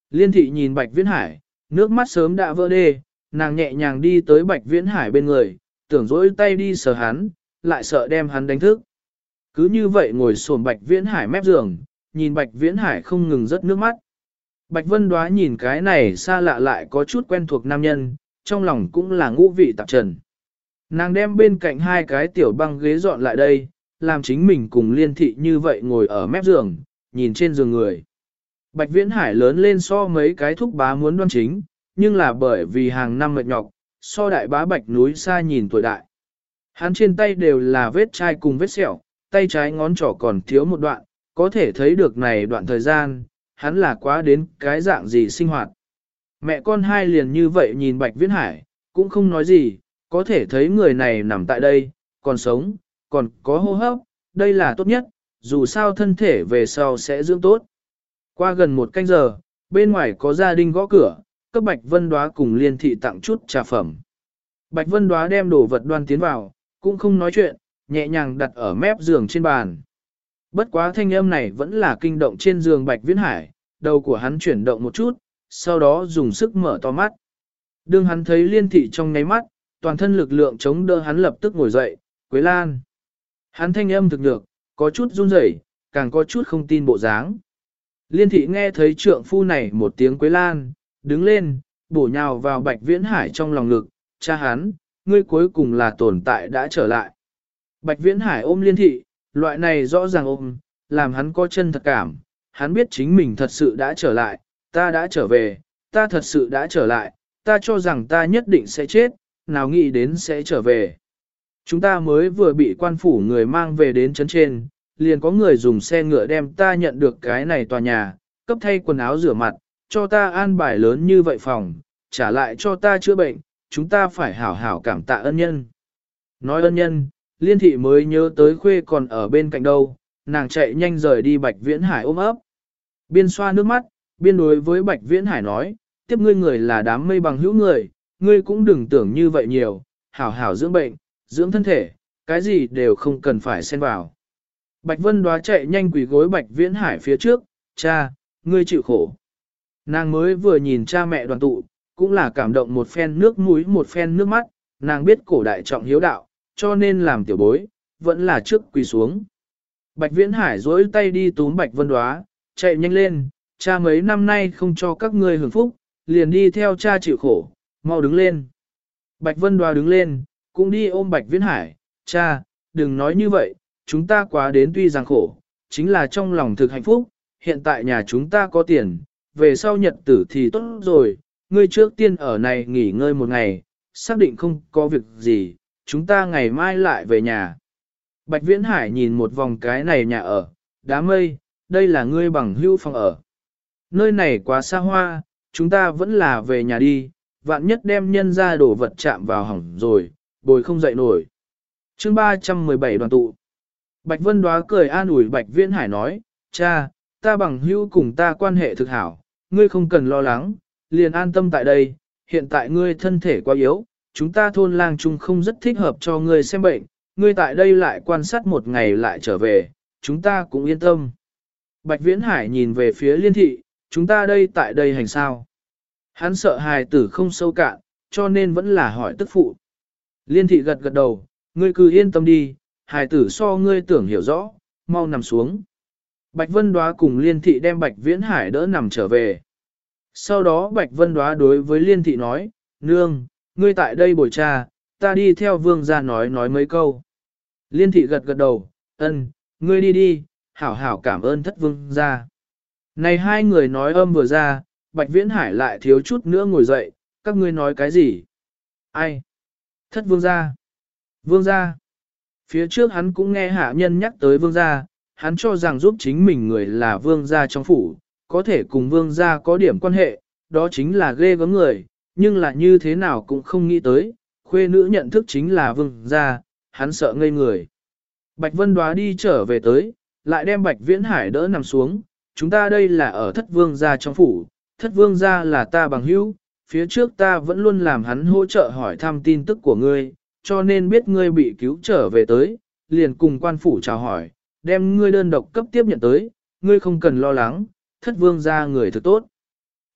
Liên thị nhìn Bạch Viễn Hải, nước mắt sớm đã vỡ đê, nàng nhẹ nhàng đi tới Bạch Viễn Hải bên người, tưởng dỗi tay đi sờ hắn, lại sợ đem hắn đánh thức. Cứ như vậy ngồi xổm Bạch Viễn Hải mép giường, nhìn Bạch Viễn Hải không ngừng rớt nước mắt. Bạch Vân Đoá nhìn cái này xa lạ lại có chút quen thuộc nam nhân, trong lòng cũng là ngũ vị tạp trần. Nàng đem bên cạnh hai cái tiểu băng ghế dọn lại đây, làm chính mình cùng Liên thị như vậy ngồi ở mép giường, nhìn trên giường người. Bạch Viễn Hải lớn lên so mấy cái thúc bá muốn đoan chính, nhưng là bởi vì hàng năm mệt nhọc, so đại bá Bạch núi xa nhìn tuổi đại. Hắn trên tay đều là vết chai cùng vết sẹo, tay trái ngón trỏ còn thiếu một đoạn, có thể thấy được này đoạn thời gian, hắn là quá đến cái dạng gì sinh hoạt. Mẹ con hai liền như vậy nhìn Bạch Viễn Hải, cũng không nói gì, có thể thấy người này nằm tại đây, còn sống, còn có hô hấp, đây là tốt nhất, dù sao thân thể về sau sẽ dưỡng tốt. Qua gần một canh giờ, bên ngoài có gia đình gõ cửa, cấp Bạch Vân Đoá cùng Liên thị tặng chút trà phẩm. Bạch Vân Đoá đem đồ vật đoan tiến vào, cũng không nói chuyện, nhẹ nhàng đặt ở mép giường trên bàn. Bất quá thanh âm này vẫn là kinh động trên giường Bạch Viễn Hải, đầu của hắn chuyển động một chút, sau đó dùng sức mở to mắt. Đương hắn thấy Liên thị trong nháy mắt, toàn thân lực lượng chống đỡ hắn lập tức ngồi dậy, Quế Lan. Hắn thanh âm thực được, có chút run rẩy, càng có chút không tin bộ dáng. Liên thị nghe thấy trượng phu này một tiếng Quế Lan, đứng lên, bổ nhào vào Bạch Viễn Hải trong lòng ngực, cha hắn, ngươi cuối cùng là tồn tại đã trở lại. Bạch Viễn Hải ôm Liên thị, loại này rõ ràng ôm, làm hắn có chân thật cảm, hắn biết chính mình thật sự đã trở lại, ta đã trở về, ta thật sự đã trở lại, ta cho rằng ta nhất định sẽ chết, nào nghĩ đến sẽ trở về. Chúng ta mới vừa bị quan phủ người mang về đến trấn trên, liền có người dùng xe ngựa đem ta nhận được cái này tòa nhà, cấp thay quần áo rửa mặt, cho ta an bài lớn như vậy phòng, trả lại cho ta chữa bệnh, chúng ta phải hảo hảo cảm tạ ân nhân. Nói ân nhân, Liên thị mới nhớ tới khuê còn ở bên cạnh đâu, nàng chạy nhanh rời đi Bạch Viễn Hải ôm ấp. Biên xoa nước mắt, biên đối với Bạch Viễn Hải nói, tiếp ngươi người là đám mây bằng hữu người, ngươi cũng đừng tưởng như vậy nhiều, hảo hảo dưỡng bệnh, dưỡng thân thể, cái gì đều không cần phải xen vào. Bạch Vân Đoá chạy nhanh quỳ gối Bạch Viễn Hải phía trước, cha, ngươi chịu khổ. Nàng mới vừa nhìn cha mẹ đoàn tụ, cũng là cảm động một phen nước mũi một phen nước mắt, nàng biết cổ đại trọng hiếu đạo, cho nên làm tiểu bối, vẫn là trước quỳ xuống. Bạch Viễn Hải duỗi tay đi túm Bạch Vân Đoá, chạy nhanh lên, cha mấy năm nay không cho các ngươi hưởng phúc, liền đi theo cha chịu khổ, mau đứng lên. Bạch Vân Đoá đứng lên, cũng đi ôm Bạch Viễn Hải, cha, đừng nói như vậy, chúng ta quá đến tuy rằng khổ, chính là trong lòng thực hạnh phúc, hiện tại nhà chúng ta có tiền, về sau nhật tử thì tốt rồi, ngươi trước tiên ở này nghỉ ngơi một ngày, xác định không có việc gì, chúng ta ngày mai lại về nhà. Bạch Viễn Hải nhìn một vòng cái này nhà ở, đám mây, đây là ngươi bằng hữu phòng ở. Nơi này quá xa hoa, chúng ta vẫn là về nhà đi, vạn nhất đem nhân ra đổ vật chạm vào hỏng rồi, bồi không dậy nổi. Chương 317 đoàn tụ. Bạch Vân Đoá cười an ủi Bạch Viễn Hải nói, cha, ta bằng hữu cùng ta quan hệ thực hảo, ngươi không cần lo lắng, liền an tâm tại đây, hiện tại ngươi thân thể quá yếu, chúng ta thôn lang chung không rất thích hợp cho ngươi xem bệnh, ngươi tại đây lại quan sát một ngày lại trở về, chúng ta cũng yên tâm. Bạch Viễn Hải nhìn về phía Liên thị, chúng ta đây tại đây hành sao? Hắn sợ hài tử không sâu cạn, cho nên vẫn là hỏi tức phụ. Liên thị gật gật đầu, ngươi cứ yên tâm đi, hài tử so ngươi tưởng hiểu rõ, mau nằm xuống. Bạch Vân Đoá cùng Liên thị đem Bạch Viễn Hải đỡ nằm trở về. Sau đó Bạch Vân Đoá đối với Liên thị nói, nương, ngươi tại đây bồi cha, ta đi theo vương gia nói mấy câu. Liên thị gật gật đầu, ân, ngươi đi đi, hảo hảo cảm ơn thất vương gia. Này hai người nói âm vừa ra, Bạch Viễn Hải lại thiếu chút nữa ngồi dậy, các ngươi nói cái gì? Ai? Thất vương gia. Vương gia. Phía trước hắn cũng nghe hạ nhân nhắc tới vương gia, hắn cho rằng giúp chính mình người là vương gia trong phủ, có thể cùng vương gia có điểm quan hệ, đó chính là ghê gớm người, nhưng là như thế nào cũng không nghĩ tới, khuê nữ nhận thức chính là vương gia, hắn sợ ngây người. Bạch Vân Đoá đi trở về tới, lại đem Bạch Viễn Hải đỡ nằm xuống, chúng ta đây là ở thất vương gia trong phủ, thất vương gia là ta bằng hữu, phía trước ta vẫn luôn làm hắn hỗ trợ hỏi thăm tin tức của ngươi, cho nên biết ngươi bị cứu trở về tới, liền cùng quan phủ chào hỏi, đem ngươi đơn độc cấp tiếp nhận tới, ngươi không cần lo lắng, thất vương gia người thực tốt.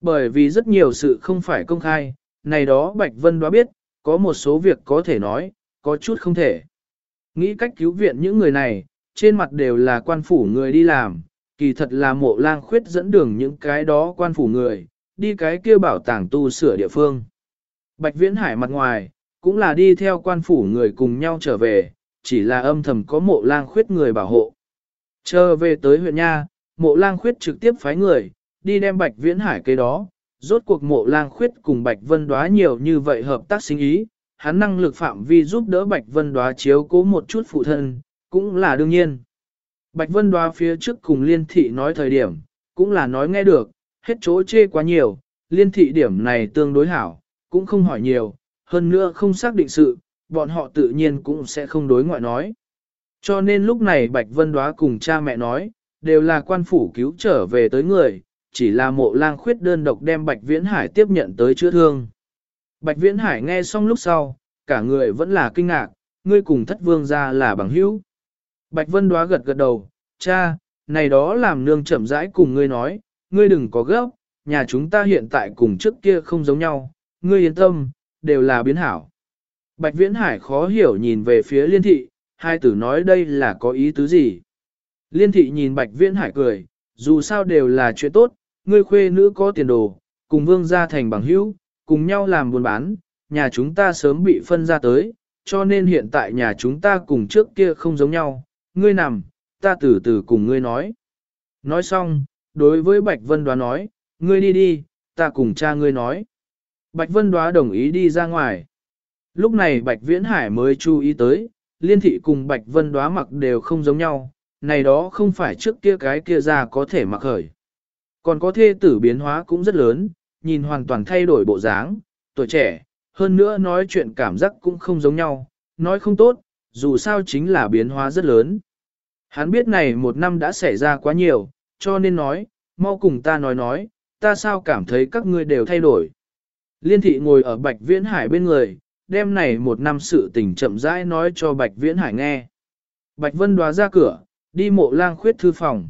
Bởi vì rất nhiều sự không phải công khai, này đó Bạch Vân Đoá biết, có một số việc có thể nói, có chút không thể. Nghĩ cách cứu viện những người này, trên mặt đều là quan phủ người đi làm, kỳ thật là Mộ Lang Khuyết dẫn đường những cái đó quan phủ người, đi cái kia bảo tàng tu sửa địa phương. Bạch Viễn Hải mặt ngoài, cũng là đi theo quan phủ người cùng nhau trở về, chỉ là âm thầm có Mộ Lang Khuyết người bảo hộ. Chờ về tới huyện Nha, Mộ Lang Khuyết trực tiếp phái người, đi đem Bạch Viễn Hải cái đó, rốt cuộc Mộ Lang Khuyết cùng Bạch Vân Đoá nhiều như vậy hợp tác sinh ý, hắn năng lực phạm vi giúp đỡ Bạch Vân Đoá chiếu cố một chút phụ thân, cũng là đương nhiên. Bạch Vân Đoá phía trước cùng Liên Thị nói thời điểm, cũng là nói nghe được, hết chỗ chê quá nhiều, Liên Thị điểm này tương đối hảo, cũng không hỏi nhiều, hơn nữa không xác định sự, bọn họ tự nhiên cũng sẽ không đối ngoại nói. Cho nên lúc này Bạch Vân Đoá cùng cha mẹ nói, đều là quan phủ cứu trở về tới người, chỉ là Mộ Lang Khuyết đơn độc đem Bạch Viễn Hải tiếp nhận tới chữa thương. Bạch Viễn Hải nghe xong lúc sau, cả người vẫn là kinh ngạc, ngươi cùng Thất Vương gia là bằng hữu. Bạch Vân Đoá gật gật đầu, cha, này đó làm nương chậm rãi cùng ngươi nói, ngươi đừng có gấp, nhà chúng ta hiện tại cùng trước kia không giống nhau, ngươi yên tâm, đều là biến hảo. Bạch Viễn Hải khó hiểu nhìn về phía Liên Thị, hai tử nói đây là có ý tứ gì. Liên Thị nhìn Bạch Viễn Hải cười, dù sao đều là chuyện tốt, ngươi khuê nữ có tiền đồ, cùng Vương gia thành bằng hữu, cùng nhau làm buôn bán, nhà chúng ta sớm bị phân ra tới, cho nên hiện tại nhà chúng ta cùng trước kia không giống nhau, ngươi nằm, ta từ từ cùng ngươi nói. Nói xong, đối với Bạch Vân Đoá nói, ngươi đi đi, ta cùng cha ngươi nói. Bạch Vân Đoá đồng ý đi ra ngoài. Lúc này Bạch Viễn Hải mới chú ý tới, Liên Thị cùng Bạch Vân Đoá mặc đều không giống nhau, này đó không phải trước kia cái kia ra có thể mặc khởi. Còn có thê tử biến hóa cũng rất lớn, nhìn hoàn toàn thay đổi bộ dáng, tuổi trẻ, hơn nữa nói chuyện cảm giác cũng không giống nhau, nói không tốt, dù sao chính là biến hóa rất lớn. Hắn biết này một năm đã xảy ra quá nhiều, cho nên nói, mau cùng ta nói, ta sao cảm thấy các ngươi đều thay đổi. Liên Thị ngồi ở Bạch Viễn Hải bên người, đêm này một năm sự tình chậm rãi nói cho Bạch Viễn Hải nghe. Bạch Vân Đoá ra cửa, đi Mộ Lang Khuyết thư phòng.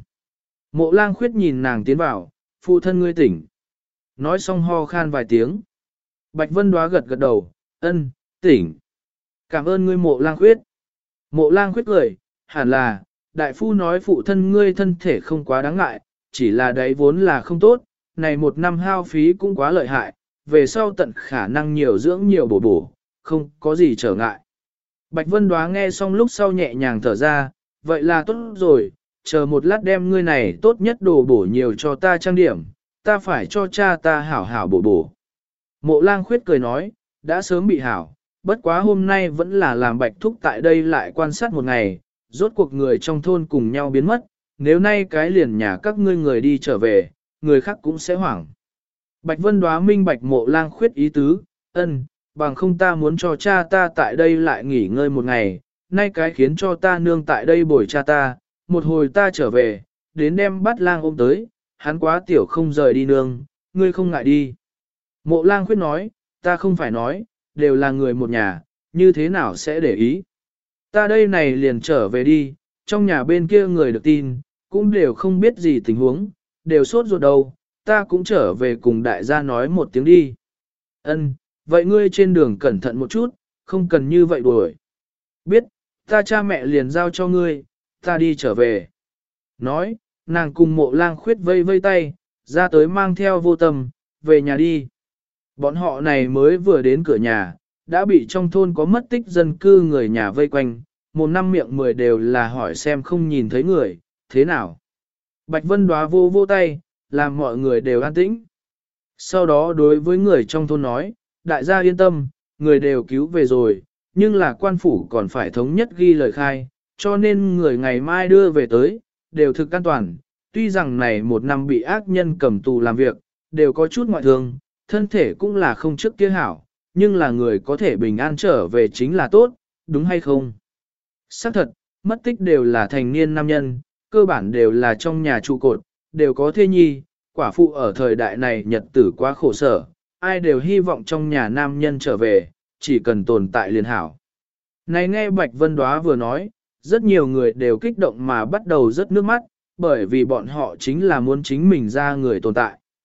Mộ Lang Khuyết nhìn nàng tiến vào, phụ thân ngươi tỉnh. Nói xong ho khan vài tiếng. Bạch Vân Đoá gật gật đầu, ân, tỉnh. Cảm ơn ngươi Mộ Lang Khuyết. Mộ Lang Khuyết cười, hẳn là, đại phu nói phụ thân ngươi thân thể không quá đáng ngại, chỉ là đấy vốn là không tốt, này một năm hao phí cũng quá lợi hại, về sau tận khả năng nhiều dưỡng nhiều bổ, không có gì trở ngại. Bạch Vân Đoá nghe xong lúc sau nhẹ nhàng thở ra, vậy là tốt rồi, chờ một lát đem ngươi này tốt nhất đồ bổ nhiều cho ta trang điểm, ta phải cho cha ta hảo hảo bổ. Mộ Lang Khuyết cười nói, đã sớm bị hảo, bất quá hôm nay vẫn là làm Bạch Thúc tại đây lại quan sát một ngày, rốt cuộc người trong thôn cùng nhau biến mất, nếu nay cái liền nhà các ngươi người đi trở về, người khác cũng sẽ hoảng. Bạch Vân Đoá minh bạch Mộ Lang Khuyết ý tứ, ân, bằng không ta muốn cho cha ta tại đây lại nghỉ ngơi một ngày, nay cái khiến cho ta nương tại đây bồi cha ta, một hồi ta trở về, đến đem bắt lang ôm tới, hắn quá tiểu không rời đi nương, ngươi không ngại đi. Mộ Lang Khuyết nói, ta không phải nói, đều là người một nhà, như thế nào sẽ để ý. Ta đây này liền trở về đi, trong nhà bên kia người được tin, cũng đều không biết gì tình huống, đều sốt ruột đâu, ta cũng trở về cùng đại gia nói một tiếng đi. Ân, vậy ngươi trên đường cẩn thận một chút, không cần như vậy đuổi. Biết, ta cha mẹ liền giao cho ngươi, ta đi trở về. Nói, nàng cùng Mộ Lang Khuyết vây vây tay, ra tới mang theo Vô Tâm, về nhà đi. Bọn họ này mới vừa đến cửa nhà, đã bị trong thôn có mất tích dân cư người nhà vây quanh, một năm miệng 10 đều là hỏi xem không nhìn thấy người, thế nào. Bạch Vân Đoá vô tay, làm mọi người đều an tĩnh. Sau đó đối với người trong thôn nói, đại gia yên tâm, người đều cứu về rồi, nhưng là quan phủ còn phải thống nhất ghi lời khai, cho nên người ngày mai đưa về tới, đều thực an toàn. Tuy rằng này một năm bị ác nhân cầm tù làm việc, đều có chút ngoại thương, thân thể cũng là không trước kia hảo, nhưng là người có thể bình an trở về chính là tốt, đúng hay không? Xác thật, mất tích đều là thành niên nam nhân, cơ bản đều là trong nhà trụ cột, đều có thê nhi, quả phụ ở thời đại này nhật tử quá khổ sở, ai đều hy vọng trong nhà nam nhân trở về, chỉ cần tồn tại liền hảo. Này nghe Bạch Vân Đoá vừa nói, rất nhiều người đều kích động mà bắt đầu rớt nước mắt, bởi vì bọn họ chính là muốn chính mình ra người tồn tại.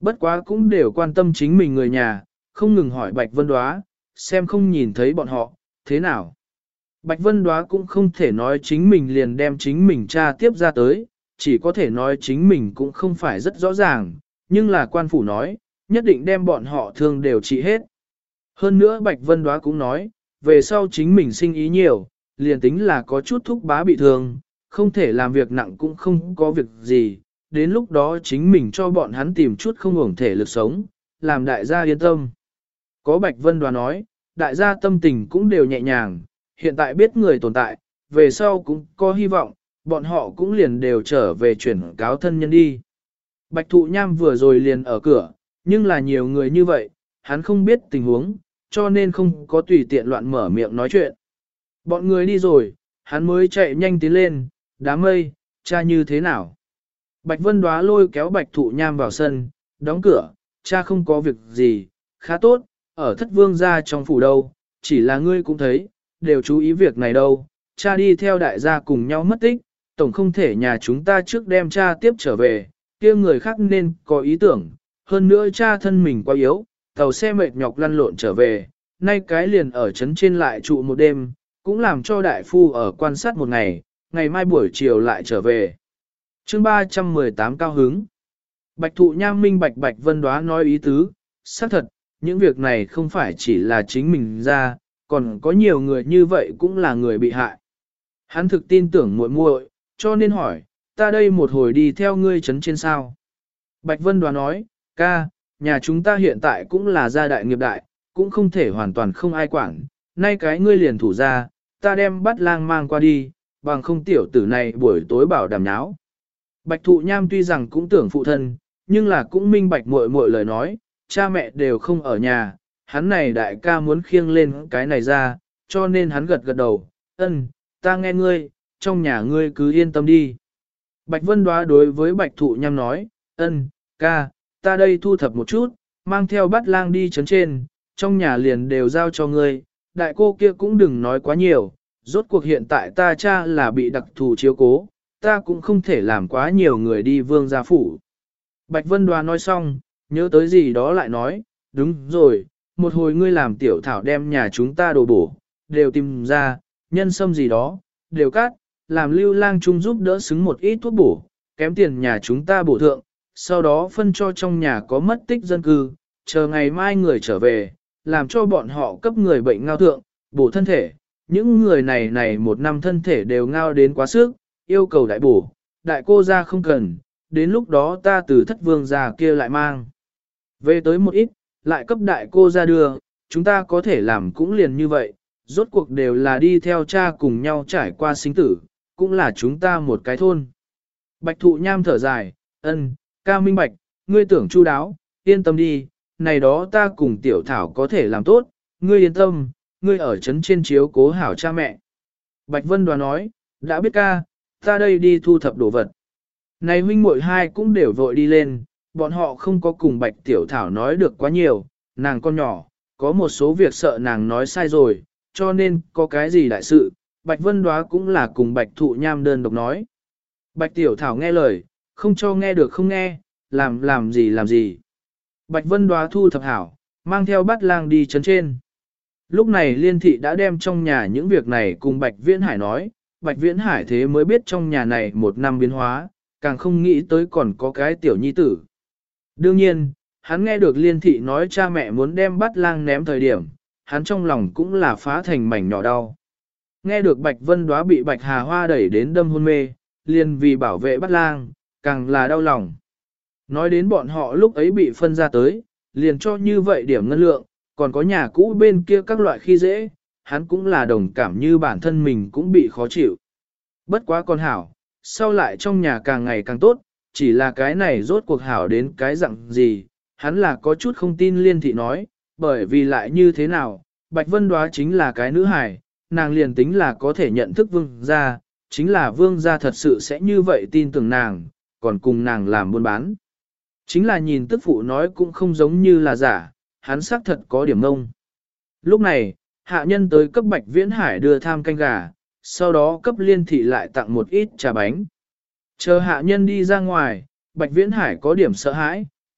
Bất quá cũng đều quan tâm chính mình người nhà, không ngừng hỏi Bạch Vân Đóa, xem không nhìn thấy bọn họ, thế nào. Bạch Vân Đóa cũng không thể nói chính mình liền đem chính mình cha tiếp ra tới, chỉ có thể nói chính mình cũng không phải rất rõ ràng, nhưng là quan phủ nói, nhất định đem bọn họ thương đều trị hết. Hơn nữa Bạch Vân Đóa cũng nói, về sau chính mình sinh ý nhiều, liền tính là có chút thúc bá bị thương, không thể làm việc nặng cũng không có việc gì, đến lúc đó chính mình cho bọn hắn tìm chút không hưởng thể lực sống, làm đại gia yên tâm. Có Bạch Vân Đóa nói, đại gia tâm tình cũng đều nhẹ nhàng, hiện tại biết người tồn tại, về sau cũng có hy vọng, bọn họ cũng liền đều trở về chuyển cáo thân nhân đi. Bạch Thụ Nham vừa rồi liền ở cửa, nhưng là nhiều người như vậy, hắn không biết tình huống, cho nên không có tùy tiện loạn mở miệng nói chuyện. Bọn người đi rồi, hắn mới chạy nhanh tiến lên, đám mây, cha như thế nào? Bạch Vân Đóa lôi kéo Bạch Thụ Nham vào sân, đóng cửa, cha không có việc gì, khá tốt, ở thất vương gia trong phủ đâu, chỉ là ngươi cũng thấy, đều chú ý việc này đâu, cha đi theo đại gia cùng nhau mất tích, tổng không thể nhà chúng ta trước đem cha tiếp trở về, kia người khác nên có ý tưởng, hơn nữa cha thân mình quá yếu, tàu xe mệt nhọc lăn lộn trở về, nay cái liền ở trấn trên lại trụ một đêm, cũng làm cho đại phu ở quan sát một ngày, ngày mai buổi chiều lại trở về. Chương 318 cao hứng. Bạch Thụ Nham minh bạch Bạch Vân Đóa nói ý tứ, xác thật, những việc này không phải chỉ là chính mình ra, còn có nhiều người như vậy cũng là người bị hại. Hắn thực tin tưởng muội muội, cho nên hỏi, ta đây một hồi đi theo ngươi trấn trên sao. Bạch Vân Đóa nói, ca, nhà chúng ta hiện tại cũng là gia đại nghiệp đại, cũng không thể hoàn toàn không ai quản, nay cái ngươi liền thủ ra, ta đem bắt lang mang qua đi, bằng không tiểu tử này buổi tối bảo đảm nháo. Bạch Thụ Nham tuy rằng cũng tưởng phụ thân, nhưng là cũng minh bạch muội muội lời nói, cha mẹ đều không ở nhà, hắn này đại ca muốn khiêng lên cái này ra, cho nên hắn gật gật đầu, ân, ta nghe ngươi, trong nhà ngươi cứ yên tâm đi. Bạch Vân Đóa đối với Bạch Thụ Nham nói, ân, ca, ta đây thu thập một chút, mang theo bát lang đi trấn trên, trong nhà liền đều giao cho ngươi, đại cô kia cũng đừng nói quá nhiều, rốt cuộc hiện tại ta cha là bị đặc thù chiếu cố, ta cũng không thể làm quá nhiều người đi vương gia phủ. Bạch Vân Đóa nói xong, nhớ tới gì đó lại nói, đúng rồi, một hồi ngươi làm tiểu thảo đem nhà chúng ta đồ bổ, đều tìm ra, nhân sâm gì đó, đều cắt, làm lưu lang chung giúp đỡ xứng một ít thuốc bổ, kém tiền nhà chúng ta bổ thượng, sau đó phân cho trong nhà có mất tích dân cư, chờ ngày mai người trở về, làm cho bọn họ cấp người bệnh ngao thượng, bổ thân thể. Những người này một năm thân thể đều ngao đến quá sức, yêu cầu đại bổ, đại cô ra không cần, đến lúc đó ta từ thất vương ra kia lại mang. Về tới một ít, lại cấp đại cô ra đưa, chúng ta có thể làm cũng liền như vậy, rốt cuộc đều là đi theo cha cùng nhau trải qua sinh tử, cũng là chúng ta một cái thôn. Bạch Thụ Nham thở dài, ân, ca minh bạch, ngươi tưởng chu đáo, yên tâm đi, này đó ta cùng tiểu thảo có thể làm tốt, ngươi yên tâm, ngươi ở trấn trên chiếu cố hảo cha mẹ. Bạch Vân Đoá nói, đã biết ca, ta đây đi thu thập đồ vật. Này huynh muội hai cũng đều vội đi lên, bọn họ không có cùng Bạch Tiểu Thảo nói được quá nhiều, nàng con nhỏ, có một số việc sợ nàng nói sai rồi, cho nên có cái gì đại sự, Bạch Vân Đoá cũng là cùng Bạch Thụ Nham đơn độc nói. Bạch Tiểu Thảo nghe lời, không cho nghe được không nghe, làm gì làm gì. Bạch Vân Đoá thu thập hảo, mang theo bát lang đi trấn trên. Lúc này Liên Thị đã đem trong nhà những việc này cùng Bạch Viễn Hải nói, Bạch Viễn Hải thế mới biết trong nhà này một năm biến hóa, càng không nghĩ tới còn có cái tiểu nhi tử. Đương nhiên, hắn nghe được Liên Thị nói cha mẹ muốn đem bát lang ném thời điểm, hắn trong lòng cũng là phá thành mảnh nhỏ đau. Nghe được Bạch Vân Đoá bị Bạch Hà Hoa đẩy đến đâm hôn mê, liền vì bảo vệ bát lang, càng là đau lòng. Nói đến bọn họ lúc ấy bị phân ra tới, liền cho như vậy điểm ngân lượng, còn có nhà cũ bên kia các loại khi dễ, hắn cũng là đồng cảm như bản thân mình cũng bị khó chịu. Bất quá con hảo, sau lại trong nhà càng ngày càng tốt, chỉ là cái này rốt cuộc hảo đến cái dạng gì, hắn là có chút không tin Liên Thị nói, bởi vì lại như thế nào, Bạch Vân Đoá chính là cái nữ hài, nàng liền tính là có thể nhận thức vương gia, chính là vương gia thật sự sẽ như vậy tin tưởng nàng, còn cùng nàng làm buôn bán. Chính là nhìn tức phụ nói cũng không giống như là giả, hắn xác thật có điểm ngông. Lúc này, hạ nhân tới cấp Bạch Viễn Hải đưa tham canh gà, sau đó cấp Liên Thị lại tặng một ít trà bánh. Chờ hạ nhân đi ra ngoài, Bạch Viễn Hải có điểm sợ hãi,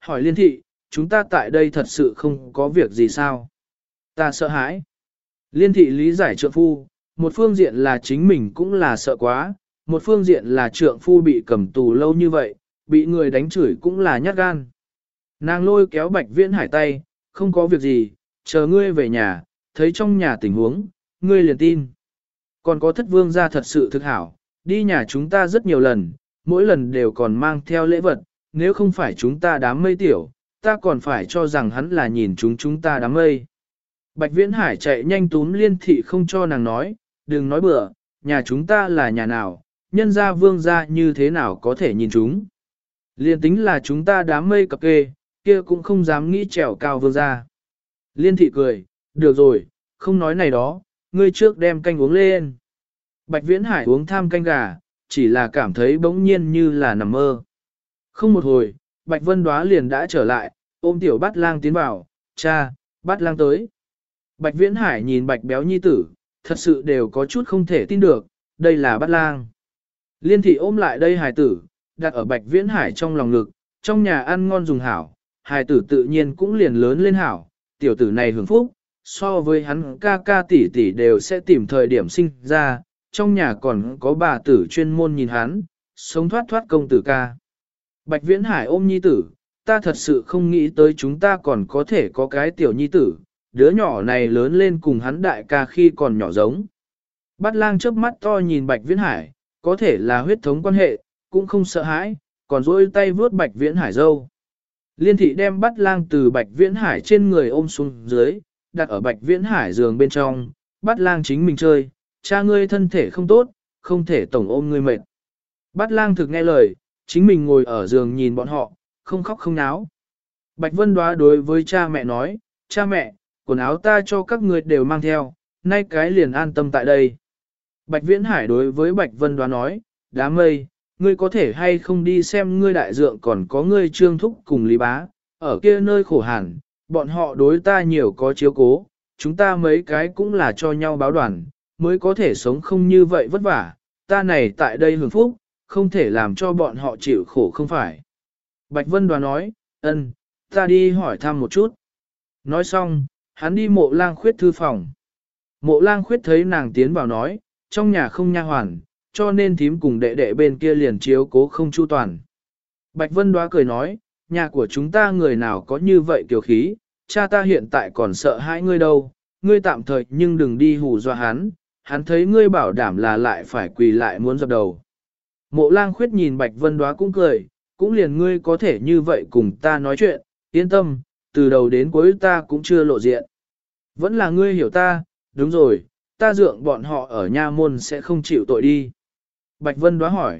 hỏi Liên thị, chúng ta tại đây thật sự không có việc gì sao? Ta sợ hãi. Liên thị lý giải trượng phu, một phương diện là chính mình cũng là sợ quá, một phương diện là trượng phu bị cầm tù lâu như vậy, bị người đánh chửi cũng là nhát gan. Nàng lôi kéo Bạch Viễn Hải tay, không có việc gì, chờ ngươi về nhà, thấy trong nhà tình huống, ngươi liền tin. Còn có thất vương gia thật sự thực hảo, đi nhà chúng ta rất nhiều lần, mỗi lần đều còn mang theo lễ vật, nếu không phải chúng ta đám mây tiểu, ta còn phải cho rằng hắn là nhìn chúng ta đám mây. Bạch Viễn Hải chạy nhanh túm Liên thị không cho nàng nói, đừng nói bừa, nhà chúng ta là nhà nào, nhân gia vương gia như thế nào có thể nhìn chúng. Liên tính là chúng ta đám mây cập kê, kia cũng không dám nghĩ trèo cao vương gia. Liên thị cười, được rồi, không nói này đó, ngươi trước đem canh uống lên. Bạch Viễn Hải uống tham canh gà, chỉ là cảm thấy bỗng nhiên như là nằm mơ. Không một hồi, Bạch Vân Đóa liền đã trở lại, ôm tiểu Bát Lang tiến vào, cha, Bát Lang tới. Bạch Viễn Hải nhìn Bạch béo nhi tử, thật sự đều có chút không thể tin được, đây là Bát Lang. Liên thị ôm lại đây hài tử, đặt ở Bạch Viễn Hải trong lòng ngực, trong nhà ăn ngon dùng hảo, hài tử tự nhiên cũng liền lớn lên hảo, tiểu tử này hưởng phúc, so với hắn ca ca tỷ tỷ đều sẽ tìm thời điểm sinh ra, trong nhà còn có bà tử chuyên môn nhìn hắn, sống thoát thoát công tử ca. Bạch Viễn Hải ôm nhi tử, ta thật sự không nghĩ tới chúng ta còn có thể có cái tiểu nhi tử, đứa nhỏ này lớn lên cùng hắn đại ca khi còn nhỏ giống. Bát Lang chớp mắt to nhìn Bạch Viễn Hải, có thể là huyết thống quan hệ, cũng không sợ hãi, còn duỗi tay vướt Bạch Viễn Hải râu. Liên thị đem Bát Lang từ Bạch Viễn Hải trên người ôm xuống dưới, đặt ở Bạch Viễn Hải giường bên trong, Bát Lang chính mình chơi, cha ngươi thân thể không tốt, không thể tổng ôm ngươi mệt. Bát Lang thực nghe lời, chính mình ngồi ở giường nhìn bọn họ, không khóc không náo. Bạch Vân Đóa đối với cha mẹ nói, cha mẹ, quần áo ta cho các ngươi đều mang theo, nay cái liền an tâm tại đây. Bạch Viễn Hải đối với Bạch Vân Đóa nói, đám mây, ngươi có thể hay không đi xem ngươi đại dượng còn có ngươi trương thúc cùng Lý Bá, ở kia nơi khổ hàn, bọn họ đối ta nhiều có chiếu cố, chúng ta mấy cái cũng là cho nhau báo đoàn, mới có thể sống không như vậy vất vả, ta này tại đây hưởng phúc, không thể làm cho bọn họ chịu khổ không phải. Bạch Vân Đoá nói, ân, ta đi hỏi thăm một chút. Nói xong, hắn đi Mộ Lang Khuyết thư phòng. Mộ Lang Khuyết thấy nàng tiến vào nói, trong nhà không nha hoàn, cho nên thím cùng đệ đệ bên kia liền chiếu cố không chu toàn. Bạch Vân Đoá cười nói, nhà của chúng ta người nào có như vậy kiều khí, cha ta hiện tại còn sợ hãi ngươi đâu, ngươi tạm thời nhưng đừng đi hù dọa hắn thấy ngươi bảo đảm là lại phải quỳ lại muốn dập đầu. Mộ Lang Khuyết nhìn Bạch Vân Đoá cũng cười, cũng liền ngươi có thể như vậy cùng ta nói chuyện, yên tâm, từ đầu đến cuối ta cũng chưa lộ diện. Vẫn là ngươi hiểu ta, đúng rồi, ta dượng bọn họ ở nha môn sẽ không chịu tội đi. Bạch Vân Đoá hỏi,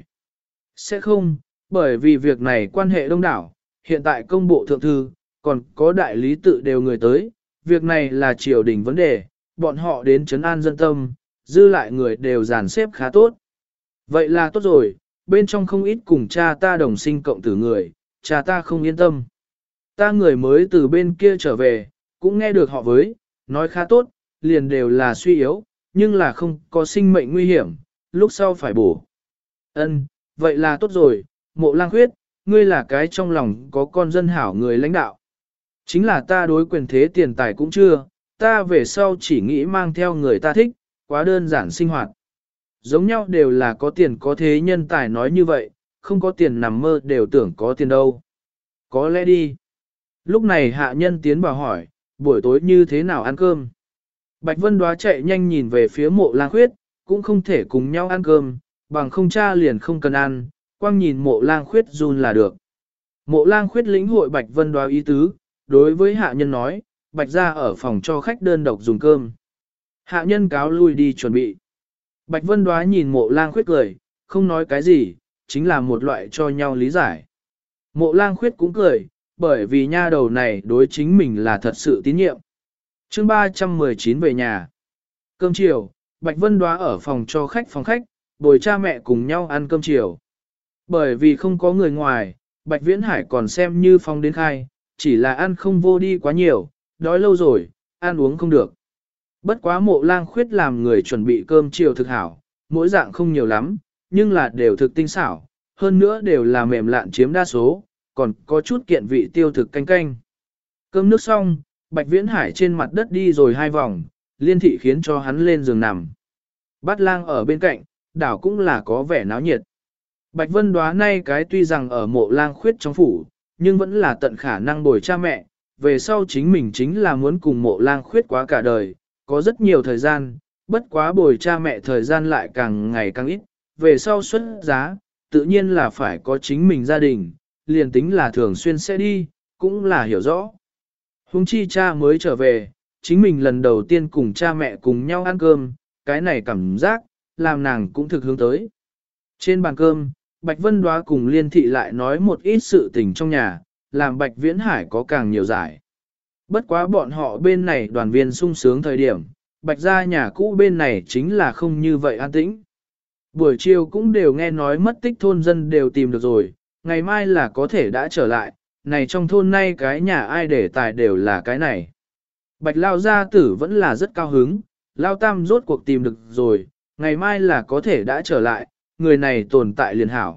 sẽ không, bởi vì việc này quan hệ đông đảo, hiện tại công bộ thượng thư, còn có đại lý tự đều người tới, việc này là triều đình vấn đề, bọn họ đến trấn an dân tâm, dư lại người đều dàn xếp khá tốt. Vậy là tốt rồi, bên trong không ít cùng cha ta đồng sinh cộng tử người, cha ta không yên tâm. Ta người mới từ bên kia trở về, cũng nghe được họ với, nói khá tốt, liền đều là suy yếu, nhưng là không có sinh mệnh nguy hiểm, lúc sau phải bổ. Ân, vậy là tốt rồi, Mộ Lang Khuyết, ngươi là cái trong lòng có con dân hảo người lãnh đạo. Chính là ta đối quyền thế tiền tài cũng chưa, ta về sau chỉ nghĩ mang theo người ta thích, quá đơn giản sinh hoạt. Giống nhau đều là có tiền có thế nhân tài nói như vậy, không có tiền nằm mơ đều tưởng có tiền đâu. Có lẽ đi. Lúc này hạ nhân tiến vào hỏi, buổi tối như thế nào ăn cơm? Bạch Vân Đoá chạy nhanh nhìn về phía Mộ Lang Khuyết, cũng không thể cùng nhau ăn cơm, bằng không cha liền không cần ăn, quang nhìn Mộ Lang Khuyết run là được. Mộ Lang Khuyết lĩnh hội Bạch Vân Đoá ý tứ, đối với hạ nhân nói, Bạch ra ở phòng cho khách đơn độc dùng cơm. Hạ nhân cáo lui đi chuẩn bị. Bạch Vân Đoá nhìn Mộ Lang Khuyết cười, không nói cái gì, chính là một loại cho nhau lý giải. Mộ Lang Khuyết cũng cười, bởi vì nha đầu này đối chính mình là thật sự tín nhiệm. Chương 319 về nhà. Cơm chiều, Bạch Vân Đoá ở phòng cho khách bồi cha mẹ cùng nhau ăn cơm chiều. Bởi vì không có người ngoài, Bạch Viễn Hải còn xem như phong đến khai, chỉ là ăn không vô đi quá nhiều, đói lâu rồi, ăn uống không được. Bất quá Mộ Lang Khuyết làm người chuẩn bị cơm chiều thực hảo, mỗi dạng không nhiều lắm, nhưng là đều thực tinh xảo, hơn nữa đều là mềm lạn chiếm đa số, còn có chút kiện vị tiêu thực canh canh. Cơm nước xong, Bạch Viễn Hải trên mặt đất đi rồi 2 vòng, Liên Thị khiến cho hắn lên giường nằm. Bát Lang ở bên cạnh, đảo cũng là có vẻ náo nhiệt. Bạch Vân Đoá nay cái tuy rằng ở Mộ Lang Khuyết trong phủ, nhưng vẫn là tận khả năng bồi cha mẹ, về sau chính mình chính là muốn cùng Mộ Lang Khuyết quá cả đời, có rất nhiều thời gian, bất quá bồi cha mẹ thời gian lại càng ngày càng ít, về sau xuất giá, tự nhiên là phải có chính mình gia đình, liền tính là thường xuyên sẽ đi, cũng là hiểu rõ. Huống chi cha mới trở về, chính mình lần đầu tiên cùng cha mẹ cùng nhau ăn cơm, cái này cảm giác, làm nàng cũng thực hướng tới. Trên bàn cơm, Bạch Vân Đoá cùng Liên Thị lại nói một ít sự tình trong nhà, làm Bạch Viễn Hải có càng nhiều giải. Bất quá bọn họ bên này đoàn viên sung sướng thời điểm, Bạch gia nhà cũ bên này chính là không như vậy an tĩnh. Buổi chiều cũng đều nghe nói mất tích thôn dân đều tìm được rồi, ngày mai là có thể đã trở lại, này trong thôn nay cái nhà ai để tài đều là cái này. Bạch Lao gia tử vẫn là rất cao hứng, Lao Tam rốt cuộc tìm được rồi, ngày mai là có thể đã trở lại, người này tồn tại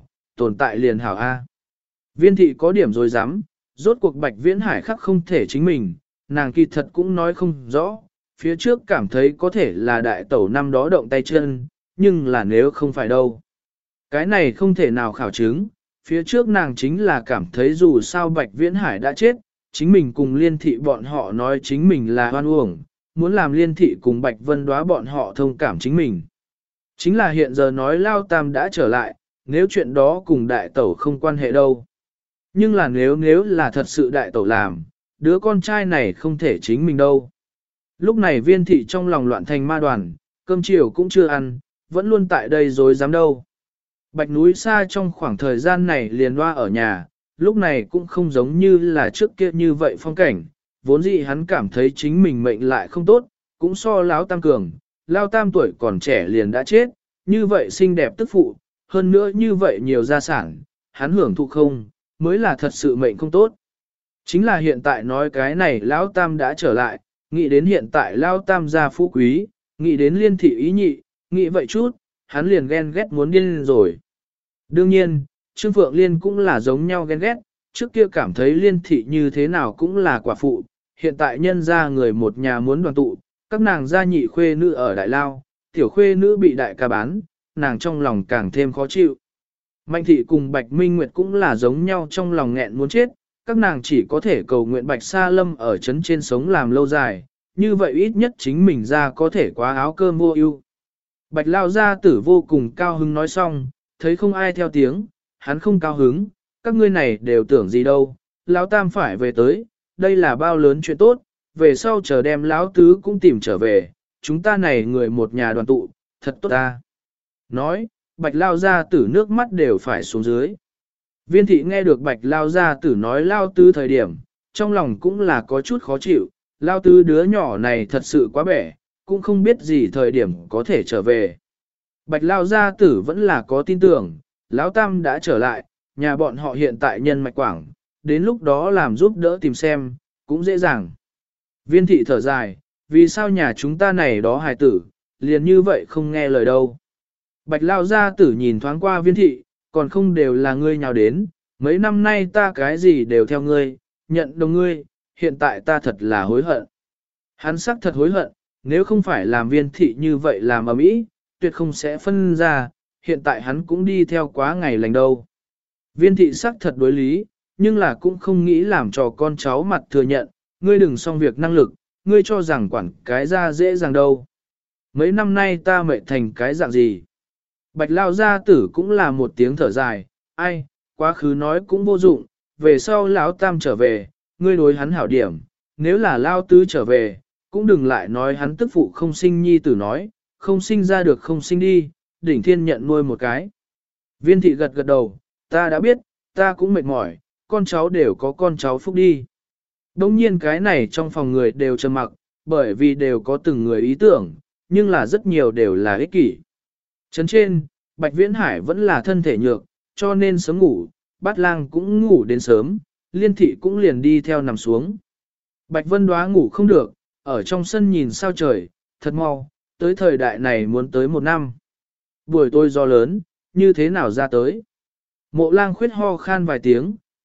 liền hảo A. Viên thị có điểm rồi dám, rốt cuộc Bạch Viễn Hải khắc không thể chính mình, nàng kỳ thật cũng nói không rõ, phía trước cảm thấy có thể là đại tẩu năm đó động tay chân, nhưng là nếu không phải đâu. Cái này không thể nào khảo chứng, phía trước nàng chính là cảm thấy dù sao Bạch Viễn Hải đã chết, chính mình cùng Liên Thị bọn họ nói chính mình là hoan uổng, muốn làm Liên Thị cùng Bạch Vân Đoá bọn họ thông cảm chính mình. Chính là hiện giờ nói Lao Tam đã trở lại, nếu chuyện đó cùng đại tẩu không quan hệ đâu. Nhưng là nếu là thật sự đại tẩu làm, đứa con trai này không thể chính mình đâu. Lúc này Viên Thị trong lòng loạn thành ma đoàn, cơm chiều cũng chưa ăn, vẫn luôn tại đây dối dám đâu. Bạch núi xa trong khoảng thời gian này liền loa ở nhà, lúc này cũng không giống như là trước kia như vậy phong cảnh, vốn dĩ hắn cảm thấy chính mình mệnh lại không tốt, cũng so Lão Tam cường, Lão Tam tuổi còn trẻ liền đã chết, như vậy xinh đẹp tức phụ, hơn nữa như vậy nhiều gia sản, hắn hưởng thụ không, mới là thật sự mệnh không tốt. Chính là hiện tại nói cái này Lão Tam đã trở lại, nghĩ đến hiện tại Lão Tam gia phú quý, nghĩ đến Liên Thị ý nhị, nghĩ vậy chút, hắn liền ghen ghét muốn điên rồi. Đương nhiên, Trương Phượng Liên cũng là giống nhau ghen ghét, trước kia cảm thấy Liên Thị như thế nào cũng là quả phụ, hiện tại nhân ra người một nhà muốn đoàn tụ, các nàng gia nhị khuê nữ ở Đại Lao, tiểu khuê nữ bị đại ca bán, nàng trong lòng càng thêm khó chịu. Mạnh Thị cùng Bạch Minh Nguyệt cũng là giống nhau trong lòng nghẹn muốn chết, các nàng chỉ có thể cầu nguyện Bạch Sa Lâm ở trấn trên sống làm lâu dài, như vậy ít nhất chính mình ra có thể quá áo cơm vô ưu. Bạch Lao gia tử vô cùng cao hứng nói xong, thấy không ai theo tiếng, hắn không cao hứng, các ngươi này đều tưởng gì đâu, Lão Tam phải về tới, đây là bao lớn chuyện tốt, về sau chờ đem Lão Tứ cũng tìm trở về, chúng ta này người một nhà đoàn tụ, thật tốt ta. Nói, Bạch Lao gia tử nước mắt đều phải xuống dưới. Viên thị nghe được Bạch Lao gia tử nói Lao Tứ thời điểm, trong lòng cũng là có chút khó chịu, Lao Tứ đứa nhỏ này thật sự quá bẻ, cũng không biết gì thời điểm có thể trở về. Bạch Lao gia tử vẫn là có tin tưởng, Lão Tam đã trở lại, nhà bọn họ hiện tại nhân mạch quảng, đến lúc đó làm giúp đỡ tìm xem, cũng dễ dàng. Viên thị thở dài, vì sao nhà chúng ta này đó hài tử, liền như vậy không nghe lời đâu. Bạch Lao gia tử nhìn thoáng qua Viên thị, còn không đều là ngươi nhào đến, mấy năm nay ta cái gì đều theo ngươi, nhận đồng ngươi, hiện tại ta thật là hối hận. Hắn sắc thật hối hận, nếu không phải làm Viên thị như vậy làm ầm ĩ, tuyệt không sẽ phân ra, hiện tại hắn cũng đi theo quá ngày lành đâu. Viên thị sắc thật đối lý, nhưng là cũng không nghĩ làm cho con cháu mặt thừa nhận, ngươi đừng xong việc năng lực, ngươi cho rằng quản cái ra dễ dàng đâu. Mấy năm nay ta mệt thành cái dạng gì? Bạch Lao gia tử cũng là một tiếng thở dài, ai, quá khứ nói cũng vô dụng, về sau Lão Tam trở về, ngươi đối hắn hảo điểm, nếu là Lao Tứ trở về, cũng đừng lại nói hắn tức phụ không sinh nhi tử nói, không sinh ra được không sinh đi, đỉnh thiên nhận nuôi một cái. Viên thị gật gật đầu, ta đã biết, ta cũng mệt mỏi, con cháu đều có con cháu phúc đi. Đông nhiên cái này trong phòng người đều trầm mặc, bởi vì đều có từng người ý tưởng, nhưng là rất nhiều đều là ích kỷ. Trấn trên, Bạch Viễn Hải vẫn là thân thể nhược, cho nên sớm ngủ, Bát Lang cũng ngủ đến sớm, Liên Thị cũng liền đi theo nằm xuống. Bạch Vân Đoá ngủ không được, ở trong sân nhìn sao trời, thật mau, tới thời đại này muốn tới 1 năm. Buổi tối gió lớn, như thế nào ra tới? Mộ Lang Khuyết ho khan vài tiếng,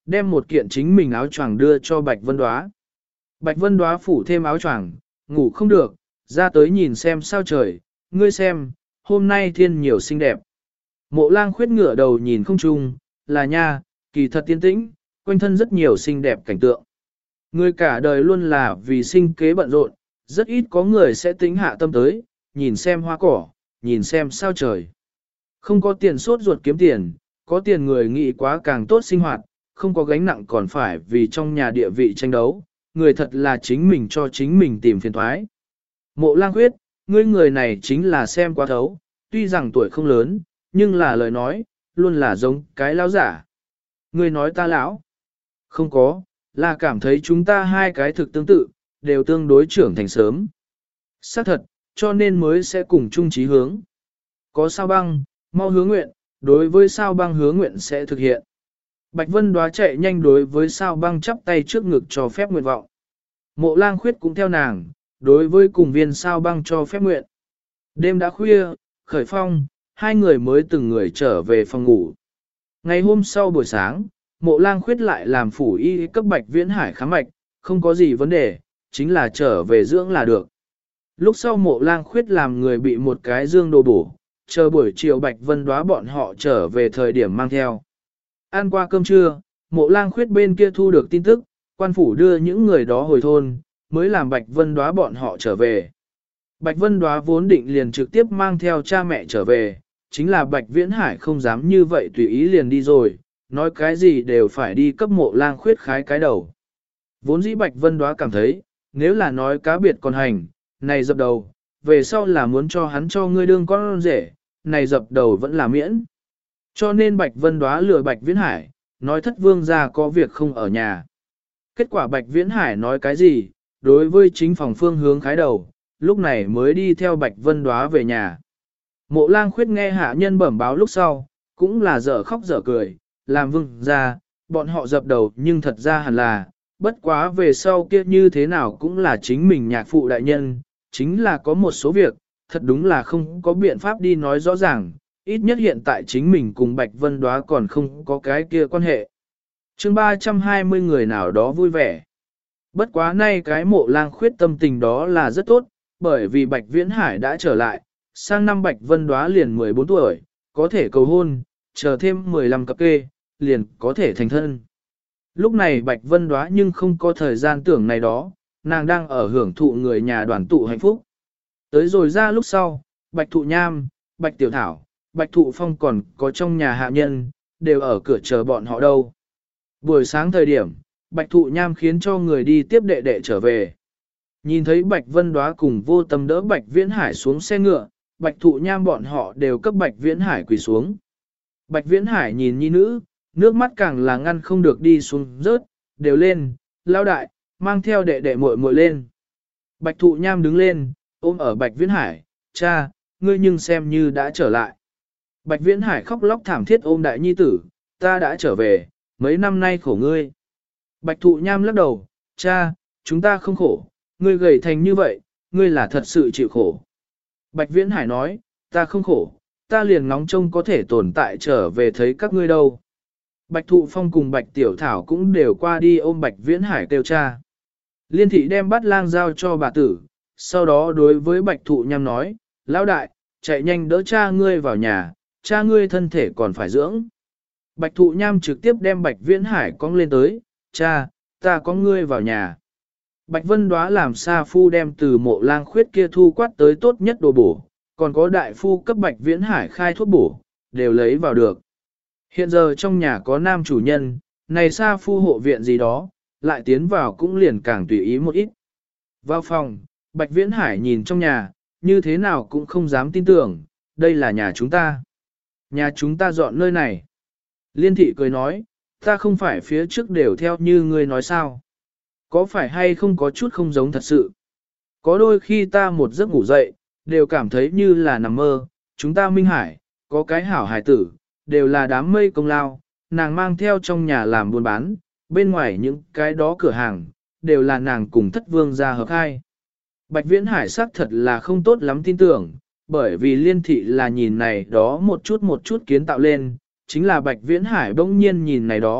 đem một kiện chính mình áo choàng đưa cho Bạch Vân Đóa. Bạch Vân Đóa phủ thêm áo choàng, ngủ không được, ra tới nhìn xem sao trời, ngươi xem, hôm nay thiên nhiều xinh đẹp. Mộ Lang Khuyết ngửa đầu nhìn không trung, là nha, kỳ thật tiên tĩnh, quanh thân rất nhiều xinh đẹp cảnh tượng. Người cả đời luôn là vì sinh kế bận rộn, rất ít có người sẽ tính hạ tâm tới, nhìn xem hoa cỏ, nhìn xem sao trời. Không có tiền sốt ruột kiếm tiền, có tiền người nghĩ quá càng tốt sinh hoạt, không có gánh nặng còn phải vì trong nhà địa vị tranh đấu, người thật là chính mình cho chính mình tìm phiền thoái. Mộ Lang Khuyết, ngươi người này chính là xem quá thấu, tuy rằng tuổi không lớn, nhưng là lời nói, luôn là giống cái lão giả. Ngươi nói ta lão? Không có, là cảm thấy chúng ta hai cái thực tương tự, đều tương đối trưởng thành sớm. Xác thật, cho nên mới sẽ cùng chung chí hướng. Có Sao Băng, mau hứa nguyện, đối với Sao Băng hứa nguyện sẽ thực hiện. Bạch Vân Đóa chạy nhanh đối với Sao Băng chắp tay trước ngực cho phép nguyện vọng. Mộ Lang Khuyết cũng theo nàng, đối với cùng viên Sao Băng cho phép nguyện. Đêm đã khuya, khởi phong, hai người mới từng người trở về phòng ngủ. Ngày hôm sau buổi sáng, Mộ Lang Khuyết lại làm phủ y cấp Bạch Viễn Hải khám mạch, không có gì vấn đề, chính là trở về dưỡng là được. Lúc sau Mộ Lang Khuyết làm người bị một cái dương đồ bổ, chờ buổi chiều Bạch Vân Đóa bọn họ trở về thời điểm mang theo. Ăn qua cơm trưa, Mộ Lang Khuyết bên kia thu được tin tức, quan phủ đưa những người đó hồi thôn, mới làm Bạch Vân Đóa bọn họ trở về. Bạch Vân Đóa vốn định liền trực tiếp mang theo cha mẹ trở về, chính là Bạch Viễn Hải không dám như vậy tùy ý liền đi rồi, nói cái gì đều phải đi cấp Mộ Lang Khuyết khái cái đầu. Vốn dĩ Bạch Vân Đóa cảm thấy, nếu là nói cá biệt còn hành, này dập đầu, về sau là muốn cho hắn cho ngươi đương con rể, này dập đầu vẫn là miễn. Cho nên Bạch Vân Đóa lừa Bạch Viễn Hải, nói thất vương gia có việc không ở nhà. Kết quả Bạch Viễn Hải nói cái gì, đối với chính phòng phương hướng khái đầu, lúc này mới đi theo Bạch Vân Đóa về nhà. Mộ Lang Khuyết nghe hạ nhân bẩm báo lúc sau, cũng là dở khóc dở cười, làm vương gia, bọn họ dập đầu nhưng thật ra hẳn là, bất quá về sau kia như thế nào cũng là chính mình nhạc phụ đại nhân, chính là có một số việc, thật đúng là không có biện pháp đi nói rõ ràng, ít nhất hiện tại chính mình cùng Bạch Vân Đóa còn không có cái kia quan hệ. Chương 320 người nào đó vui vẻ. Bất quá nay cái Mộ Lang Khuyết tâm tình đó là rất tốt, bởi vì Bạch Viễn Hải đã trở lại, sang năm Bạch Vân Đóa liền 14 tuổi, có thể cầu hôn, chờ thêm 15 cặp kê, liền có thể thành thân. Lúc này Bạch Vân Đóa nhưng không có thời gian tưởng này đó, nàng đang ở hưởng thụ người nhà đoàn tụ hạnh phúc. Tới rồi ra lúc sau, Bạch Thụ Nham, Bạch Tiểu Thảo, Bạch Thụ Phong còn có trong nhà hạ nhân, đều ở cửa chờ bọn họ đâu. Buổi sáng thời điểm, Bạch Thụ Nham khiến cho người đi tiếp đệ đệ trở về. Nhìn thấy Bạch Vân Đóa cùng Vô Tâm đỡ Bạch Viễn Hải xuống xe ngựa, Bạch Thụ Nham bọn họ đều cấp Bạch Viễn Hải quỳ xuống. Bạch Viễn Hải nhìn nhi nữ, nước mắt càng là ngăn không được đi xuống rớt, đều lên, lao đại, mang theo đệ đệ muội muội lên. Bạch Thụ Nham đứng lên, ôm ở Bạch Viễn Hải, cha, ngươi nhưng xem như đã trở lại. Bạch Viễn Hải khóc lóc thảm thiết ôm đại nhi tử, ta đã trở về, mấy năm nay khổ ngươi. Bạch Thụ Nham lắc đầu, cha, chúng ta không khổ, ngươi gầy thành như vậy, ngươi là thật sự chịu khổ. Bạch Viễn Hải nói, ta không khổ, ta liền ngóng trông có thể tồn tại trở về thấy các ngươi đâu. Bạch Thụ Phong cùng Bạch Tiểu Thảo cũng đều qua đi ôm Bạch Viễn Hải kêu cha. Liên thị đem bát lang giao cho bà tử, sau đó đối với Bạch Thụ Nham nói, lão đại, chạy nhanh đỡ cha ngươi vào nhà, cha ngươi thân thể còn phải dưỡng. Bạch Thụ Nham trực tiếp đem Bạch Viễn Hải cong lên tới, cha, ta có ngươi vào nhà. Bạch Vân Đóa làm sa phu đem từ Mộ Lang Khuyết kia thu quát tới tốt nhất đồ bổ, còn có đại phu cấp Bạch Viễn Hải khai thuốc bổ, đều lấy vào được. Hiện giờ trong nhà có nam chủ nhân, này sa phu hộ viện gì đó, lại tiến vào cũng liền càng tùy ý một ít. Vào phòng, Bạch Viễn Hải nhìn trong nhà, như thế nào cũng không dám tin tưởng, đây là nhà chúng ta. Nhà chúng ta dọn nơi này. Liên thị cười nói, ta không phải phía trước đều theo như ngươi nói sao. Có phải hay không có chút không giống thật sự. Có đôi khi ta một giấc ngủ dậy, đều cảm thấy như là nằm mơ, chúng ta Minh Hải, có cái hảo hải tử, đều là đám mây công lao, nàng mang theo trong nhà làm buôn bán, bên ngoài những cái đó cửa hàng, đều là nàng cùng thất vương ra hợp hai. Bạch Viễn Hải xác thật là không tốt lắm tin tưởng, bởi vì liên thị là nhìn này đó một chút kiến tạo lên, chính là Bạch Viễn Hải bỗng nhiên nhìn này đó,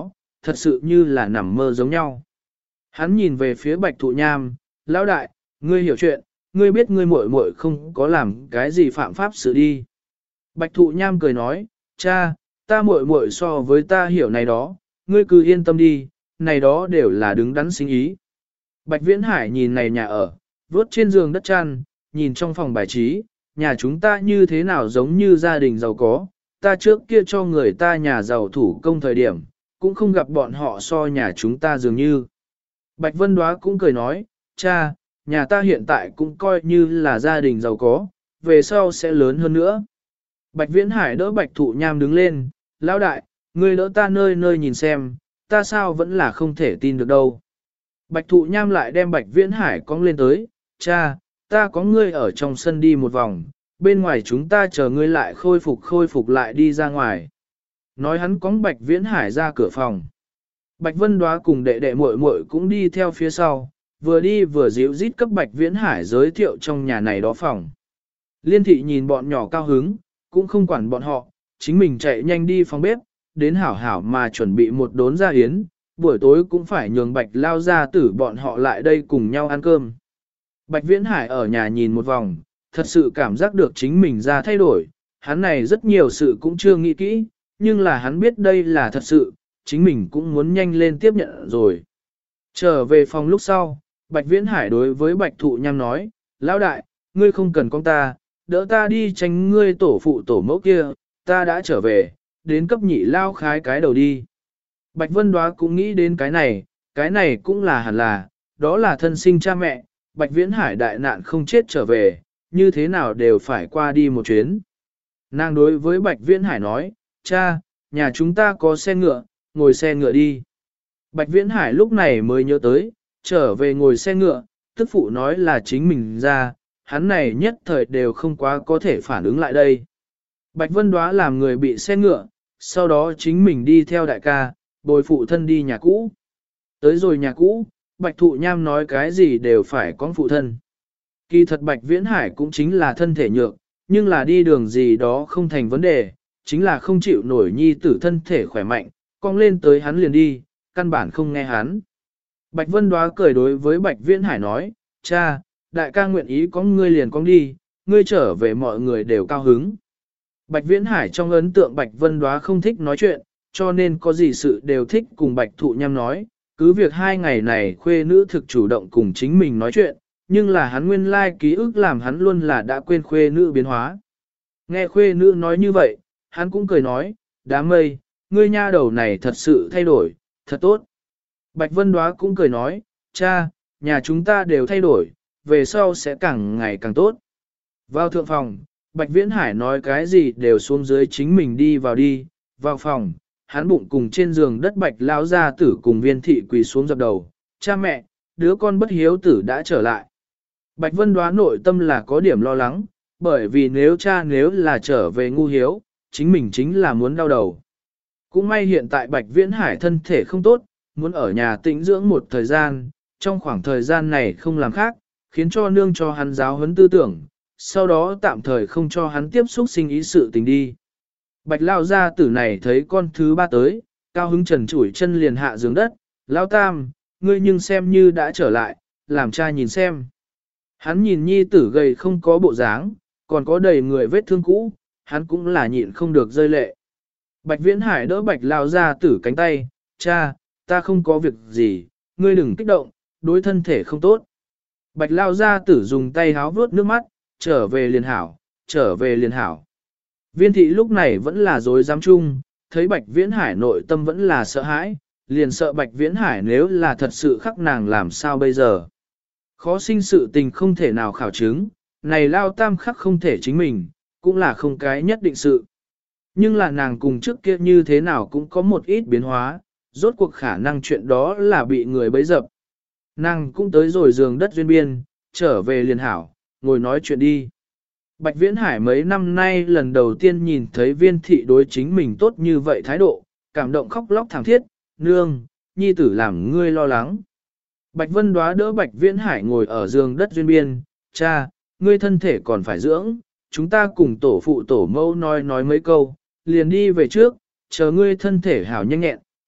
thật sự như là nằm mơ giống nhau. Hắn nhìn về phía Bạch Thụ Nham, lão đại, ngươi hiểu chuyện, ngươi biết ngươi muội muội không có làm cái gì phạm pháp sự đi. Bạch Thụ Nham cười nói, cha, ta muội muội so với ta hiểu này đó, ngươi cứ yên tâm đi, này đó đều là đứng đắn sinh ý. Bạch Viễn Hải nhìn này nhà ở, vuốt trên giường đất chăn, nhìn trong phòng bài trí, nhà chúng ta như thế nào giống như gia đình giàu có, ta trước kia cho người ta nhà giàu thủ công thời điểm, cũng không gặp bọn họ so nhà chúng ta dường như. Bạch Vân Đóa cũng cười nói, cha, nhà ta hiện tại cũng coi như là gia đình giàu có, về sau sẽ lớn hơn nữa. Bạch Viễn Hải đỡ Bạch Thụ Nham đứng lên, lão đại, ngươi đỡ ta nơi nơi nhìn xem, ta sao vẫn là không thể tin được đâu. Bạch Thụ Nham lại đem Bạch Viễn Hải cong lên tới, cha, ta có ngươi ở trong sân đi một vòng, bên ngoài chúng ta chờ ngươi lại khôi phục lại đi ra ngoài. Nói hắn cóng Bạch Viễn Hải ra cửa phòng. Bạch Vân Đóa cùng đệ đệ muội muội cũng đi theo phía sau, vừa đi vừa dịu rít cấp Bạch Viễn Hải giới thiệu trong nhà này đó phòng. Liên thị nhìn bọn nhỏ cao hứng, cũng không quản bọn họ, chính mình chạy nhanh đi phòng bếp, đến hảo hảo mà chuẩn bị một đốn gia yến, buổi tối cũng phải nhường Bạch lao gia tử bọn họ lại đây cùng nhau ăn cơm. Bạch Viễn Hải ở nhà nhìn một vòng, thật sự cảm giác được chính mình ra thay đổi, hắn này rất nhiều sự cũng chưa nghĩ kỹ, nhưng là hắn biết đây là thật sự, chính mình cũng muốn nhanh lên tiếp nhận rồi. Trở về phòng lúc sau, Bạch Viễn Hải đối với Bạch Thụ Nham nói, lão đại, ngươi không cần con ta, đỡ ta đi tranh ngươi tổ phụ tổ mẫu kia, ta đã trở về, đến cấp nhị lao khái cái đầu đi. Bạch Vân Đóa cũng nghĩ đến cái này cũng là hẳn là, đó là thân sinh cha mẹ, Bạch Viễn Hải đại nạn không chết trở về, như thế nào đều phải qua đi một chuyến. Nàng đối với Bạch Viễn Hải nói, cha, nhà chúng ta có xe ngựa, ngồi xe ngựa đi. Bạch Viễn Hải lúc này mới nhớ tới, trở về ngồi xe ngựa, tức phụ nói là chính mình ra, hắn này nhất thời đều không quá có thể phản ứng lại đây. Bạch Vân Đóa làm người bị xe ngựa, sau đó chính mình đi theo đại ca, bồi phụ thân đi nhà cũ. Tới rồi nhà cũ, Bạch Thụ Nham nói cái gì đều phải có phụ thân. Kỳ thật Bạch Viễn Hải cũng chính là thân thể nhược, nhưng là đi đường gì đó không thành vấn đề, chính là không chịu nổi nhi tử thân thể khỏe mạnh, cong lên tới hắn liền đi, căn bản không nghe hắn. Bạch Vân Đóa cười đối với Bạch Viễn Hải nói, cha, đại ca nguyện ý có ngươi liền con đi, ngươi trở về mọi người đều cao hứng. Bạch Viễn Hải trong ấn tượng Bạch Vân Đóa không thích nói chuyện, cho nên có gì sự đều thích cùng Bạch Thụ Nham nói, cứ việc 2 ngày này khuê nữ thực chủ động cùng chính mình nói chuyện, nhưng là hắn nguyên lai ký ức làm hắn luôn là đã quên khuê nữ biến hóa. Nghe khuê nữ nói như vậy, hắn cũng cười nói, đám mây, ngươi nha đầu này thật sự thay đổi, thật tốt. Bạch Vân Đóa cũng cười nói, cha, nhà chúng ta đều thay đổi, về sau sẽ càng ngày càng tốt. Vào thượng phòng, Bạch Viễn Hải nói cái gì đều xuống dưới chính mình đi, vào phòng, hắn bụng cùng trên giường đất Bạch lão gia tử cùng Viên thị quỳ xuống dập đầu, cha mẹ, đứa con bất hiếu tử đã trở lại. Bạch Vân Đóa nội tâm là có điểm lo lắng, bởi vì nếu là trở về ngu hiếu, chính mình chính là muốn đau đầu. Cũng may hiện tại Bạch Viễn Hải thân thể không tốt, muốn ở nhà tĩnh dưỡng một thời gian, trong khoảng thời gian này không làm khác, khiến cho nương cho hắn giáo huấn tư tưởng, sau đó tạm thời không cho hắn tiếp xúc sinh ý sự tình đi. Bạch lao gia tử này thấy con thứ 3 tới, cao hứng trần chủi chân liền hạ giường đất, lao tam, ngươi nhưng xem như đã trở lại, làm cha nhìn xem. Hắn nhìn nhi tử gầy không có bộ dáng, còn có đầy người vết thương cũ, hắn cũng là nhịn không được rơi lệ. Bạch Viễn Hải đỡ Bạch lao gia tử cánh tay, cha, ta không có việc gì, ngươi đừng kích động, đối thân thể không tốt. Bạch lao gia tử dùng tay háo vuốt nước mắt, trở về liền hảo, trở về liền hảo. Viên thị lúc này vẫn là dối dám chung, thấy Bạch Viễn Hải nội tâm vẫn là sợ hãi, liền sợ Bạch Viễn Hải nếu là thật sự khắc nàng làm sao bây giờ. Khó sinh sự tình không thể nào khảo chứng, này lao tam khắc không thể chính mình, cũng là không cái nhất định sự. Nhưng là nàng cùng trước kia như thế nào cũng có một ít biến hóa, rốt cuộc khả năng chuyện đó là bị người bấy dập. Nàng cũng tới rồi giường đất duyên biên, trở về liền hảo, ngồi nói chuyện đi. Bạch Viễn Hải mấy năm nay lần đầu tiên nhìn thấy Viên thị đối chính mình tốt như vậy thái độ, cảm động khóc lóc thảm thiết, nương, nhi tử làm ngươi lo lắng. Bạch Vân Đóa đỡ Bạch Viễn Hải ngồi ở giường đất duyên biên, cha, ngươi thân thể còn phải dưỡng, chúng ta cùng tổ phụ tổ mẫu nói mấy câu, liền đi về trước, chờ ngươi thân thể hảo nhanh nhẹn,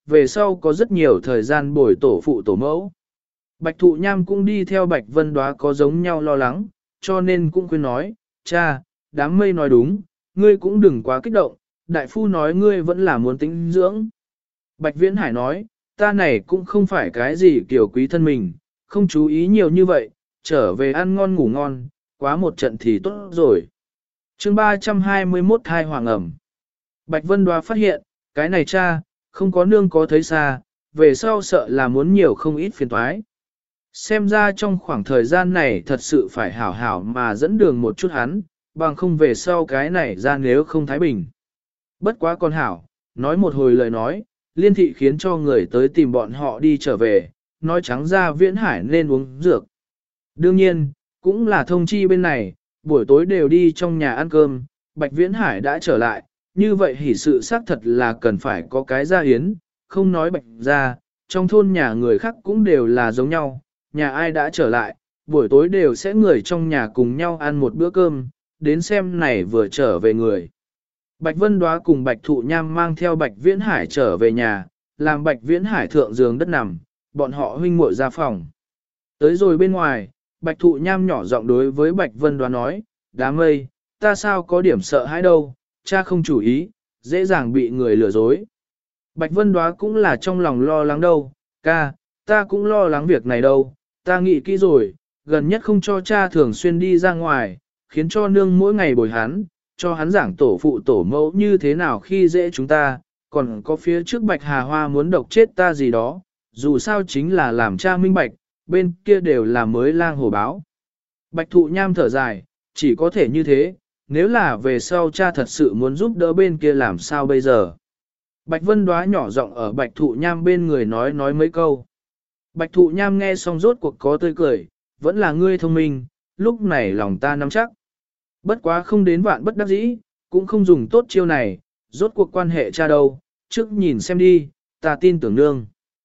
về sau có rất nhiều thời gian bồi tổ phụ tổ mẫu. Bạch Thụ Nham cũng đi theo Bạch Vân Đóa có giống nhau lo lắng, cho nên cũng khuyên nói, cha, đám mây nói đúng, ngươi cũng đừng quá kích động, đại phu nói ngươi vẫn là muốn tĩnh dưỡng. Bạch Viễn Hải nói, ta này cũng không phải cái gì kiểu quý thân mình, không chú ý nhiều như vậy, trở về ăn ngon ngủ ngon, quá một trận thì tốt rồi. Chương 321 thai hoàng ẩm. Bạch Vân Đóa phát hiện, cái này cha, không có nương có thấy xa, về sau sợ là muốn nhiều không ít phiền toái. Xem ra trong khoảng thời gian này thật sự phải hảo hảo mà dẫn đường một chút hắn, bằng không về sau cái này ra nếu không thái bình. Bất quá con hảo, nói một hồi lời nói, Liên thị khiến cho người tới tìm bọn họ đi trở về, nói trắng ra Viễn Hải nên uống dược. Đương nhiên, cũng là thông chi bên này, buổi tối đều đi trong nhà ăn cơm, Bạch Viễn Hải đã trở lại, như vậy hỉ sự xác thật là cần phải có cái gia hiến, không nói Bạch gia, trong thôn nhà người khác cũng đều là giống nhau, nhà ai đã trở lại, buổi tối đều sẽ người trong nhà cùng nhau ăn một bữa cơm, đến xem này vừa trở về người. Bạch Vân Đóa cùng Bạch Thụ Nham mang theo Bạch Viễn Hải trở về nhà, làm Bạch Viễn Hải thượng giường đất nằm, bọn họ huynh muội ra phòng. Tới rồi bên ngoài, Bạch Thụ Nham nhỏ giọng đối với Bạch Vân Đóa nói, đám mây, ta sao có điểm sợ hãi đâu, cha không chủ ý, dễ dàng bị người lừa dối. Bạch Vân Đóa cũng là trong lòng lo lắng đâu, ca, ta cũng lo lắng việc này đâu, ta nghĩ kỹ rồi, gần nhất không cho cha thường xuyên đi ra ngoài, khiến cho nương mỗi ngày bồi hắn, cho hắn giảng tổ phụ tổ mẫu như thế nào khi dễ chúng ta, còn có phía trước Bạch Hà Hoa muốn độc chết ta gì đó, dù sao chính là làm cha minh bạch, bên kia đều là mới lang hồ báo. Bạch Thụ Nham thở dài, chỉ có thể như thế, nếu là về sau cha thật sự muốn giúp đỡ bên kia làm sao bây giờ. Bạch Vân Đóa nhỏ giọng ở Bạch Thụ Nham bên người nói mấy câu. Bạch Thụ Nham nghe xong rốt cuộc có tươi cười, vẫn là ngươi thông minh, lúc này lòng ta nắm chắc. Bất quá không đến vạn bất đắc dĩ, cũng không dùng tốt chiêu này, rốt cuộc quan hệ cha đâu, trước nhìn xem đi, ta tin tưởng nương.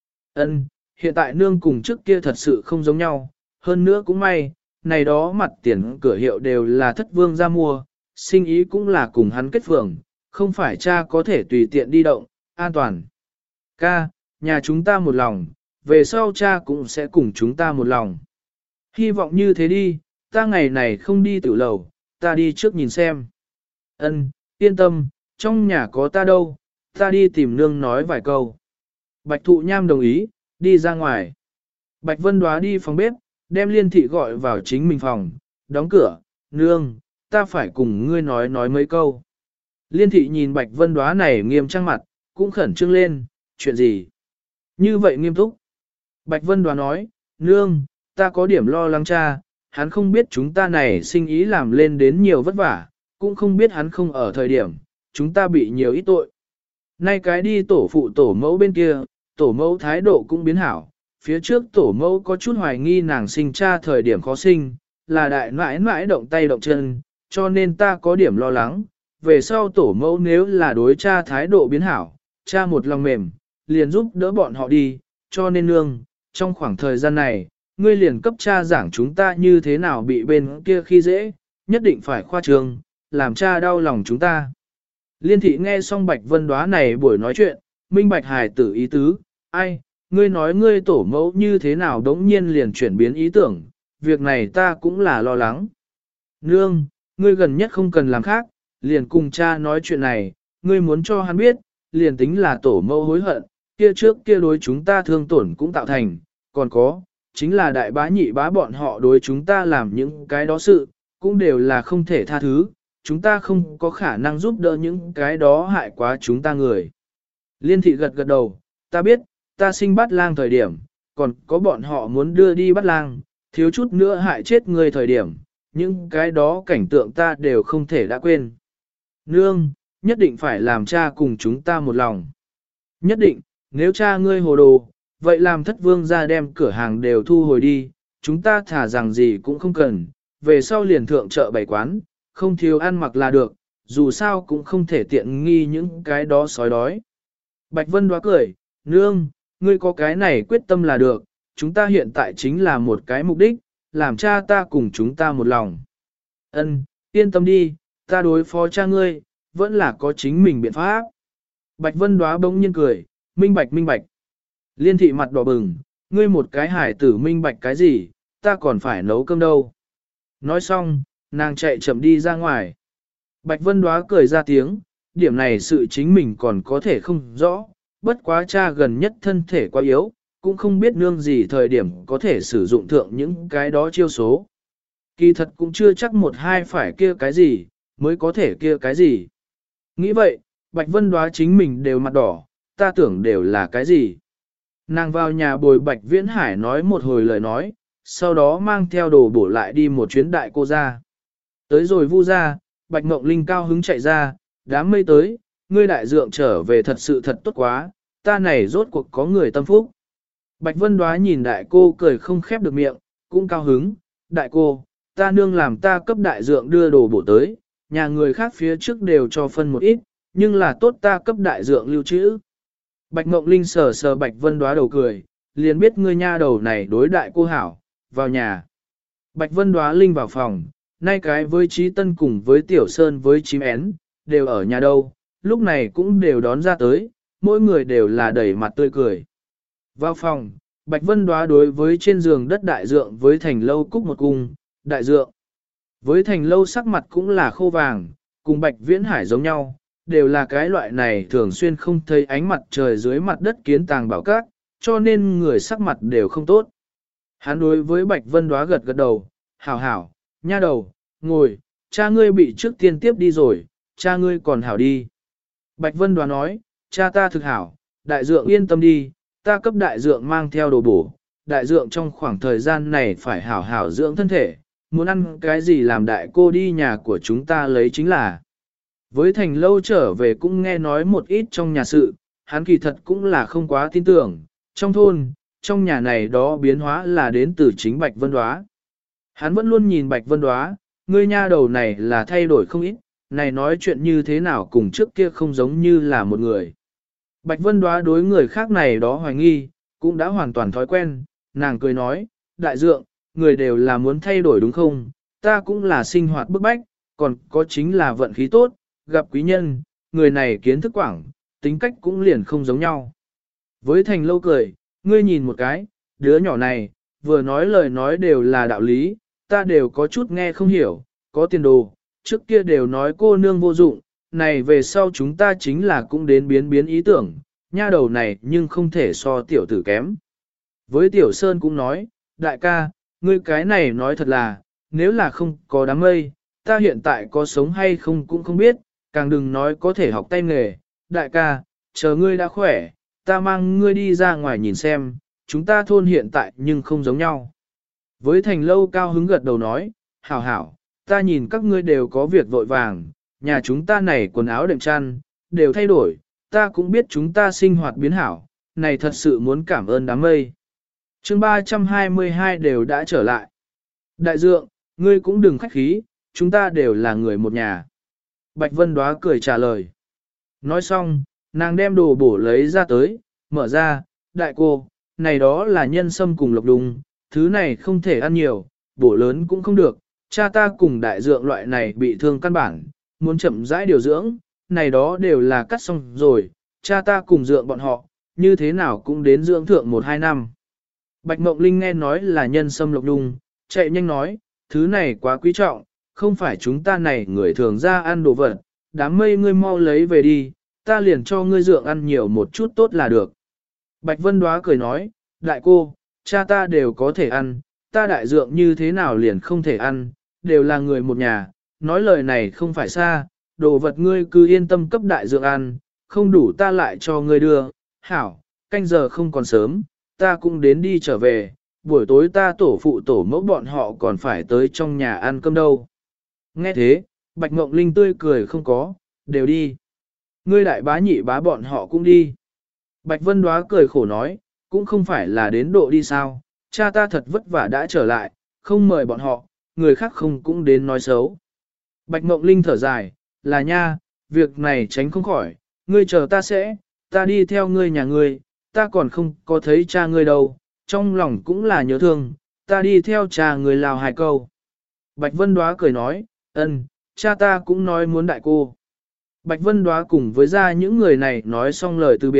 Ân, hiện tại nương cùng trước kia thật sự không giống nhau, hơn nữa cũng may, này đó mặt tiền cửa hiệu đều là thất vương ra mua, sinh ý cũng là cùng hắn kết phường, không phải cha có thể tùy tiện đi động, an toàn. Ca, nhà chúng ta một lòng, về sau cha cũng sẽ cùng chúng ta một lòng. Hy vọng như thế đi, ta ngày này không đi tiểu lầu, ta đi trước nhìn xem. Ân, yên tâm, trong nhà có ta đâu, ta đi tìm nương nói vài câu. Bạch Thụ Nham đồng ý, đi ra ngoài. Bạch Vân Đóa đi phòng bếp, đem Liên thị gọi vào chính mình phòng, đóng cửa, nương, ta phải cùng ngươi nói mấy câu. Liên thị nhìn Bạch Vân Đóa này nghiêm trang mặt, cũng khẩn trương lên, chuyện gì? Như vậy nghiêm túc. Bạch Vân Đóa nói, nương, ta có điểm lo lắng cha, hắn không biết chúng ta này sinh ý làm lên đến nhiều vất vả, cũng không biết hắn không ở thời điểm, chúng ta bị nhiều ít tội. Nay cái đi tổ phụ tổ mẫu bên kia, tổ mẫu thái độ cũng biến hảo, phía trước tổ mẫu có chút hoài nghi nàng sinh cha thời điểm khó sinh, là đại nãi nãi động tay động chân, cho nên ta có điểm lo lắng, về sau tổ mẫu nếu là đối cha thái độ biến hảo, cha một lòng mềm, liền giúp đỡ bọn họ đi, cho nên nương, trong khoảng thời gian này, ngươi liền cấp cha giảng chúng ta như thế nào bị bên kia khi dễ, nhất định phải khoa trương, làm cha đau lòng chúng ta. Liên thị nghe xong Bạch Vân Đóa này buổi nói chuyện, minh bạch hài tử ý tứ, ai, ngươi nói ngươi tổ mẫu như thế nào đống nhiên liền chuyển biến ý tưởng, việc này ta cũng là lo lắng. Nương, ngươi gần nhất không cần làm khác, liền cùng cha nói chuyện này, ngươi muốn cho hắn biết, liền tính là tổ mẫu hối hận, kia trước kia đối chúng ta thương tổn cũng tạo thành, còn có, chính là đại bá nhị bá bọn họ đối chúng ta làm những cái đó sự, cũng đều là không thể tha thứ, chúng ta không có khả năng giúp đỡ những cái đó hại quá chúng ta người. Liên thị gật gật đầu, ta biết, ta sinh bắt lang thời điểm, còn có bọn họ muốn đưa đi bắt lang, thiếu chút nữa hại chết người thời điểm, những cái đó cảnh tượng ta đều không thể đã quên. Nương, nhất định phải làm cha cùng chúng ta một lòng. Nhất định, nếu cha ngươi hồ đồ, vậy làm thất vương ra đem cửa hàng đều thu hồi đi, chúng ta thả rằng gì cũng không cần, về sau liền thượng chợ bày quán, không thiếu ăn mặc là được, dù sao cũng không thể tiện nghi những cái đó sói đói. Bạch Vân Đóa cười, nương, ngươi có cái này quyết tâm là được, chúng ta hiện tại chính là một cái mục đích, làm cha ta cùng chúng ta một lòng. Ân, yên tâm đi, ta đối phó cha ngươi, vẫn là có chính mình biện pháp. Bạch Vân Đóa bỗng nhiên cười, minh bạch minh bạch. Liên thị mặt đỏ bừng, ngươi một cái hải tử minh bạch cái gì, ta còn phải nấu cơm đâu. Nói xong, nàng chạy chậm đi ra ngoài. Bạch Vân Đóa cười ra tiếng, điểm này sự chính mình còn có thể không rõ, bất quá cha gần nhất thân thể quá yếu, cũng không biết nương gì thời điểm có thể sử dụng thượng những cái đó chiêu số. Kỳ thật cũng chưa chắc một hai phải kia cái gì, mới có thể kia cái gì. Nghĩ vậy, Bạch Vân Đóa chính mình đều mặt đỏ, ta tưởng đều là cái gì. Nàng vào nhà bồi Bạch Viễn Hải nói một hồi lời nói, sau đó mang theo đồ bổ lại đi một chuyến đại cô ra. Tới rồi Vu ra, Bạch Ngộng Linh cao hứng chạy ra, đám mây tới, ngươi đại dượng trở về thật sự thật tốt quá, ta này rốt cuộc có người tâm phúc. Bạch Vân Đóa nhìn đại cô cười không khép được miệng, cũng cao hứng, đại cô, ta nương làm ta cấp đại dượng đưa đồ bổ tới, nhà người khác phía trước đều cho phân một ít, nhưng là tốt ta cấp đại dượng lưu trữ. Bạch Ngộng Linh sờ sờ Bạch Vân Đóa đầu cười, liền biết ngươi nha đầu này đối đại cô hảo, vào nhà. Bạch Vân Đóa Linh vào phòng, nay cái với Trí Tân cùng với Tiểu Sơn với Chím Én, đều ở nhà đâu, lúc này cũng đều đón ra tới, mỗi người đều là đẩy mặt tươi cười. Vào phòng, Bạch Vân Đóa đối với trên giường đất đại dượng với Thành Lâu cúc một cung, đại dượng. Với Thành Lâu sắc mặt cũng là khô vàng, cùng Bạch Viễn Hải giống nhau, đều là cái loại này thường xuyên không thấy ánh mặt trời dưới mặt đất kiến tàng bảo cát, cho nên người sắc mặt đều không tốt. Hắn đối với Bạch Vân Đóa gật gật đầu, hảo hảo, nha đầu, ngồi, cha ngươi bị trước tiên tiếp đi rồi, cha ngươi còn hảo đi. Bạch Vân Đóa nói, cha ta thực hảo, đại dượng yên tâm đi, ta cấp đại dượng mang theo đồ bổ, đại dượng trong khoảng thời gian này phải hảo hảo dưỡng thân thể, muốn ăn cái gì làm đại cô đi nhà của chúng ta lấy chính là. Với Thành Lâu trở về cũng nghe nói một ít trong nhà sự, hắn kỳ thật cũng là không quá tin tưởng, trong thôn, trong nhà này đó biến hóa là đến từ chính Bạch Vân Đóa. Hắn vẫn luôn nhìn Bạch Vân Đóa, ngươi nha đầu này là thay đổi không ít, này nói chuyện như thế nào cùng trước kia không giống như là một người. Bạch Vân Đóa đối người khác này đó hoài nghi, cũng đã hoàn toàn thói quen, nàng cười nói, đại dượng, người đều là muốn thay đổi đúng không, ta cũng là sinh hoạt bức bách, còn có chính là vận khí tốt, gặp quý nhân, người này kiến thức quảng, tính cách cũng liền không giống nhau. Với Thành Lâu cười, ngươi nhìn một cái, đứa nhỏ này, vừa nói lời nói đều là đạo lý, ta đều có chút nghe không hiểu, có tiền đồ, trước kia đều nói cô nương vô dụng, này về sau chúng ta chính là cũng đến biến biến ý tưởng, nha đầu này nhưng không thể so tiểu tử kém. Với Tiểu Sơn cũng nói, đại ca, ngươi cái này nói thật là, nếu là không có đám mây, ta hiện tại có sống hay không cũng không biết, càng đừng nói có thể học tay nghề, đại ca, chờ ngươi đã khỏe, ta mang ngươi đi ra ngoài nhìn xem, chúng ta thôn hiện tại nhưng không giống nhau. Với Thành Lâu cao hứng gật đầu nói, hảo hảo, ta nhìn các ngươi đều có việc vội vàng, nhà chúng ta này quần áo đệm chăn, đều thay đổi, ta cũng biết chúng ta sinh hoạt biến hảo, này thật sự muốn cảm ơn đám mây. Chương 322 đều đã trở lại. Đại dượng, ngươi cũng đừng khách khí, chúng ta đều là người một nhà. Bạch Vân Đóa cười trả lời. Nói xong, nàng đem đồ bổ lấy ra tới, mở ra, đại cô, này đó là nhân sâm cùng lộc đùng, thứ này không thể ăn nhiều, bổ lớn cũng không được, cha ta cùng đại dượng loại này bị thương căn bản, muốn chậm rãi điều dưỡng, này đó đều là cắt xong rồi, cha ta cùng dượng bọn họ, như thế nào cũng đến dưỡng thượng 1-2 năm. Bạch Mộng Linh nghe nói là nhân sâm lộc đùng, chạy nhanh nói, thứ này quá quý trọng, không phải chúng ta này người thường ra ăn đồ vật, đám mây ngươi mau lấy về đi, ta liền cho ngươi dượng ăn nhiều một chút tốt là được. Bạch Vân Đóa cười nói, đại cô, cha ta đều có thể ăn, ta đại dượng như thế nào liền không thể ăn, đều là người một nhà, nói lời này không phải xa, đồ vật ngươi cứ yên tâm cấp đại dượng ăn, không đủ ta lại cho ngươi đưa, hảo, canh giờ không còn sớm, ta cũng đến đi trở về, buổi tối ta tổ phụ tổ mẫu bọn họ còn phải tới trong nhà ăn cơm đâu. Nghe thế, Bạch Ngộng Linh tươi cười không có, đều đi. Ngươi đại bá nhị bá bọn họ cũng đi. Bạch Vân Đóa cười khổ nói, cũng không phải là đến độ đi sao, cha ta thật vất vả đã trở lại, không mời bọn họ, người khác không cũng đến nói xấu. Bạch Ngộng Linh thở dài, là nha, việc này tránh không khỏi, ngươi chờ ta đi theo ngươi nhà ngươi, ta còn không có thấy cha ngươi đâu, trong lòng cũng là nhớ thương, ta đi theo cha ngươi lào 2 câu. Bạch Vân Đóa cười nói, ân, cha ta cũng nói muốn đại cô. Bạch Vân Đóa cùng với ra những người này nói xong lời từ biệt,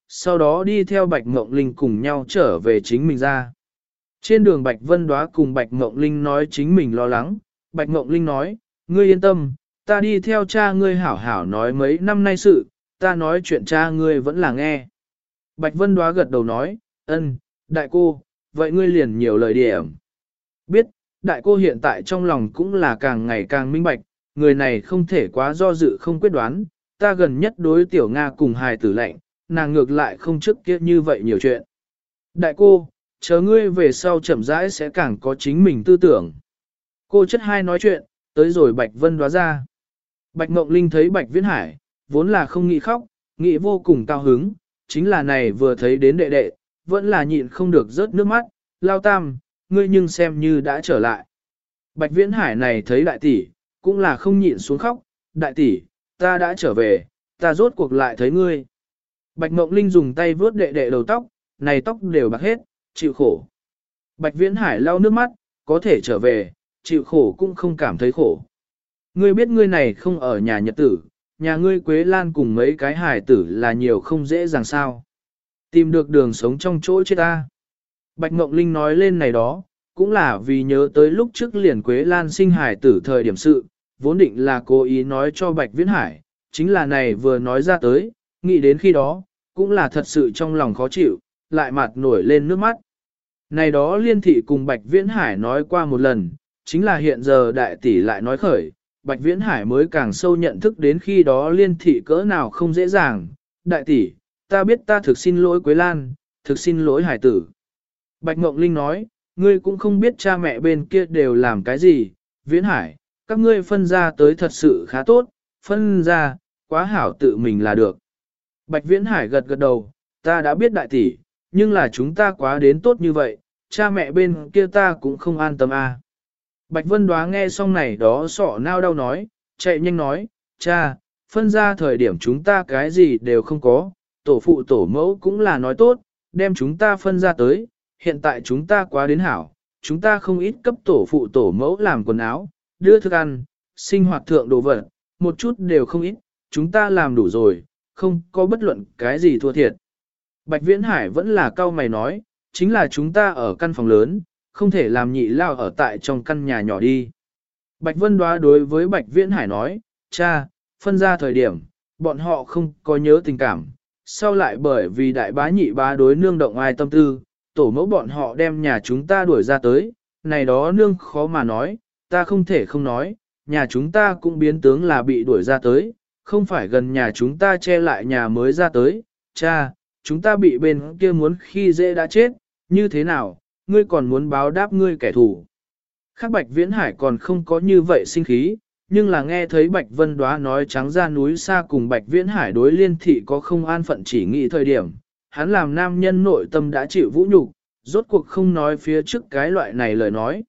sau đó đi theo Bạch Ngộng Linh cùng nhau trở về chính mình ra. Trên đường Bạch Vân Đóa cùng Bạch Ngộng Linh nói chính mình lo lắng, Bạch Ngộng Linh nói, ngươi yên tâm, ta đi theo cha ngươi hảo hảo nói mấy năm nay sự, ta nói chuyện cha ngươi vẫn là nghe. Bạch Vân Đóa gật đầu nói, ân, đại cô, vậy ngươi liền nhiều lời điểm. Biết, đại cô hiện tại trong lòng cũng là càng ngày càng minh bạch, người này không thể quá do dự không quyết đoán, ta gần nhất đối tiểu Nga cùng hài tử lệnh, nàng ngược lại không trước kia như vậy nhiều chuyện. Đại cô, chờ ngươi về sau chậm rãi sẽ càng có chính mình tư tưởng. Cô chất hai nói chuyện, tới rồi Bạch Vân Đóa ra. Bạch Ngộng Linh thấy Bạch Viễn Hải, vốn là không nghĩ khóc, nghĩ vô cùng cao hứng, chính là này vừa thấy đến đệ đệ, vẫn là nhịn không được rớt nước mắt, lao tam, ngươi nhưng xem như đã trở lại. Bạch Viễn Hải này thấy đại tỷ, cũng là không nhịn xuống khóc, đại tỷ, ta đã trở về, ta rốt cuộc lại thấy ngươi. Bạch Ngộng Linh dùng tay vướt đệ đệ đầu tóc, này tóc đều bạc hết, chịu khổ. Bạch Viễn Hải lau nước mắt, có thể trở về, chịu khổ cũng không cảm thấy khổ. Ngươi biết ngươi này không ở nhà nhật tử, nhà ngươi Quế Lan cùng mấy cái hải tử là nhiều không dễ dàng sao. Tìm được đường sống trong chỗ chết ta. Bạch Ngộng Linh nói lên này đó, cũng là vì nhớ tới lúc trước liền Quế Lan sinh hải tử thời điểm sự, vốn định là cố ý nói cho Bạch Viễn Hải, chính là này vừa nói ra tới, nghĩ đến khi đó, cũng là thật sự trong lòng khó chịu, lại mặt nổi lên nước mắt. Này đó Liên Thị cùng Bạch Viễn Hải nói qua một lần, chính là hiện giờ đại tỷ lại nói khởi, Bạch Viễn Hải mới càng sâu nhận thức đến khi đó Liên Thị cỡ nào không dễ dàng. Đại tỷ, ta biết ta thực xin lỗi Quế Lan, thực xin lỗi Hải tử. Bạch Ngộng Linh nói, ngươi cũng không biết cha mẹ bên kia đều làm cái gì, Viễn Hải, các ngươi phân ra tới thật sự khá tốt, phân ra, quá hảo tự mình là được. Bạch Viễn Hải gật gật đầu, ta đã biết đại tỷ, nhưng là chúng ta quá đến tốt như vậy, cha mẹ bên kia ta cũng không an tâm à. Bạch Vân Đóa nghe xong này đó sọ nao đau nói, chạy nhanh nói, cha, phân ra thời điểm chúng ta cái gì đều không có, tổ phụ tổ mẫu cũng là nói tốt, đem chúng ta phân ra tới, hiện tại chúng ta quá đến hảo, chúng ta không ít cấp tổ phụ tổ mẫu làm quần áo, đưa thức ăn, sinh hoạt thượng đồ vật, một chút đều không ít, chúng ta làm đủ rồi, không có bất luận cái gì thua thiệt. Bạch Viễn Hải vẫn là cao mày nói, chính là chúng ta ở căn phòng lớn, không thể làm nhị lao ở tại trong căn nhà nhỏ đi. Bạch Vân Đóa đối với Bạch Viễn Hải nói, cha, phân ra thời điểm, bọn họ không có nhớ tình cảm, sau lại bởi vì đại bá nhị bá đối nương động ai tâm tư, tổ mẫu bọn họ đem nhà chúng ta đuổi ra tới, này đó nương khó mà nói, ta không thể không nói, nhà chúng ta cũng biến tướng là bị đuổi ra tới, không phải gần nhà chúng ta che lại nhà mới ra tới, cha, chúng ta bị bên kia muốn khi dễ đã chết, như thế nào, ngươi còn muốn báo đáp ngươi kẻ thù. Khác Bạch Viễn Hải còn không có như vậy sinh khí, nhưng là nghe thấy Bạch Vân Đóa nói trắng ra núi xa cùng Bạch Viễn Hải đối Liên Thị có không an phận chỉ nghĩ thời điểm, hắn làm nam nhân nội tâm đã chịu vũ nhục, rốt cuộc không nói phía trước cái loại này lời nói.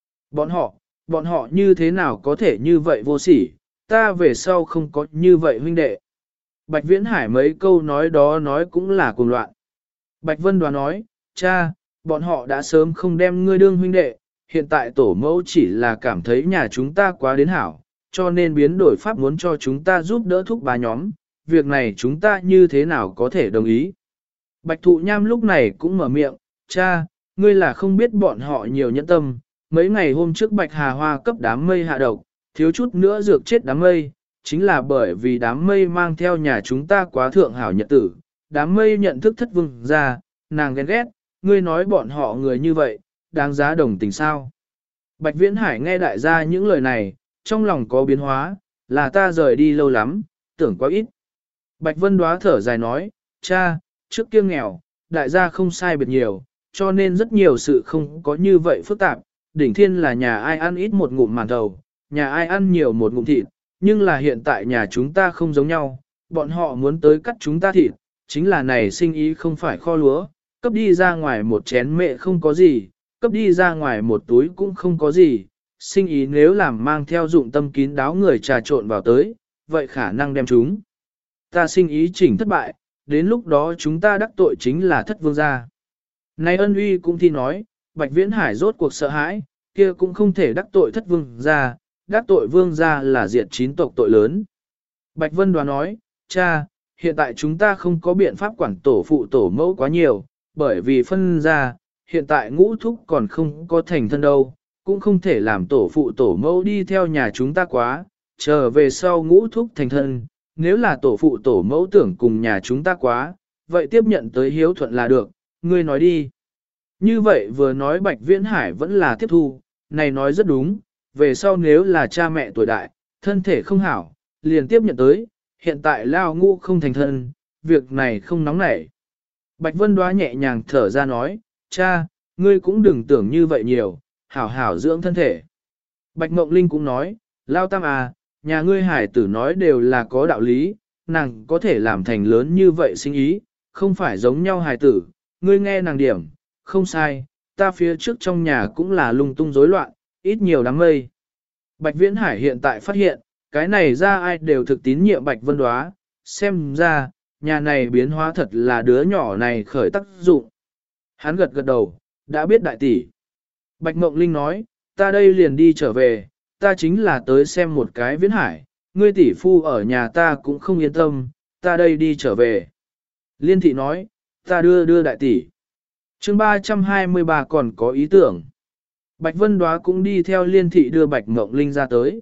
Bọn họ như thế nào có thể như vậy vô sỉ, ta về sau không có như vậy huynh đệ. Bạch Viễn Hải mấy câu nói đó nói cũng là cuồng loạn. Bạch Vân Đóa nói, cha, bọn họ đã sớm không đem ngươi đương huynh đệ, hiện tại tổ mẫu chỉ là cảm thấy nhà chúng ta quá đến hảo, cho nên biến đổi pháp muốn cho chúng ta giúp đỡ thúc bá nhóm, việc này chúng ta như thế nào có thể đồng ý. Bạch Thụ Nham lúc này cũng mở miệng, cha, ngươi là không biết bọn họ nhiều nhẫn tâm, mấy ngày hôm trước Bạch Hà Hoa cấp đám mây hạ độc, thiếu chút nữa dược chết đám mây, chính là bởi vì đám mây mang theo nhà chúng ta quá thượng hảo nhật tử, đám mây nhận thức thất vương ra, nàng ghen ghét, ngươi nói bọn họ người như vậy, đáng giá đồng tình sao. Bạch Viễn Hải nghe đại gia những lời này, trong lòng có biến hóa, là ta rời đi lâu lắm, tưởng quá ít. Bạch Vân Đóa thở dài nói, cha, trước kia nghèo, đại gia không sai biệt nhiều, cho nên rất nhiều sự không có như vậy phức tạp, đỉnh thiên là nhà ai ăn ít một ngụm màn thầu, nhà ai ăn nhiều một ngụm thịt, nhưng là hiện tại nhà chúng ta không giống nhau, bọn họ muốn tới cắt chúng ta thịt, chính là này sinh ý không phải kho lúa, cấp đi ra ngoài một chén mẹ không có gì, cấp đi ra ngoài một túi cũng không có gì, sinh ý nếu làm mang theo dụng tâm kín đáo người trà trộn vào tới, vậy khả năng đem chúng. Ta sinh ý chỉnh thất bại, đến lúc đó chúng ta đắc tội chính là thất vương gia. Này Ân Uy cũng thi nói, Bạch Viễn Hải rốt cuộc sợ hãi, kia cũng không thể đắc tội thất vương gia, đắc tội vương gia là diệt 9 tộc tội lớn. Bạch Vân Đoán nói, cha, hiện tại chúng ta không có biện pháp quản tổ phụ tổ mẫu quá nhiều, bởi vì phân ra, hiện tại ngũ thúc còn không có thành thân đâu, cũng không thể làm tổ phụ tổ mẫu đi theo nhà chúng ta quá, trở về sau ngũ thúc thành thân, nếu là tổ phụ tổ mẫu tưởng cùng nhà chúng ta quá, vậy tiếp nhận tới hiếu thuận là được, ngươi nói đi. Như vậy vừa nói Bạch Viễn Hải vẫn là tiếp thu, này nói rất đúng, về sau nếu là cha mẹ tuổi đại, thân thể không hảo, liền tiếp nhận tới, hiện tại lao ngũ không thành thân, việc này không nóng nảy. Bạch Vân Đoá nhẹ nhàng thở ra nói, cha, ngươi cũng đừng tưởng như vậy nhiều, hảo hảo dưỡng thân thể. Bạch Mộng Linh cũng nói, lao tam à, nhà ngươi hải tử nói đều là có đạo lý, nàng có thể làm thành lớn như vậy sinh ý, không phải giống nhau hải tử, ngươi nghe nàng điểm, không sai, ta phía trước trong nhà cũng là lung tung rối loạn, ít nhiều đám mây. Bạch Viễn Hải hiện tại phát hiện, cái này ra ai đều thực tín nhiệm Bạch Vân Đoá, xem ra, nhà này biến hóa thật là đứa nhỏ này khởi tác dụng. Hắn gật gật đầu, đã biết đại tỷ. Bạch Mộng Linh nói, ta đây liền đi trở về, ta chính là tới xem một cái Viễn Hải, ngươi tỷ phu ở nhà ta cũng không yên tâm, ta đây đi trở về. Liên thị nói, ta đưa đại tỷ. Chương 323 còn có ý tưởng. Bạch Vân Đoá cũng đi theo Liên thị đưa Bạch Mộng Linh ra tới.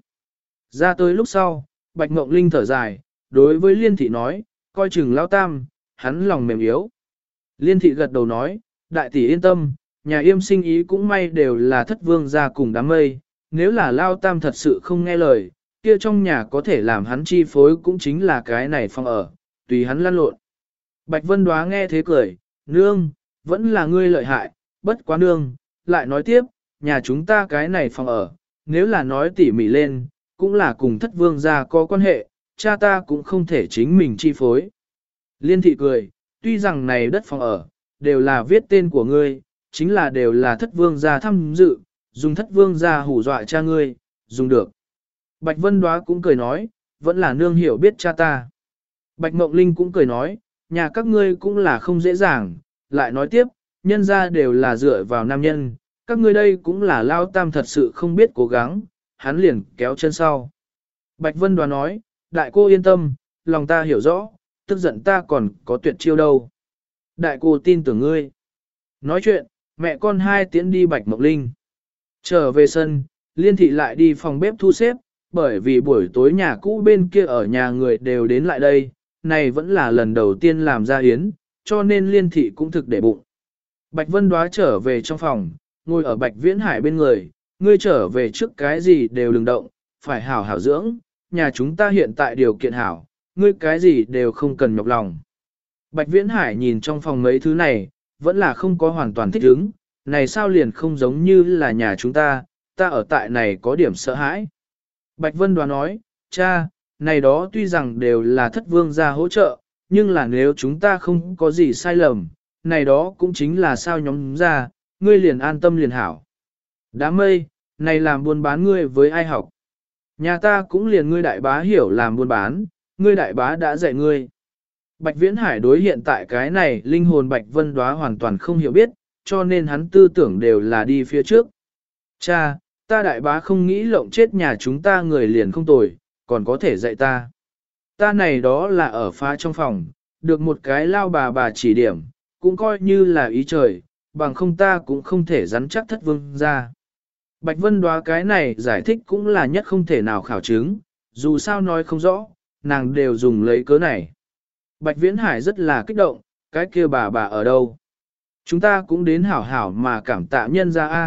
Ra tới lúc sau, Bạch Mộng Linh thở dài, đối với Liên thị nói, coi chừng lao tam, hắn lòng mềm yếu. Liên thị gật đầu nói, đại tỷ yên tâm, nhà yêm sinh ý cũng may đều là thất vương gia cùng đám mây, nếu là lao tam thật sự không nghe lời, kia trong nhà có thể làm hắn chi phối cũng chính là cái này phòng ở, tùy hắn lăn lộn. Bạch Vân Đoá nghe thế cười, nương, vẫn là ngươi lợi hại, bất quá nương, lại nói tiếp, nhà chúng ta cái này phòng ở, nếu là nói tỉ mỉ lên, cũng là cùng thất vương gia có quan hệ, cha ta cũng không thể chính mình chi phối. Liên thị cười, tuy rằng này đất phòng ở, đều là viết tên của ngươi, chính là đều là thất vương gia tham dự, dùng thất vương gia hù dọa cha ngươi, dùng được. Bạch Vân Đoá cũng cười nói, vẫn là nương hiểu biết cha ta. Bạch Mộng Linh cũng cười nói, nhà các ngươi cũng là không dễ dàng, lại nói tiếp, nhân gia đều là dựa vào nam nhân, các ngươi đây cũng là lao tam thật sự không biết cố gắng, hắn liền kéo chân sau. Bạch Vân Đoá nói, đại cô yên tâm, lòng ta hiểu rõ, tức giận ta còn có tuyệt chiêu đâu. Đại cô tin tưởng ngươi. Nói chuyện, mẹ con hai tiến đi Bạch Mộng Linh. Trở về sân, Liên thị lại đi phòng bếp thu xếp, bởi vì buổi tối nhà cũ bên kia ở nhà người đều đến lại đây, này vẫn là lần đầu tiên làm ra yến, cho nên Liên thị cũng thực để bụng. Bạch Vân Đoá trở về trong phòng, ngồi ở Bạch Viễn Hải bên người, ngươi trở về trước cái gì đều đừng động, phải hảo hảo dưỡng, nhà chúng ta hiện tại điều kiện hảo, ngươi cái gì đều không cần nhọc lòng. Bạch Viễn Hải nhìn trong phòng mấy thứ này, vẫn là không có hoàn toàn thích ứng, này sao liền không giống như là nhà chúng ta ở tại này có điểm sợ hãi. Bạch Vân Đoá nói, cha, này đó tuy rằng đều là thất vương gia hỗ trợ, nhưng là nếu chúng ta không có gì sai lầm, này đó cũng chính là sao nhóm ra, ngươi liền an tâm liền hảo. Đám mây, này làm buôn bán ngươi với ai học? Nhà ta cũng liền ngươi đại bá hiểu làm buôn bán, ngươi đại bá đã dạy ngươi. Bạch Viễn Hải đối hiện tại cái này linh hồn Bạch Vân Đoá hoàn toàn không hiểu biết, cho nên hắn tư tưởng đều là đi phía trước. Cha, ta đại bá không nghĩ lộng chết nhà chúng ta người liền không tồi, còn có thể dạy ta. Ta này đó là ở phá trong phòng, được một cái lao bà chỉ điểm, cũng coi như là ý trời, bằng không ta cũng không thể rắn chắc thất vương ra. Bạch Vân Đoá cái này giải thích cũng là nhất không thể nào khảo chứng, dù sao nói không rõ, nàng đều dùng lấy cớ này. Bạch Viễn Hải rất là kích động, cái kia bà ở đâu? Chúng ta cũng đến hảo hảo mà cảm tạ nhân ra a.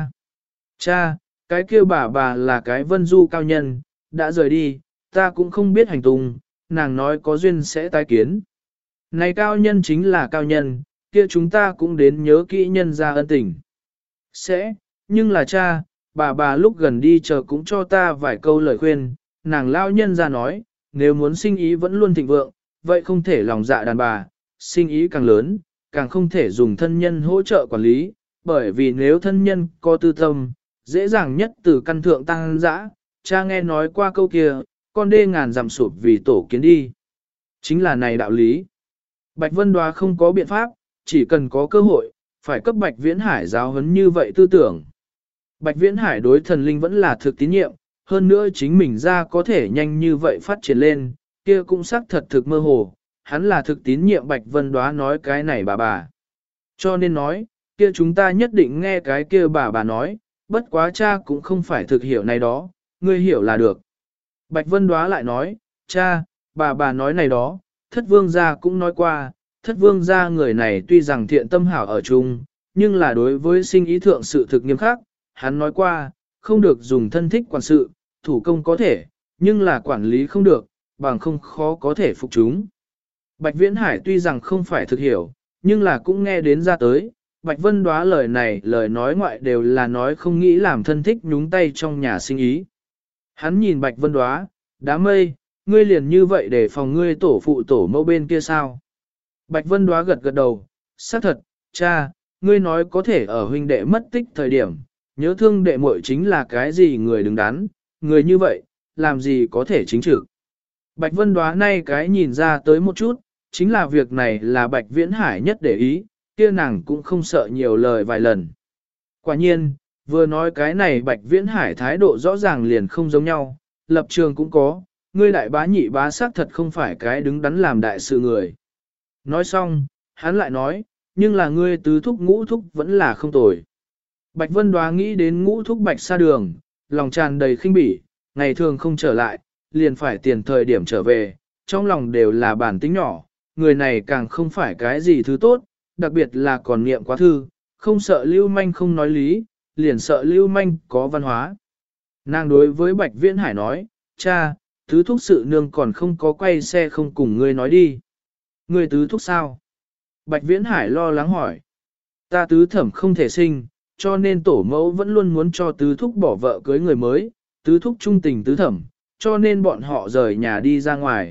Cha, cái kia bà là cái vân du cao nhân, đã rời đi, ta cũng không biết hành tung, nàng nói có duyên sẽ tái kiến. Này cao nhân chính là cao nhân, kia chúng ta cũng đến nhớ kỹ nhân ra ân tình. Sẽ, nhưng là cha, bà lúc gần đi chờ cũng cho ta vài câu lời khuyên, nàng lao nhân ra nói, nếu muốn sinh ý vẫn luôn thịnh vượng, vậy không thể lòng dạ đàn bà, sinh ý càng lớn, càng không thể dùng thân nhân hỗ trợ quản lý, bởi vì nếu thân nhân có tư tâm, dễ dàng nhất từ căn thượng tăng dã. Cha nghe nói qua câu kia, con đê ngàn dặm sụp vì tổ kiến đi. Chính là này đạo lý. Bạch Vân Đoá không có biện pháp, chỉ cần có cơ hội, phải cấp Bạch Viễn Hải giáo huấn như vậy tư tưởng. Bạch Viễn Hải đối thần linh vẫn là thực tín nhiệm, hơn nữa chính mình ra có thể nhanh như vậy phát triển lên, kia cũng xác thật thực mơ hồ, hắn là thực tín nhiệm Bạch Vân Đóa nói cái này bà. Cho nên nói, kia chúng ta nhất định nghe cái kia bà nói, bất quá cha cũng không phải thực hiểu này đó, ngươi hiểu là được. Bạch Vân Đóa lại nói, cha, bà nói này đó, thất vương gia cũng nói qua, thất vương gia người này tuy rằng thiện tâm hảo ở chung, nhưng là đối với sinh ý thượng sự thực nghiêm khắc, hắn nói qua, không được dùng thân thích quản sự, thủ công có thể, nhưng là quản lý không được, bằng không khó có thể phục chúng. Bạch Viễn Hải tuy rằng không phải thực hiểu, nhưng là cũng nghe đến ra tới, Bạch Vân Đóa lời này lời nói ngoại đều là nói không nghĩ làm thân thích nhúng tay trong nhà sinh ý. Hắn nhìn Bạch Vân Đóa, đám mây, ngươi liền như vậy để phòng ngươi tổ phụ tổ mẫu bên kia sao? Bạch Vân Đóa gật gật đầu, xác thật, cha, ngươi nói có thể ở huynh đệ mất tích thời điểm, nhớ thương đệ muội chính là cái gì người đứng đắn, người như vậy, làm gì có thể chính trực. Bạch Vân Đóa nay cái nhìn ra tới một chút, chính là việc này là Bạch Viễn Hải nhất để ý, kia nàng cũng không sợ nhiều lời vài lần. Quả nhiên, vừa nói cái này Bạch Viễn Hải thái độ rõ ràng liền không giống nhau, lập trường cũng có, ngươi đại bá nhị bá xác thật không phải cái đứng đắn làm đại sự người. Nói xong, hắn lại nói, nhưng là ngươi tứ thúc ngũ thúc vẫn là không tồi. Bạch Vân Đóa nghĩ đến ngũ thúc Bạch Sa Đường, lòng tràn đầy khinh bỉ, ngày thường không trở lại, liền phải tiền thời điểm trở về, trong lòng đều là bản tính nhỏ, người này càng không phải cái gì thứ tốt, đặc biệt là còn niệm quá thư, không sợ lưu manh không nói lý, liền sợ lưu manh có văn hóa. Nàng đối với Bạch Viễn Hải nói, cha, tứ thúc sự nương còn không có quay xe không cùng ngươi nói đi. Ngươi tứ thúc sao? Bạch Viễn Hải lo lắng hỏi. Ta tứ thẩm không thể sinh, cho nên tổ mẫu vẫn luôn muốn cho tứ thúc bỏ vợ cưới người mới, tứ thúc trung tình tứ thẩm, cho nên bọn họ rời nhà đi ra ngoài.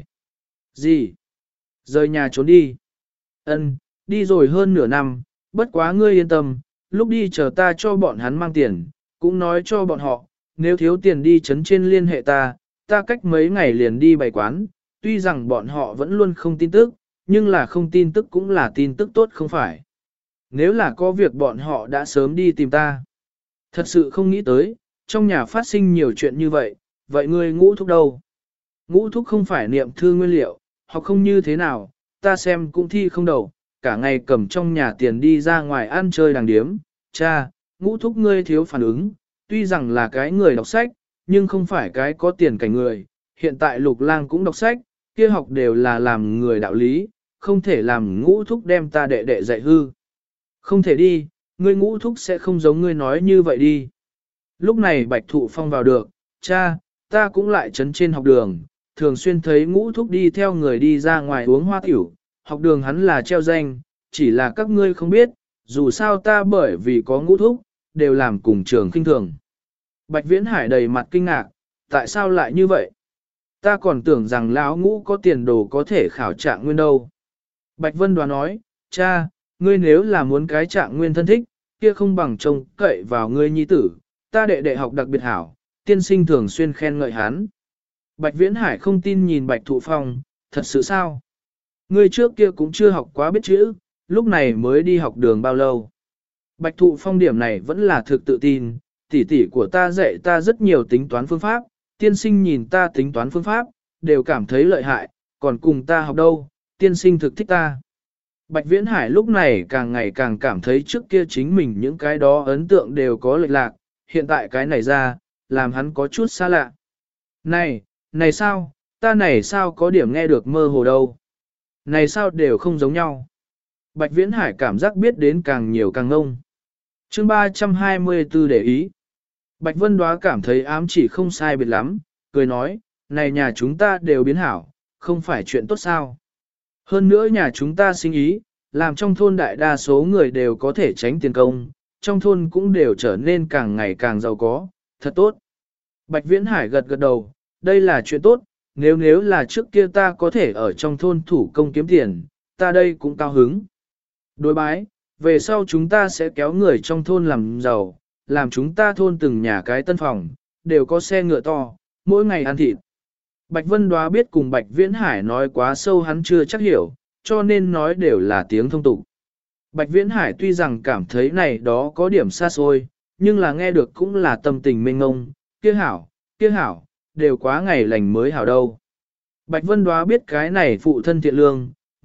Gì? Rời nhà trốn đi? Ân, đi rồi hơn nửa năm, bất quá ngươi yên tâm, lúc đi chờ ta cho bọn hắn mang tiền, cũng nói cho bọn họ, nếu thiếu tiền đi chấn trên liên hệ ta cách mấy ngày liền đi bày quán, tuy rằng bọn họ vẫn luôn không tin tức, nhưng là không tin tức cũng là tin tức tốt không phải. Nếu là có việc bọn họ đã sớm đi tìm ta. Thật sự không nghĩ tới, trong nhà phát sinh nhiều chuyện như vậy, vậy ngươi ngũ thúc đâu? Ngũ thúc không phải niệm thư nguyên liệu, học không như thế nào, ta xem cũng thi không đầu, cả ngày cầm trong nhà tiền đi ra ngoài ăn chơi đàng điếm. Cha, ngũ thúc ngươi thiếu phản ứng, tuy rằng là cái người đọc sách, nhưng không phải cái có tiền cảnh người. Hiện tại Lục Lang cũng đọc sách, kia học đều là làm người đạo lý, không thể làm ngũ thúc đem ta đệ đệ dạy hư. Không thể đi, ngươi ngũ thúc sẽ không giống ngươi nói như vậy đi. Lúc này Bạch Thụ Phong vào được, cha, ta cũng lại trấn trên học đường, thường xuyên thấy ngũ thúc đi theo người đi ra ngoài uống hoa tiểu, học đường hắn là treo danh, chỉ là các ngươi không biết, dù sao ta bởi vì có ngũ thúc, đều làm cùng trường khinh thường. Bạch Viễn Hải đầy mặt kinh ngạc, tại sao lại như vậy? Ta còn tưởng rằng lão ngũ có tiền đồ có thể khảo trạng nguyên đâu. Bạch Vân Đoán nói, cha, ngươi nếu là muốn cái trạng nguyên thân thích, kia không bằng trông cậy vào ngươi nhi tử, ta đệ đệ học đặc biệt hảo, tiên sinh thường xuyên khen ngợi hắn. Bạch Viễn Hải không tin nhìn Bạch Thụ Phong, thật sự sao? Ngươi trước kia cũng chưa học quá biết chữ, lúc này mới đi học đường bao lâu. Bạch Thụ Phong điểm này vẫn là thực tự tin, tỷ tỷ của ta dạy ta rất nhiều tính toán phương pháp, tiên sinh nhìn ta tính toán phương pháp, đều cảm thấy lợi hại, còn cùng ta học đâu, tiên sinh thực thích ta. Bạch Viễn Hải lúc này càng ngày càng cảm thấy trước kia chính mình những cái đó ấn tượng đều có lệch lạc, hiện tại cái này ra, làm hắn có chút xa lạ. Này sao, ta này sao có điểm nghe được mơ hồ đâu. Này sao đều không giống nhau. Bạch Viễn Hải cảm giác biết đến càng nhiều càng ngông. Chương 324 để ý. Bạch Vân Đoá cảm thấy ám chỉ không sai biệt lắm, cười nói, này nhà chúng ta đều biến hảo, không phải chuyện tốt sao. Hơn nữa nhà chúng ta sinh ý, làm trong thôn đại đa số người đều có thể tránh tiền công, trong thôn cũng đều trở nên càng ngày càng giàu có, thật tốt. Bạch Viễn Hải gật gật đầu, đây là chuyện tốt, nếu là trước kia ta có thể ở trong thôn thủ công kiếm tiền, ta đây cũng cao hứng. Đối bái, về sau chúng ta sẽ kéo người trong thôn làm giàu, làm chúng ta thôn từng nhà cái tân phòng, đều có xe ngựa to, mỗi ngày ăn thịt. Bạch Vân Đoá biết cùng Bạch Viễn Hải nói quá sâu hắn chưa chắc hiểu, cho nên nói đều là tiếng thông tục. Bạch Viễn Hải tuy rằng cảm thấy này đó có điểm xa xôi, nhưng là nghe được cũng là tâm tình mênh ngông, kia hảo, đều quá ngày lành mới hảo đâu. Bạch Vân Đoá biết cái này phụ thân thiện lương,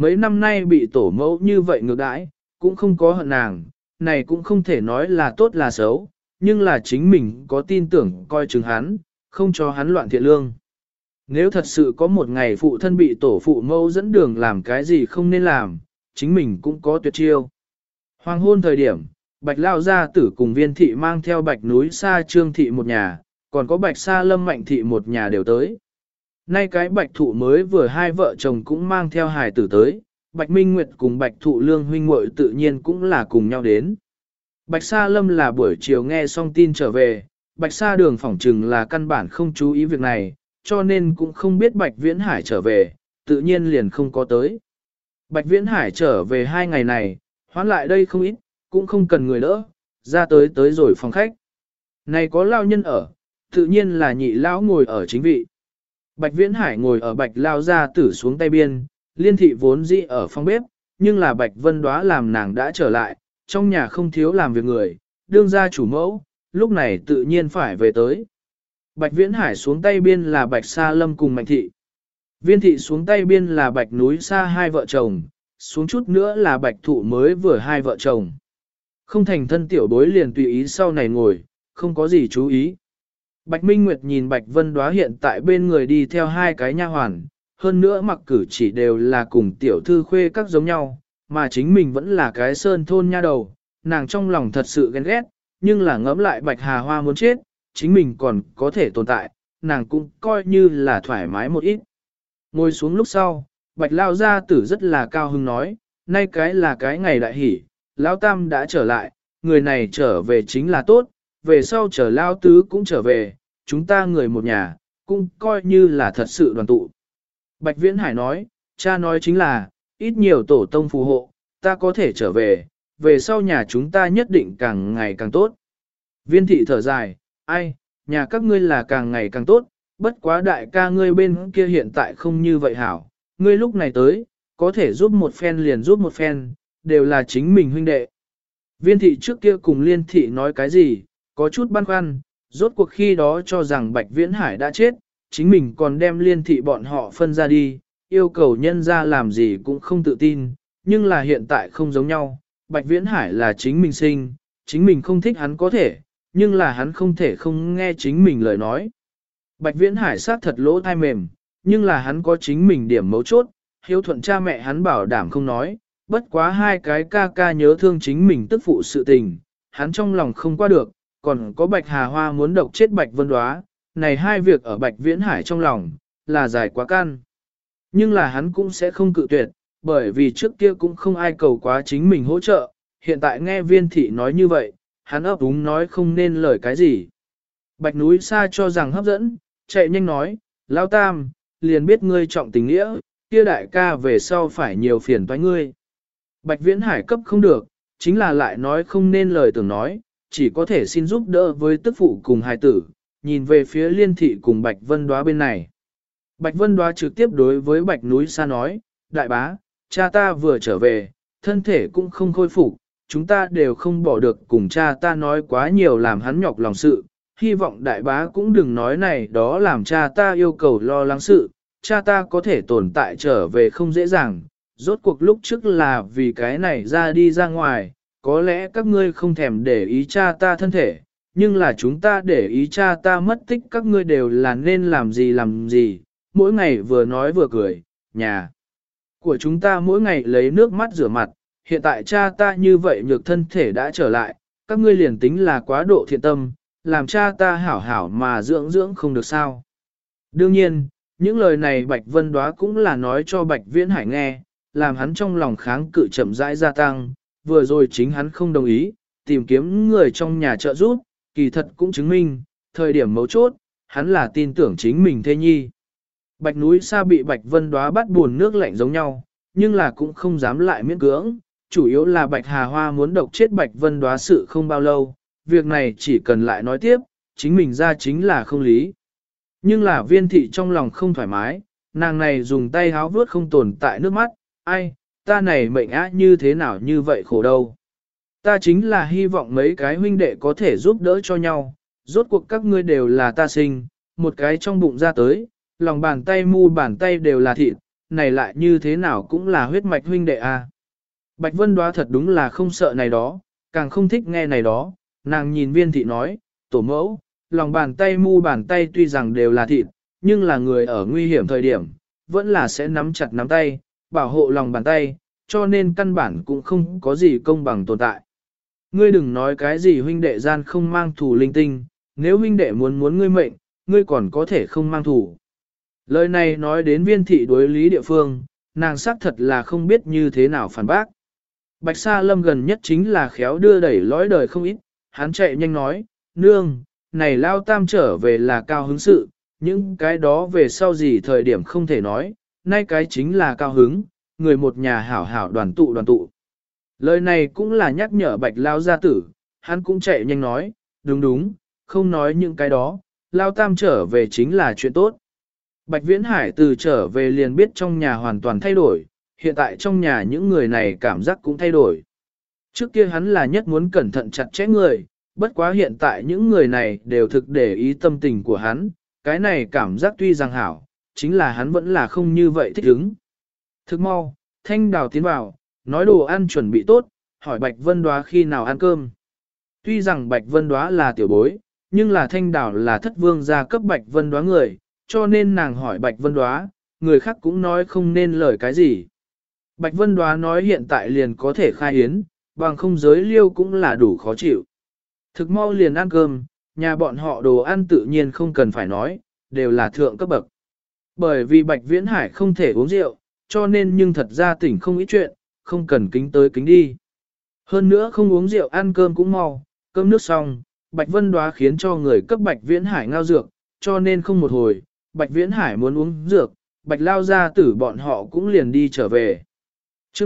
Mấy năm nay bị tổ mẫu như vậy ngược đãi, cũng không có hận nàng, này cũng không thể nói là tốt là xấu, nhưng là chính mình có tin tưởng coi chừng hắn, không cho hắn loạn thiện lương. Nếu thật sự có một ngày phụ thân bị tổ phụ mẫu dẫn đường làm cái gì không nên làm, chính mình cũng có tuyệt chiêu. Hoàng hôn thời điểm, Bạch Lao gia tử cùng Viên thị mang theo Bạch núi Sa Trương thị một nhà, còn có Bạch Sa Lâm Mạnh thị một nhà đều tới. Nay cái Bạch Thụ mới vừa hai vợ chồng cũng mang theo hài tử tới, Bạch Minh Nguyệt cùng Bạch Thụ Lương huynh muội tự nhiên cũng là cùng nhau đến. Bạch Sa Lâm là buổi chiều nghe xong tin trở về, Bạch Sa Đường phỏng trừng là căn bản không chú ý việc này, cho nên cũng không biết Bạch Viễn Hải trở về, tự nhiên liền không có tới. Bạch Viễn Hải trở về 2 ngày này, hoán lại đây không ít, cũng không cần người đỡ, ra tới rồi phòng khách. Này có lao nhân ở, tự nhiên là nhị lão ngồi ở chính vị. Bạch Viễn Hải ngồi ở Bạch Lao gia tử xuống tay biên, Liên thị vốn dĩ ở phòng bếp, nhưng là Bạch Vân Đóa làm nàng đã trở lại, trong nhà không thiếu làm việc người, đương gia chủ mẫu, lúc này tự nhiên phải về tới. Bạch Viễn Hải xuống tay biên là Bạch Sa Lâm cùng Mạnh thị. Viên thị xuống tay biên là Bạch núi Sa hai vợ chồng, xuống chút nữa là Bạch Thụ mới vừa hai vợ chồng. Không thành thân tiểu bối liền tùy ý sau này ngồi, không có gì chú ý. Bạch Minh Nguyệt nhìn Bạch Vân Đóa hiện tại bên người đi theo 2 cái nha hoàn, hơn nữa mặc cử chỉ đều là cùng tiểu thư khuê các giống nhau, mà chính mình vẫn là cái sơn thôn nha đầu, nàng trong lòng thật sự ghen ghét, nhưng là ngẫm lại Bạch Hà Hoa muốn chết, chính mình còn có thể tồn tại, nàng cũng coi như là thoải mái một ít. Ngồi xuống lúc sau, Bạch Lao gia tử rất là cao hứng nói, nay cái là cái ngày đại hỷ, Lão Tam đã trở lại, người này trở về chính là tốt, về sau chờ Lao Tứ cũng trở về, chúng ta người một nhà, cũng coi như là thật sự đoàn tụ. Bạch Viễn Hải nói, cha nói chính là, ít nhiều tổ tông phù hộ, ta có thể trở về, về sau nhà chúng ta nhất định càng ngày càng tốt. Viên thị thở dài, ai, nhà các ngươi là càng ngày càng tốt, bất quá đại ca ngươi bên kia hiện tại không như vậy hảo, ngươi lúc này tới, có thể giúp một phen liền giúp một phen, đều là chính mình huynh đệ. Viên thị trước kia cùng Liên thị nói cái gì, có chút băn khoăn, rốt cuộc khi đó cho rằng Bạch Viễn Hải đã chết, chính mình còn đem Liên thị bọn họ phân ra đi, yêu cầu nhân ra làm gì cũng không tự tin, nhưng là hiện tại không giống nhau, Bạch Viễn Hải là chính mình sinh, chính mình không thích hắn có thể, nhưng là hắn không thể không nghe chính mình lời nói. Bạch Viễn Hải sát thật lỗ thai mềm, nhưng là hắn có chính mình điểm mấu chốt, hiếu thuận cha mẹ hắn bảo đảm không nói, bất quá 2 cái ca ca nhớ thương chính mình tức phụ sự tình, hắn trong lòng không qua được, còn có Bạch Hà Hoa muốn độc chết Bạch Vân Đóa, này 2 việc ở Bạch Viễn Hải trong lòng, là dài quá căn. Nhưng là hắn cũng sẽ không cự tuyệt, bởi vì trước kia cũng không ai cầu quá chính mình hỗ trợ, hiện tại nghe Viên thị nói như vậy, hắn ấp úng nói không nên lời cái gì. Bạch núi Sa cho rằng hấp dẫn, chạy nhanh nói, Lão Tam, liền biết ngươi trọng tình nghĩa, kia đại ca về sau phải nhiều phiền toái ngươi. Bạch Viễn Hải cấp không được, chính là lại nói không nên lời tưởng nói, chỉ có thể xin giúp đỡ với tức phụ cùng hài tử, nhìn về phía Liên thị cùng Bạch Vân Đóa bên này. Bạch Vân Đóa trực tiếp đối với Bạch núi Sa nói, đại bá, cha ta vừa trở về, thân thể cũng không khôi phục, chúng ta đều không bỏ được cùng cha ta nói quá nhiều làm hắn nhọc lòng sự, hy vọng đại bá cũng đừng nói này đó làm cha ta yêu cầu lo lắng sự, cha ta có thể tồn tại trở về không dễ dàng, rốt cuộc lúc trước là vì cái này ra đi ra ngoài, có lẽ các ngươi không thèm để ý cha ta thân thể, nhưng là chúng ta để ý cha ta mất tích các ngươi đều là nên làm gì, mỗi ngày vừa nói vừa cười, nhà của chúng ta mỗi ngày lấy nước mắt rửa mặt, hiện tại cha ta như vậy nhược thân thể đã trở lại, các ngươi liền tính là quá độ thiện tâm, làm cha ta hảo hảo mà dưỡng không được sao. Đương nhiên, những lời này Bạch Vân Đóa cũng là nói cho Bạch Viễn Hải nghe, làm hắn trong lòng kháng cự chậm rãi gia tăng, vừa rồi chính hắn không đồng ý, tìm kiếm người trong nhà trợ giúp, kỳ thật cũng chứng minh, thời điểm mấu chốt, hắn là tin tưởng chính mình thê nhi. Bạch núi Sa bị Bạch Vân Đóa bắt buồn nước lạnh giống nhau, nhưng là cũng không dám lại miễn cưỡng, chủ yếu là Bạch Hà Hoa muốn độc chết Bạch Vân Đóa sự không bao lâu, việc này chỉ cần lại nói tiếp, chính mình ra chính là không lý. Nhưng là Viên thị trong lòng không thoải mái, nàng này dùng tay háo vớt không tồn tại nước mắt, ai, ta này mệnh á như thế nào như vậy khổ đâu. Ta chính là hy vọng mấy cái huynh đệ có thể giúp đỡ cho nhau, rốt cuộc các ngươi đều là ta sinh, một cái trong bụng ra tới, lòng bàn tay mu bàn tay đều là thịt, này lại như thế nào cũng là huyết mạch huynh đệ a. Bạch Vân Đoá thật đúng là không sợ này đó, càng không thích nghe này đó, nàng nhìn Viên thị nói, tổ mẫu, lòng bàn tay mu bàn tay tuy rằng đều là thịt, nhưng là người ở nguy hiểm thời điểm, vẫn là sẽ nắm chặt nắm tay, bảo hộ lòng bàn tay, cho nên căn bản cũng không có gì công bằng tồn tại. Ngươi đừng nói cái gì huynh đệ gian không mang thù linh tinh, nếu huynh đệ muốn ngươi mệnh, ngươi còn có thể không mang thù. Lời này nói đến Viên thị đối lý địa phương, nàng xác thật là không biết như thế nào phản bác. Bạch Sa Lâm gần nhất chính là khéo đưa đẩy lõi đời không ít, hắn chạy nhanh nói, nương, này lao tam trở về là cao hứng sự, những cái đó về sau gì thời điểm không thể nói, nay cái chính là cao hứng, người một nhà hảo hảo đoàn tụ đoàn tụ. Lời này cũng là nhắc nhở Bạch Lao gia tử, hắn cũng chạy nhanh nói, đúng đúng, không nói những cái đó, lao tam trở về chính là chuyện tốt. Bạch Viễn Hải từ trở về liền biết trong nhà hoàn toàn thay đổi, hiện tại trong nhà những người này cảm giác cũng thay đổi. Trước kia hắn là nhất muốn cẩn thận chặt chẽ người, bất quá hiện tại những người này đều thực để ý tâm tình của hắn, cái này cảm giác tuy rằng hảo, chính là hắn vẫn là không như vậy thích ứng. Thức mau, Thanh Đào tiến vào, nói đồ ăn chuẩn bị tốt, hỏi Bạch Vân Đoá khi nào ăn cơm. Tuy rằng Bạch Vân Đoá là tiểu bối, nhưng là Thanh Đào là thất vương gia cấp Bạch Vân Đoá người, cho nên nàng hỏi Bạch Vân Đoá, người khác cũng nói không nên lời cái gì. Bạch Vân Đoá nói hiện tại liền có thể khai yến, bằng không giới liêu cũng là đủ khó chịu. Thực mau liền ăn cơm, nhà bọn họ đồ ăn tự nhiên không cần phải nói, đều là thượng cấp bậc. Bởi vì Bạch Viễn Hải không thể uống rượu, cho nên nhưng thật ra tỉnh không ít chuyện, không cần kính tới kính đi. Hơn nữa không uống rượu ăn cơm cũng mau, cơm nước xong, Bạch Vân Đoá khiến cho người cấp Bạch Viễn Hải ngao dược, cho nên không một hồi, Bạch Viễn Hải muốn uống dược, Bạch Lao gia tử bọn họ cũng liền đi trở về. chương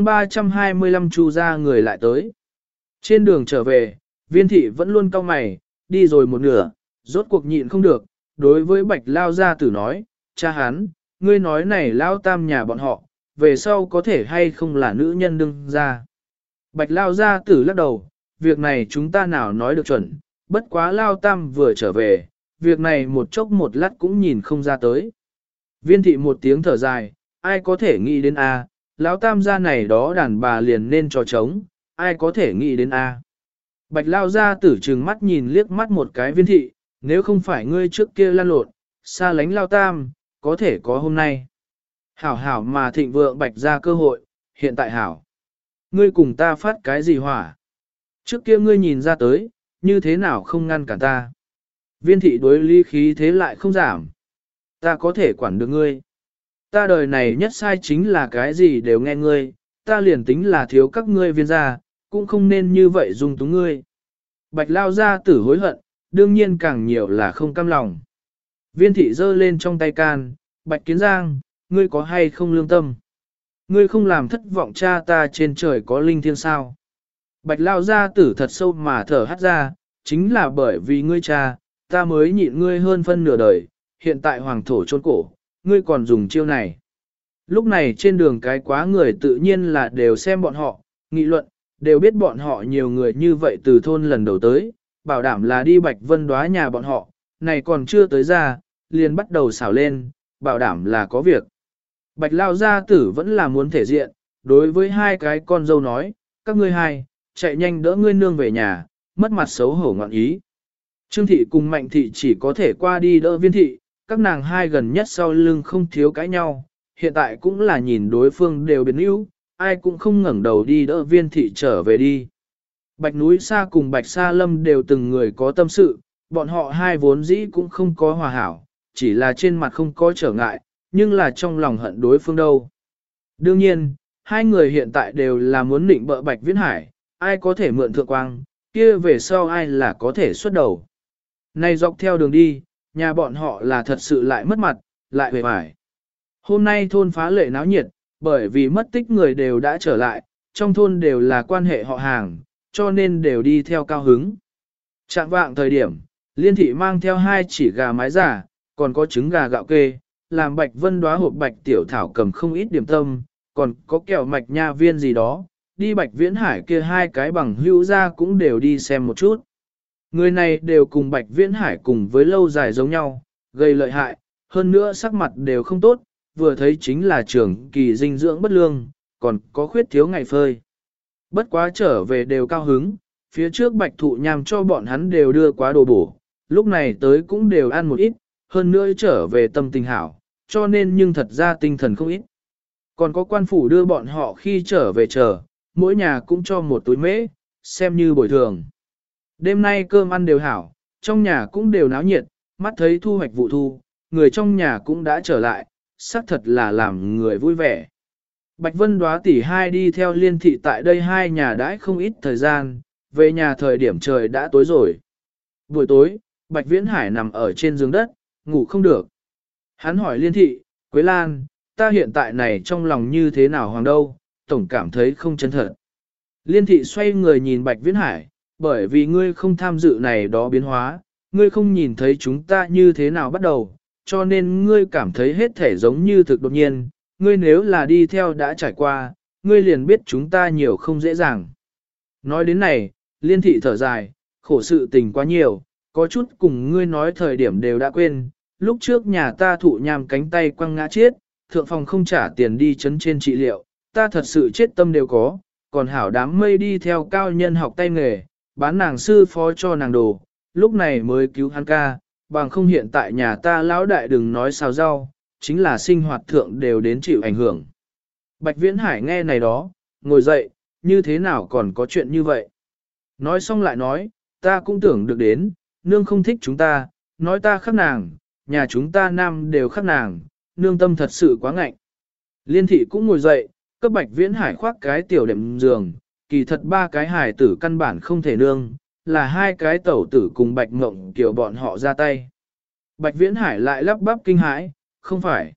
325 Chu ra người lại tới. Trên đường trở về, Viên thị vẫn luôn cau mày, đi rồi một nửa, rốt cuộc nhịn không được, đối với Bạch Lao gia tử nói, cha hắn, ngươi nói này Lao tam nhà bọn họ, về sau có thể hay không là nữ nhân đương ra. Bạch Lao gia tử lắc đầu, việc này chúng ta nào nói được chuẩn, bất quá Lao tam vừa trở về, việc này một chốc một lát cũng nhìn không ra tới. Viên thị một tiếng thở dài, ai có thể nghĩ đến a? Lão tam gia này đó đàn bà liền nên trò trống, ai có thể nghĩ đến a? Bạch Lao gia tử trừng mắt nhìn liếc mắt một cái Viên thị, nếu không phải ngươi trước kia lan lộn, xa lánh Lao tam, có thể có hôm nay. Hảo hảo mà thịnh vượng Bạch ra cơ hội, hiện tại hảo. Ngươi cùng ta phát cái gì hỏa? Trước kia ngươi nhìn ra tới, như thế nào không ngăn cản ta? Viên thị đối lý khí thế lại không giảm. Ta có thể quản được ngươi. Ta đời này nhất sai chính là cái gì đều nghe ngươi, ta liền tính là thiếu các ngươi viên gia, cũng không nên như vậy dung túng ngươi. Bạch Lao gia tử hối hận, đương nhiên càng nhiều là không cam lòng. Viên thị giơ lên trong tay can, Bạch Kiến Giang, ngươi có hay không lương tâm? Ngươi không làm thất vọng cha ta trên trời có linh thiêng sao? Bạch Lao gia tử thật sâu mà thở hắt ra, chính là bởi vì ngươi cha, ta mới nhịn ngươi hơn phân nửa đời, hiện tại hoàng thổ chôn cổ, ngươi còn dùng chiêu này. Lúc này trên đường cái quá người tự nhiên là đều xem bọn họ, nghị luận, đều biết bọn họ nhiều người như vậy từ thôn lần đầu tới, bảo đảm là đi Bạch Vân Đoá nhà bọn họ, này còn chưa tới ra, liền bắt đầu xảo lên, bảo đảm là có việc. Bạch Lao gia tử vẫn là muốn thể diện, đối với hai cái con dâu nói, các ngươi hai, chạy nhanh đỡ ngươi nương về nhà, mất mặt xấu hổ ngọn ý. Trương thị cùng Mạnh thị chỉ có thể qua đi đỡ Viên thị, các nàng hai gần nhất sau lưng không thiếu cãi nhau, hiện tại cũng là nhìn đối phương đều biến yếu, ai cũng không ngẩng đầu đi đỡ Viên thị trở về đi. Bạch Núi Sa cùng Bạch Sa Lâm đều từng người có tâm sự, bọn họ hai vốn dĩ cũng không có hòa hảo, chỉ là trên mặt không có trở ngại, nhưng là trong lòng hận đối phương đâu. Đương nhiên, hai người hiện tại đều là muốn định bợ Bạch Viễn Hải, ai có thể mượn thượng quang, kia về sau ai là có thể xuất đầu. Này dọc theo đường đi, nhà bọn họ là thật sự lại mất mặt, lại về vải. Hôm nay thôn phá lệ náo nhiệt, bởi vì mất tích người đều đã trở lại, trong thôn đều là quan hệ họ hàng, cho nên đều đi theo cao hứng. Trạng vạng thời điểm, Liên thị mang theo hai chỉ gà mái giả, còn có trứng gà gạo kê, làm Bạch Vân Đoá hộp Bạch Tiểu Thảo cầm không ít điểm tâm, còn có kẹo mạch nha viên gì đó, đi Bạch Viễn Hải kia hai cái bằng hữu ra cũng đều đi xem một chút. Người này đều cùng Bạch Viễn Hải cùng với lâu dài giống nhau, gây lợi hại, hơn nữa sắc mặt đều không tốt, vừa thấy chính là trưởng kỳ dinh dưỡng bất lương, còn có khuyết thiếu ngày phơi. Bất quá trở về đều cao hứng, phía trước bạch thụ nham cho bọn hắn đều đưa quá đồ bổ, lúc này tới cũng đều ăn một ít, hơn nữa trở về tâm tình hảo, cho nên nhưng thật ra tinh thần không ít. Còn có quan phủ đưa bọn họ khi trở về chờ, mỗi nhà cũng cho một túi mễ, xem như bồi thường. Đêm nay cơm ăn đều hảo, trong nhà cũng đều náo nhiệt, mắt thấy thu hoạch vụ thu, người trong nhà cũng đã trở lại, xác thật là làm người vui vẻ. Bạch Vân Đóa tỷ hai đi theo Liên thị tại đây hai nhà đãi không ít thời gian, về nhà thời điểm trời đã tối rồi. Buổi tối, Bạch Viễn Hải nằm ở trên giường đất, ngủ không được. Hắn hỏi Liên thị, Quế Lan, ta hiện tại này trong lòng như thế nào hoàng đâu, tổng cảm thấy không chân thật. Liên thị xoay người nhìn Bạch Viễn Hải, bởi vì ngươi không tham dự này đó biến hóa, ngươi không nhìn thấy chúng ta như thế nào bắt đầu, cho nên ngươi cảm thấy hết thể giống như thực đột nhiên, ngươi nếu là đi theo đã trải qua, ngươi liền biết chúng ta nhiều không dễ dàng. Nói đến này, Liên thị thở dài, khổ sự tình quá nhiều, có chút cùng ngươi nói thời điểm đều đã quên, lúc trước nhà ta thụ nham cánh tay quăng ngã chết, thượng phòng không trả tiền đi chấn trên trị liệu, ta thật sự chết tâm đều có, còn hảo đám mây đi theo cao nhân học tay nghề, bán nàng sư phó cho nàng đồ, lúc này mới cứu hắn ca, bằng không hiện tại nhà ta lão đại đừng nói xào rau, chính là sinh hoạt thượng đều đến chịu ảnh hưởng. Bạch Viễn Hải nghe này đó, ngồi dậy, như thế nào còn có chuyện như vậy? Nói xong lại nói, ta cũng tưởng được đến, nương không thích chúng ta, nói ta khắc nàng, nhà chúng ta nam đều khắc nàng, nương tâm thật sự quá ngạnh. Liên thị cũng ngồi dậy, cấp Bạch Viễn Hải khoác cái tiểu đệm giường, kỳ thật ba cái hải tử căn bản không thể nương, là hai cái tẩu tử cùng Bạch Ngộng kiểu bọn họ ra tay. Bạch Viễn Hải lại lắp bắp kinh hãi, không phải.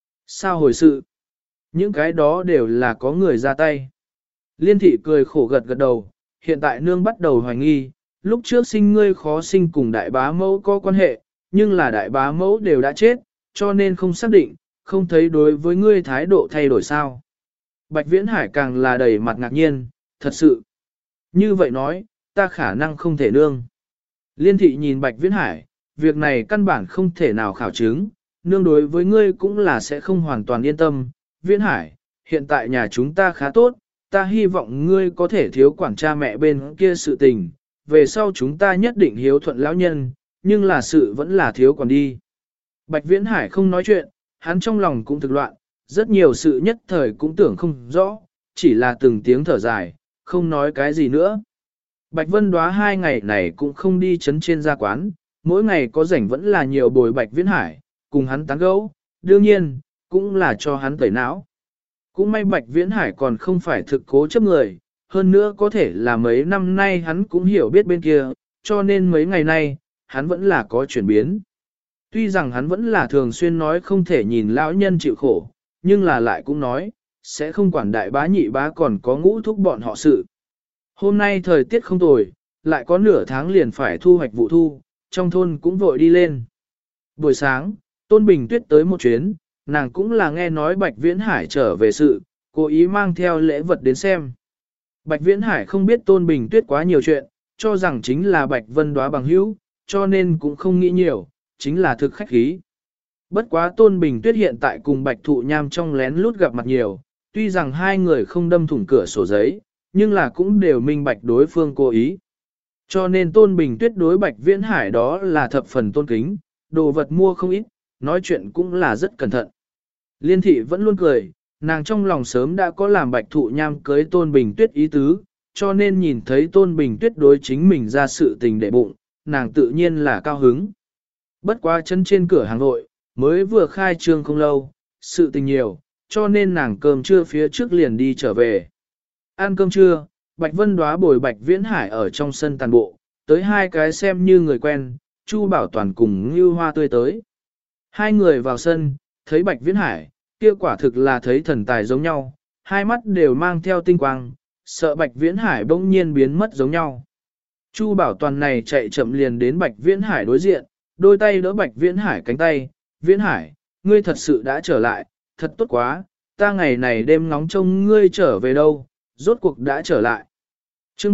Sao hồi sự? Những cái đó đều là có người ra tay. Liên thị cười khổ gật gật đầu, hiện tại nương bắt đầu hoài nghi, lúc trước sinh ngươi khó sinh cùng đại bá mẫu có quan hệ, nhưng là đại bá mẫu đều đã chết, cho nên không xác định, không thấy đối với ngươi thái độ thay đổi sao. Bạch Viễn Hải càng là đầy mặt ngạc nhiên, thật sự. Như vậy nói, ta khả năng không thể nương. Liên thị nhìn Bạch Viễn Hải, việc này căn bản không thể nào khảo chứng, nương đối với ngươi cũng là sẽ không hoàn toàn yên tâm. Viễn Hải, hiện tại nhà chúng ta khá tốt, ta hy vọng ngươi có thể thiếu quản cha mẹ bên kia sự tình, về sau chúng ta nhất định hiếu thuận lão nhân, nhưng là sự vẫn là thiếu còn đi. Bạch Viễn Hải không nói chuyện, hắn trong lòng cũng thực loạn, rất nhiều sự nhất thời cũng tưởng không rõ, chỉ là từng tiếng thở dài, không nói cái gì nữa. Bạch Vân Đóa hai ngày này cũng không đi chấn trên gia quán, mỗi ngày có rảnh vẫn là nhiều bồi Bạch Viễn Hải, cùng hắn tán gẫu, đương nhiên, cũng là cho hắn tẩy não. Cũng may Bạch Viễn Hải còn không phải thực cố chấp người, hơn nữa có thể là mấy năm nay hắn cũng hiểu biết bên kia, cho nên mấy ngày nay, hắn vẫn là có chuyển biến. Tuy rằng hắn vẫn là thường xuyên nói không thể nhìn lão nhân chịu khổ, nhưng là lại cũng nói, sẽ không quản đại bá nhị bá còn có ngũ thúc bọn họ sự. Hôm nay thời tiết không tồi, lại có nửa tháng liền phải thu hoạch vụ thu, trong thôn cũng vội đi lên. Buổi sáng, Tôn Bình Tuyết tới một chuyến, nàng cũng là nghe nói Bạch Viễn Hải trở về sự, cố ý mang theo lễ vật đến xem. Bạch Viễn Hải không biết Tôn Bình Tuyết quá nhiều chuyện, cho rằng chính là Bạch Vân Đóa bằng hữu, cho nên cũng không nghĩ nhiều, chính là thực khách khí. Bất quá Tôn Bình Tuyết hiện tại cùng Bạch Thụ Nham trong lén lút gặp mặt nhiều, tuy rằng hai người không đâm thủng cửa sổ giấy, nhưng là cũng đều minh bạch đối phương cố ý. Cho nên Tôn Bình Tuyết đối Bạch Viễn Hải đó là thập phần tôn kính, đồ vật mua không ít, nói chuyện cũng là rất cẩn thận. Liên thị vẫn luôn cười, nàng trong lòng sớm đã có làm Bạch Thụ Nham cưới Tôn Bình Tuyết ý tứ, cho nên nhìn thấy Tôn Bình Tuyết đối chính mình ra sự tình đệ bụng, nàng tự nhiên là cao hứng. Bất quá chân trên cửa hàng nội, mới vừa khai trương không lâu, sự tình nhiều, cho nên nàng cơm trưa phía trước liền đi trở về. Ăn cơm trưa, Bạch Vân Đóa bồi Bạch Viễn Hải ở trong sân tàn bộ, tới hai cái xem như người quen, Chu Bảo Toàn cùng Ngưu Hoa Tươi tới. Hai người vào sân, thấy Bạch Viễn Hải, kia quả thực là thấy thần tài giống nhau, hai mắt đều mang theo tinh quang, sợ Bạch Viễn Hải bỗng nhiên biến mất giống nhau. Chu Bảo Toàn này chạy chậm liền đến Bạch Viễn Hải đối diện, đôi tay đỡ Bạch Viễn Hải cánh tay, Viễn Hải, ngươi thật sự đã trở lại, thật tốt quá, ta ngày này đêm ngóng trông ngươi trở về đâu, rốt cuộc đã trở lại. Chương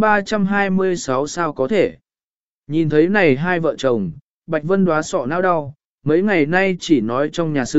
326 sao có thể? Nhìn thấy này hai vợ chồng, Bạch Vân Đóa sọ não đau, mấy ngày nay chỉ nói trong nhà sự,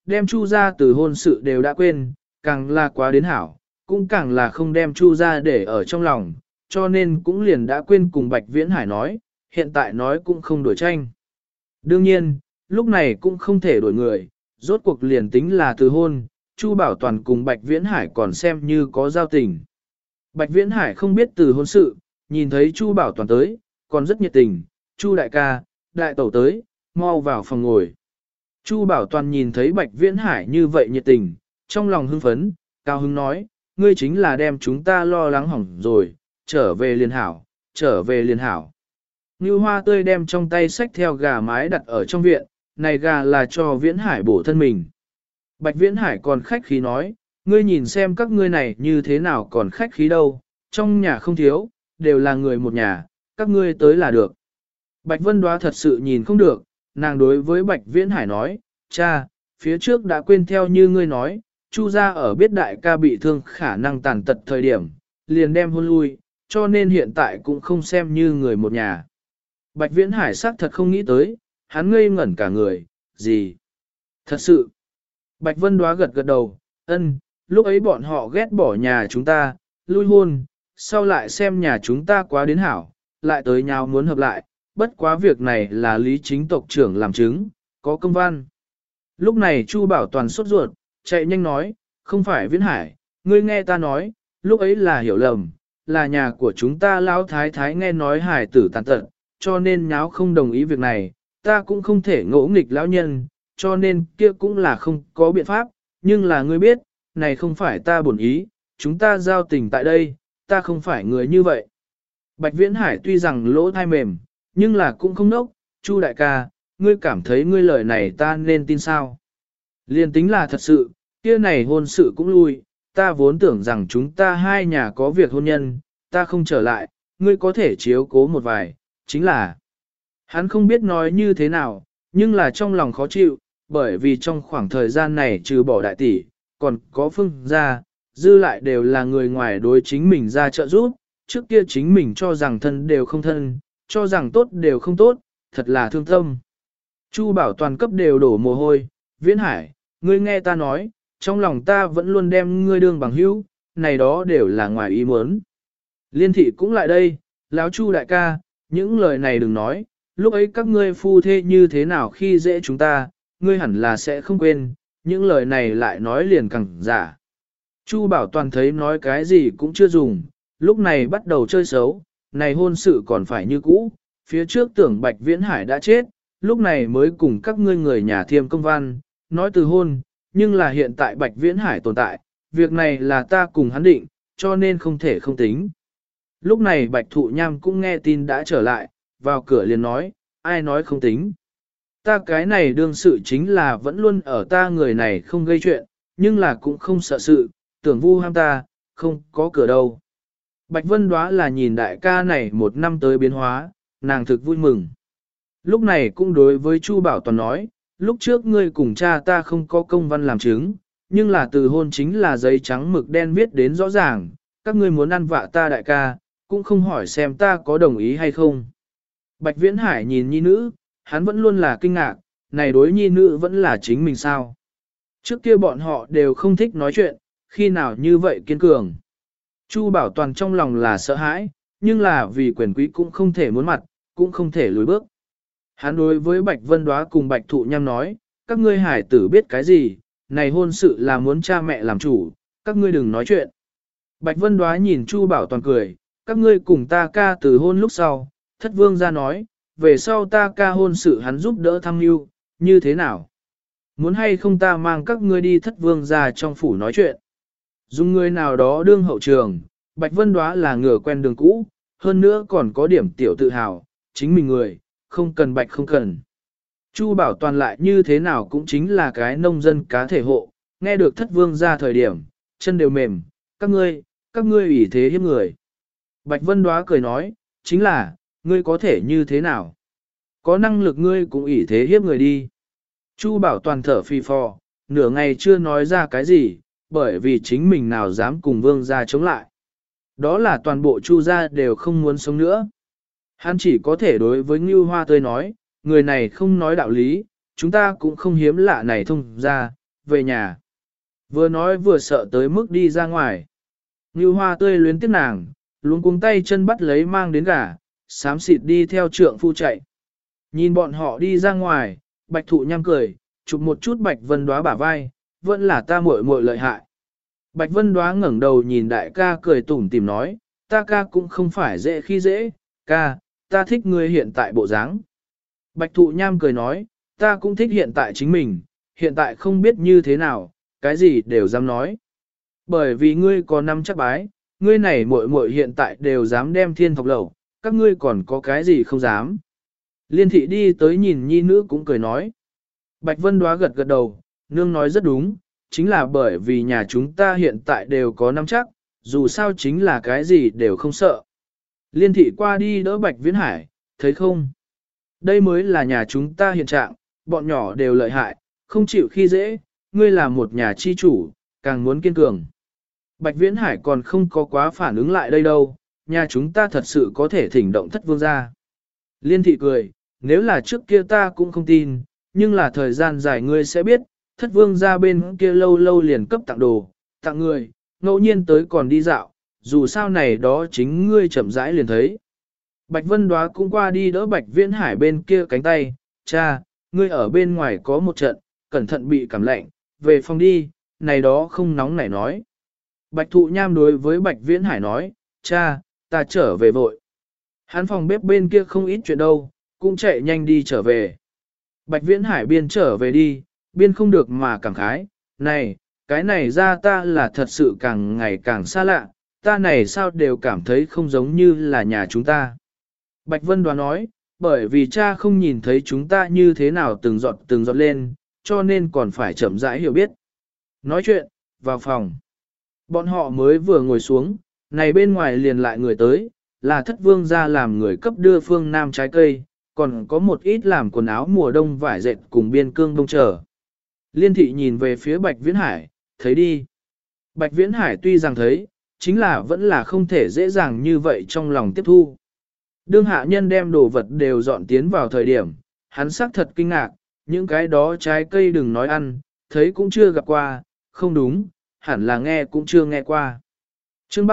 đem Chu gia từ hôn sự đều đã quên, càng là quá đến hảo, cũng càng là không đem Chu gia để ở trong lòng, cho nên cũng liền đã quên cùng Bạch Viễn Hải nói, hiện tại nói cũng không đổi tranh. Đương nhiên, lúc này cũng không thể đổi người, rốt cuộc liền tính là từ hôn, Chu Bảo Toàn cùng Bạch Viễn Hải còn xem như có giao tình. Bạch Viễn Hải không biết từ hôn sự, nhìn thấy Chu Bảo Toàn tới, còn rất nhiệt tình, Chu đại ca, đại tẩu tới, mau vào phòng ngồi. Chu Bảo Toàn nhìn thấy Bạch Viễn Hải như vậy nhiệt tình, trong lòng hưng phấn, cao hứng nói, ngươi chính là đem chúng ta lo lắng hỏng rồi, trở về liền hảo, trở về liền hảo. Như Hoa tươi đem trong tay xách theo gà mái đặt ở trong viện, này gà là cho Viễn Hải bổ thân mình. Bạch Viễn Hải còn khách khí nói, ngươi nhìn xem các ngươi này như thế nào còn khách khí đâu, trong nhà không thiếu, đều là người một nhà, các ngươi tới là được. Bạch Vân Đoá thật sự nhìn không được, nàng đối với Bạch Viễn Hải nói, cha, phía trước đã quên theo như ngươi nói, Chu gia ở biết đại ca bị thương khả năng tàn tật thời điểm, liền đem hôn lui, cho nên hiện tại cũng không xem như người một nhà. Bạch Viễn Hải xác thật không nghĩ tới, hắn ngây ngẩn cả người, gì? Thật sự. Bạch Vân Đoá gật gật đầu, ân, lúc ấy bọn họ ghét bỏ nhà chúng ta, lui hôn, sau lại xem nhà chúng ta quá đến hảo, lại tới nhau muốn hợp lại, bất quá việc này là lý chính tộc trưởng làm chứng, có công văn. Lúc này Chu Bảo Toàn sốt ruột, chạy nhanh nói, không phải Viễn Hải, ngươi nghe ta nói, lúc ấy là hiểu lầm, là nhà của chúng ta lão thái thái nghe nói hải tử tàn tật, cho nên nháo không đồng ý việc này, ta cũng không thể ngỗ nghịch lão nhân, cho nên kia cũng là không có biện pháp, nhưng là ngươi biết, này không phải ta bổn ý, chúng ta giao tình tại đây, ta không phải người như vậy. Bạch Viễn Hải tuy rằng lỗ thai mềm, nhưng là cũng không nốc, Chu đại ca, ngươi cảm thấy ngươi lời này ta nên tin sao? Liên tính là thật sự, kia này hôn sự cũng lui, ta vốn tưởng rằng chúng ta hai nhà có việc hôn nhân, ta không trở lại, ngươi có thể chiếu cố một vài, chính là hắn không biết nói như thế nào, nhưng là trong lòng khó chịu, bởi vì trong khoảng thời gian này trừ bỏ đại tỷ, còn có Phương gia, dư lại đều là người ngoài đối chính mình ra trợ giúp, trước kia chính mình cho rằng thân đều không thân, cho rằng tốt đều không tốt, thật là thương tâm. Chu Bảo Toàn cấp đều đổ mồ hôi, Viễn Hải, ngươi nghe ta nói, trong lòng ta vẫn luôn đem ngươi đương bằng hữu, này đó đều là ngoài ý muốn. Liên thị cũng lại đây, lão Chu đại ca, những lời này đừng nói, lúc ấy các ngươi phu thê như thế nào khi dễ chúng ta, ngươi hẳn là sẽ không quên, những lời này lại nói liền càng giả. Chu Bảo Toàn thấy nói cái gì cũng chưa dùng, lúc này bắt đầu chơi xấu, này hôn sự còn phải như cũ, phía trước tưởng Bạch Viễn Hải đã chết, lúc này mới cùng các ngươi người nhà thiêm công văn, nói từ hôn, nhưng là hiện tại Bạch Viễn Hải tồn tại, việc này là ta cùng hắn định, cho nên không thể không tính. Lúc này Bạch Thụ Nham cũng nghe tin đã trở lại, vào cửa liền nói, ai nói không tính. Ta cái này đương sự chính là vẫn luôn ở ta người này không gây chuyện, nhưng là cũng không sợ sự, tưởng vu ham ta, không có cửa đâu. Bạch Vân Đoá là nhìn đại ca này một năm tới biến hóa, nàng thực vui mừng. Lúc này cũng đối với Chu Bảo Toàn nói, lúc trước ngươi cùng cha ta không có công văn làm chứng, nhưng là từ hôn chính là giấy trắng mực đen viết đến rõ ràng, các ngươi muốn ăn vạ ta đại ca, cũng không hỏi xem ta có đồng ý hay không. Bạch Viễn Hải nhìn nhi nữ, hắn vẫn luôn là kinh ngạc, này đối nhi nữ vẫn là chính mình sao. Trước kia bọn họ đều không thích nói chuyện, khi nào như vậy kiên cường. Chu Bảo Toàn trong lòng là sợ hãi, nhưng là vì quyền quý cũng không thể muốn mặt, cũng không thể lùi bước. Hắn đối với Bạch Vân Đoá cùng Bạch Thụ Nham nói, các ngươi hải tử biết cái gì, này hôn sự là muốn cha mẹ làm chủ, các ngươi đừng nói chuyện. Bạch Vân Đoá nhìn Chu Bảo Toàn cười, các ngươi cùng ta ca từ hôn lúc sau, thất vương ra nói, về sau ta ca hôn sự hắn giúp đỡ thăm mưu, như thế nào? Muốn hay không ta mang các ngươi đi thất vương ra trong phủ nói chuyện? Dùng người nào đó đương hậu trường, Bạch Vân Đoá là ngựa quen đường cũ, hơn nữa còn có điểm tiểu tự hào, chính mình người, không cần Bạch không cần. Chu Bảo Toàn lại như thế nào cũng chính là cái nông dân cá thể hộ, nghe được thất vương ra thời điểm, chân đều mềm, các ngươi ủy thế hiếp người. Bạch Vân Đoá cười nói, chính là, ngươi có thể như thế nào? Có năng lực ngươi cũng ủy thế hiếp người đi. Chu Bảo Toàn thở phì phò, nửa ngày chưa nói ra cái gì, bởi vì chính mình nào dám cùng vương gia chống lại. Đó là toàn bộ Chu gia đều không muốn sống nữa. Hắn chỉ có thể đối với Ngưu Hoa Tươi nói, người này không nói đạo lý, chúng ta cũng không hiếm lạ này thông ra, về nhà. Vừa nói vừa sợ tới mức đi ra ngoài. Ngưu Hoa tươi luyến tiếc nàng, luống cuống tay chân bắt lấy mang đến gà, xám xịt đi theo trượng phu chạy. Nhìn bọn họ đi ra ngoài, Bạch Thụ Nham cười, chụp một chút Bạch Vân Đóa bả vai, vẫn là ta muội muội lợi hại. Bạch Vân Đóa ngẩng đầu nhìn đại ca cười tủm tỉm nói, ta ca cũng không phải dễ khi dễ, ca, ta thích ngươi hiện tại bộ dáng. Bạch Thụ Nham cười nói, ta cũng thích hiện tại chính mình, hiện tại không biết như thế nào, cái gì đều dám nói. Bởi vì ngươi có năm chắc bái, ngươi này muội muội hiện tại đều dám đem thiên thọc lẩu, các ngươi còn có cái gì không dám. Liên thị đi tới nhìn nhi nữ cũng cười nói. Bạch Vân Đóa gật gật đầu, nương nói rất đúng, chính là bởi vì nhà chúng ta hiện tại đều có năm chắc, dù sao chính là cái gì đều không sợ. Liên thị qua đi đỡ Bạch Viễn Hải, thấy không? Đây mới là nhà chúng ta hiện trạng, bọn nhỏ đều lợi hại, không chịu khi dễ, ngươi là một nhà chi chủ, càng muốn kiên cường. Bạch Viễn Hải còn không có quá phản ứng lại đây đâu, nhà chúng ta thật sự có thể thỉnh động thất vương ra. Liên thị cười, nếu là trước kia ta cũng không tin, nhưng là thời gian dài ngươi sẽ biết, thất vương ra bên kia lâu lâu liền cấp tặng đồ, tặng người, ngẫu nhiên tới còn đi dạo, dù sao này đó chính ngươi chậm rãi liền thấy. Bạch Vân Đóa cũng qua đi đỡ Bạch Viễn Hải bên kia cánh tay, cha, ngươi ở bên ngoài có một trận, cẩn thận bị cảm lạnh, về phòng đi, này đó không nóng nảy nói. Bạch Thụ Nham đối với Bạch Viễn Hải nói, cha, ta trở về vội. Hắn phòng bếp bên kia không ít chuyện đâu, cũng chạy nhanh đi trở về. Bạch Viễn Hải biên trở về đi, biên không được mà cảm khái, này, cái này ra ta là thật sự càng ngày càng xa lạ, ta này sao đều cảm thấy không giống như là nhà chúng ta. Bạch Vân Đoán nói, bởi vì cha không nhìn thấy chúng ta như thế nào từng giọt lên, cho nên còn phải chậm rãi hiểu biết. Nói chuyện, vào phòng. Bọn họ mới vừa ngồi xuống, này bên ngoài liền lại người tới, là thất vương ra làm người cấp đưa phương Nam trái cây, còn có một ít làm quần áo mùa đông vải dệt cùng biên cương đông trở. Liên thị nhìn về phía Bạch Viễn Hải, thấy đi. Bạch Viễn Hải tuy rằng thấy, chính là vẫn là không thể dễ dàng như vậy trong lòng tiếp thu. Đương hạ nhân đem đồ vật đều dọn tiến vào thời điểm, hắn xác thật kinh ngạc, những cái đó trái cây đừng nói ăn, thấy cũng chưa gặp qua, không đúng, hẳn là nghe cũng chưa nghe qua. Chương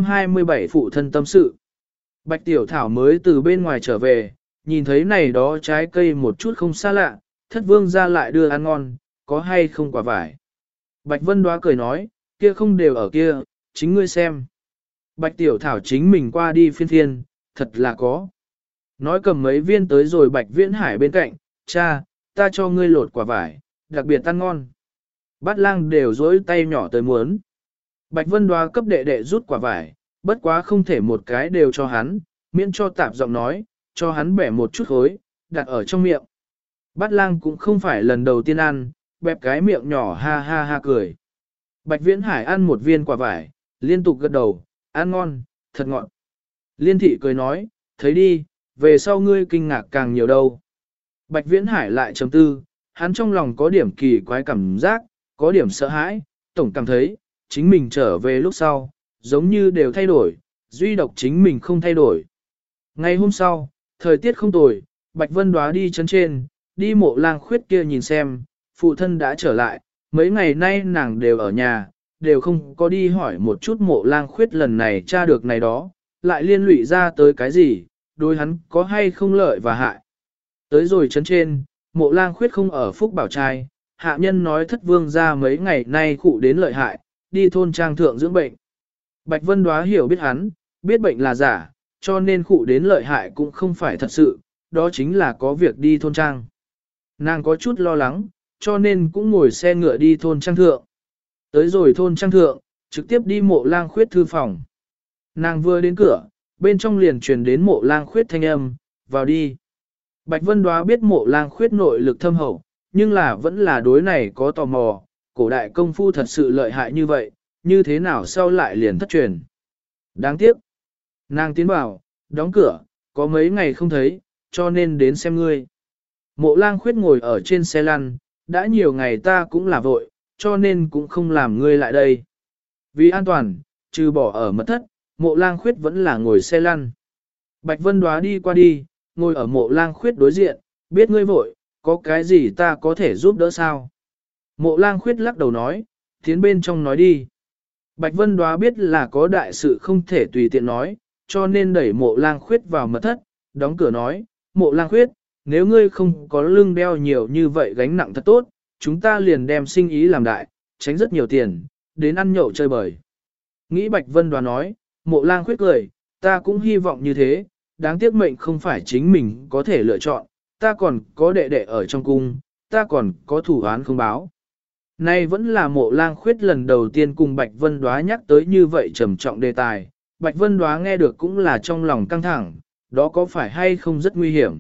327 Phụ thân tâm sự. Bạch Tiểu Thảo mới từ bên ngoài trở về, nhìn thấy này đó trái cây một chút không xa lạ, thất vương ra lại đưa ăn ngon, có hay không quả vải. Bạch Vân Đoá cười nói, kia không đều ở kia, chính ngươi xem. Bạch Tiểu Thảo chính mình qua đi phiên phiên, thật là có. Nói cầm mấy viên tới rồi Bạch Viễn Hải bên cạnh, cha, ta cho ngươi lột quả vải, đặc biệt ăn ngon. Bát lang đều dối tay nhỏ tới muốn. Bạch Vân Đoá cấp đệ đệ rút quả vải, bất quá không thể một cái đều cho hắn, miễn cho tạp giọng nói, cho hắn bẻ một chút khối, đặt ở trong miệng. Bát lang cũng không phải lần đầu tiên ăn, bẹp cái miệng nhỏ ha ha ha cười. Bạch Viễn Hải ăn một viên quả vải, liên tục gật đầu, ăn ngon, thật ngọt. Liên thị cười nói, thấy đi, về sau ngươi kinh ngạc càng nhiều đâu. Bạch Viễn Hải lại trầm tư, hắn trong lòng có điểm kỳ quái cảm giác, có điểm sợ hãi, tổng cảm thấy, chính mình trở về lúc sau, giống như đều thay đổi, duy độc chính mình không thay đổi. Ngày hôm sau, thời tiết không tồi, Bạch Vân Đoá đi chân trên, đi mộ lang khuyết kia nhìn xem, phụ thân đã trở lại, mấy ngày nay nàng đều ở nhà, đều không có đi hỏi một chút mộ lang khuyết lần này tra được này đó, lại liên lụy ra tới cái gì, đối hắn có hay không lợi và hại. Tới rồi chân trên, mộ lang khuyết không ở Phúc Bảo Trai, hạ nhân nói thất vương ra mấy ngày nay cụ đến lợi hại, đi thôn trang thượng dưỡng bệnh. Bạch Vân Đoá hiểu biết hắn, biết bệnh là giả, cho nên cụ đến lợi hại cũng không phải thật sự, đó chính là có việc đi thôn trang. Nàng có chút lo lắng, cho nên cũng ngồi xe ngựa đi thôn trang thượng. Tới rồi thôn trang thượng, trực tiếp đi mộ lang khuyết thư phòng. Nàng vừa đến cửa, bên trong liền truyền đến mộ lang khuyết thanh âm, vào đi. Bạch Vân Đoá biết mộ lang khuyết nội lực thâm hậu, nhưng là vẫn là đối này có tò mò, cổ đại công phu thật sự lợi hại như vậy, như thế nào sau lại liền thất truyền. Đáng tiếc. Nàng tiến vào, đóng cửa, có mấy ngày không thấy, cho nên đến xem ngươi. Mộ lang khuyết ngồi ở trên xe lăn, đã nhiều ngày ta cũng là vội, cho nên cũng không làm ngươi lại đây. Vì an toàn, trừ bỏ ở mật thất, mộ lang khuyết vẫn là ngồi xe lăn. Bạch Vân Đoá đi qua đi, ngồi ở mộ lang khuyết đối diện, biết ngươi vội, có cái gì ta có thể giúp đỡ sao? Mộ lang khuyết lắc đầu nói, tiến bên trong nói đi. Bạch Vân Đoá biết là có đại sự không thể tùy tiện nói, cho nên đẩy mộ lang khuyết vào mật thất, đóng cửa nói, mộ lang khuyết, nếu ngươi không có lưng đeo nhiều như vậy gánh nặng thật tốt, chúng ta liền đem sinh ý làm đại, tránh rất nhiều tiền, đến ăn nhậu chơi bời. Nghĩ Bạch Vân Đoá nói, mộ lang khuyết cười, ta cũng hy vọng như thế, đáng tiếc mệnh không phải chính mình có thể lựa chọn, ta còn có đệ đệ ở trong cung, ta còn có thủ án không báo. Nay vẫn là mộ lang khuyết lần đầu tiên cùng Bạch Vân Đoá nhắc tới như vậy trầm trọng đề tài, Bạch Vân Đoá nghe được cũng là trong lòng căng thẳng, đó có phải hay không rất nguy hiểm.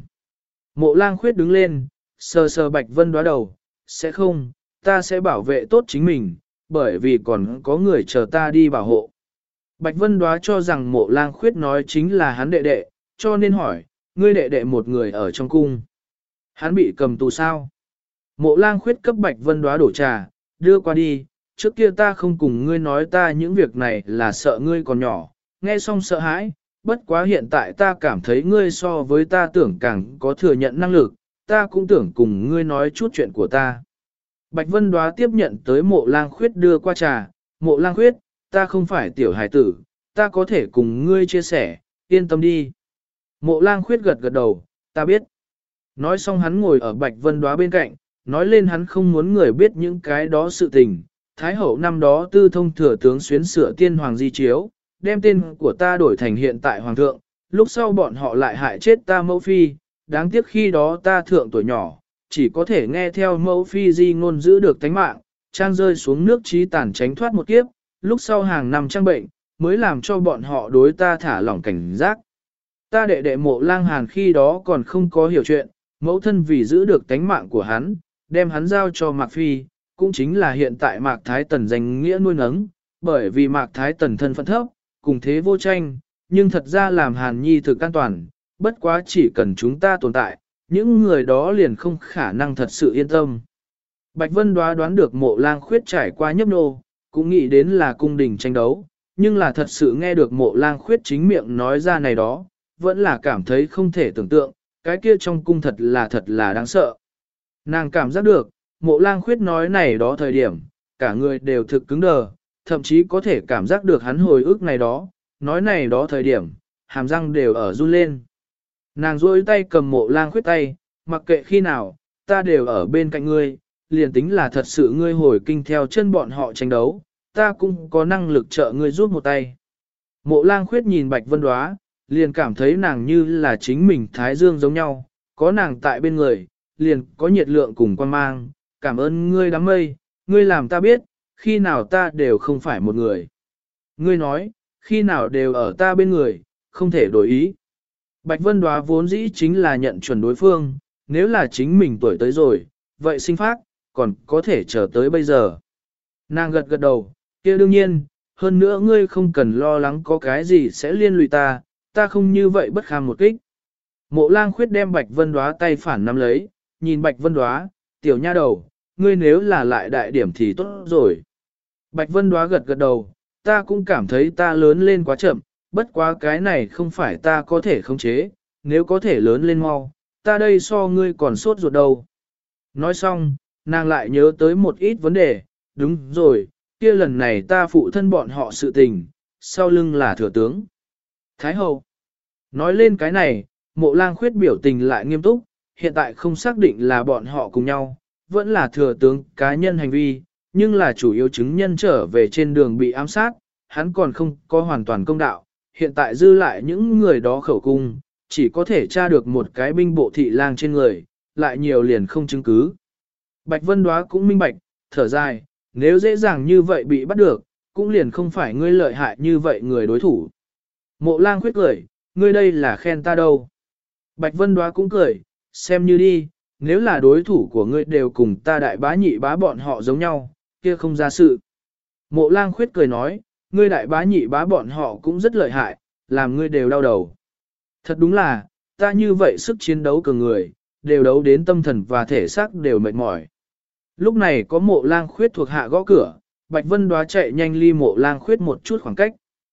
Mộ lang khuyết đứng lên, sờ sờ Bạch Vân Đoá đầu, sẽ không, ta sẽ bảo vệ tốt chính mình, bởi vì còn có người chờ ta đi bảo hộ. Bạch Vân Đoá cho rằng mộ lang khuyết nói chính là hắn đệ đệ, cho nên hỏi, ngươi đệ đệ một người ở trong cung. Hắn bị cầm tù sao? Mộ lang khuyết cấp Bạch Vân Đoá đổ trà, đưa qua đi, trước kia ta không cùng ngươi nói ta những việc này là sợ ngươi còn nhỏ, nghe xong sợ hãi, bất quá hiện tại ta cảm thấy ngươi so với ta tưởng càng có thừa nhận năng lực, ta cũng tưởng cùng ngươi nói chút chuyện của ta. Bạch Vân Đoá tiếp nhận tới mộ lang khuyết đưa qua trà, mộ lang khuyết, ta không phải tiểu hải tử, ta có thể cùng ngươi chia sẻ, yên tâm đi. Mộ lang khuyết gật gật đầu, ta biết. Nói xong hắn ngồi ở Bạch Vân Đoá bên cạnh, nói lên hắn không muốn người biết những cái đó sự tình. Thái hậu năm đó tư thông thừa tướng xuyến sửa tiên hoàng di chiếu, đem tên của ta đổi thành hiện tại hoàng thượng, lúc sau bọn họ lại hại chết ta mẫu phi, đáng tiếc khi đó ta thượng tuổi nhỏ, chỉ có thể nghe theo mẫu phi di ngôn giữ được tánh mạng, trang rơi xuống nước trí tàn tránh thoát một kiếp, lúc sau hàng năm trang bệnh, mới làm cho bọn họ đối ta thả lỏng cảnh giác. Ta đệ đệ mộ lang hàn khi đó còn không có hiểu chuyện, mẫu thân vì giữ được tánh mạng của hắn, đem hắn giao cho Mạc Phi, cũng chính là hiện tại Mạc Thái Tần danh nghĩa nuôi nấng, bởi vì Mạc Thái Tần thân phận thấp, cùng thế vô tranh, nhưng thật ra làm Hàn Nhi thực an toàn, bất quá chỉ cần chúng ta tồn tại, những người đó liền không khả năng thật sự yên tâm. Bạch Vân đoán được mộ lang khuyết trải qua nhấp nô, cũng nghĩ đến là cung đình tranh đấu, nhưng là thật sự nghe được mộ lang khuyết chính miệng nói ra này đó, vẫn là cảm thấy không thể tưởng tượng, cái kia trong cung thật là đáng sợ. Nàng cảm giác được, mộ lang khuyết nói này đó thời điểm, cả người đều thực cứng đờ, thậm chí có thể cảm giác được hắn hồi ức này đó, nói này đó thời điểm, hàm răng đều ở run lên. Nàng duỗi tay cầm mộ lang khuyết tay, mặc kệ khi nào, ta đều ở bên cạnh ngươi, liền tính là thật sự ngươi hồi kinh theo chân bọn họ tranh đấu, ta cũng có năng lực trợ ngươi giúp một tay. Mộ lang khuyết nhìn Bạch Vân Đoá, liền cảm thấy nàng như là chính mình Thái Dương giống nhau, có nàng tại bên người, liền có nhiệt lượng cùng quan mang, cảm ơn ngươi đám mây, ngươi làm ta biết, khi nào ta đều không phải một người. Ngươi nói, khi nào đều ở ta bên người, không thể đổi ý. Bạch Vân Đoá vốn dĩ chính là nhận chuẩn đối phương, nếu là chính mình tuổi tới rồi, vậy sinh phát, còn có thể chờ tới bây giờ. Nàng gật gật đầu, kia đương nhiên, hơn nữa ngươi không cần lo lắng có cái gì sẽ liên lụy ta, ta không như vậy bất kham một kích. Mộ lang khuyết đem Bạch Vân Đoá tay phản nắm lấy, nhìn Bạch Vân Đoá, tiểu nha đầu, ngươi nếu là lại đại điểm thì tốt rồi. Bạch Vân Đoá gật gật đầu, ta cũng cảm thấy ta lớn lên quá chậm, bất quá cái này không phải ta có thể khống chế, nếu có thể lớn lên mau, ta đây so ngươi còn sốt ruột đâu. Nói xong, nàng lại nhớ tới một ít vấn đề, đúng rồi, kia lần này ta phụ thân bọn họ sự tình, sau lưng là thừa tướng. Thái hậu, nói lên cái này, mộ lang khuyết biểu tình lại nghiêm túc, hiện tại không xác định là bọn họ cùng nhau, vẫn là thừa tướng cá nhân hành vi, nhưng là chủ yếu chứng nhân trở về trên đường bị ám sát, hắn còn không có hoàn toàn công đạo, hiện tại dư lại những người đó khẩu cung, chỉ có thể tra được một cái binh bộ thị lang trên người, lại nhiều liền không chứng cứ. Bạch Vân Đoá cũng minh bạch, thở dài, nếu dễ dàng như vậy bị bắt được, cũng liền không phải ngươi lợi hại như vậy người đối thủ. Mộ lang khuyết cười, ngươi đây là khen ta đâu. Bạch Vân Đoá cũng cười, xem như đi, nếu là đối thủ của ngươi đều cùng ta đại bá nhị bá bọn họ giống nhau, kia không ra sự. Mộ lang khuyết cười nói, ngươi đại bá nhị bá bọn họ cũng rất lợi hại, làm ngươi đều đau đầu. Thật đúng là, ta như vậy sức chiến đấu cường người, đều đấu đến tâm thần và thể xác đều mệt mỏi. Lúc này có mộ lang khuyết thuộc hạ gõ cửa, Bạch Vân Đoá chạy nhanh ly mộ lang khuyết một chút khoảng cách.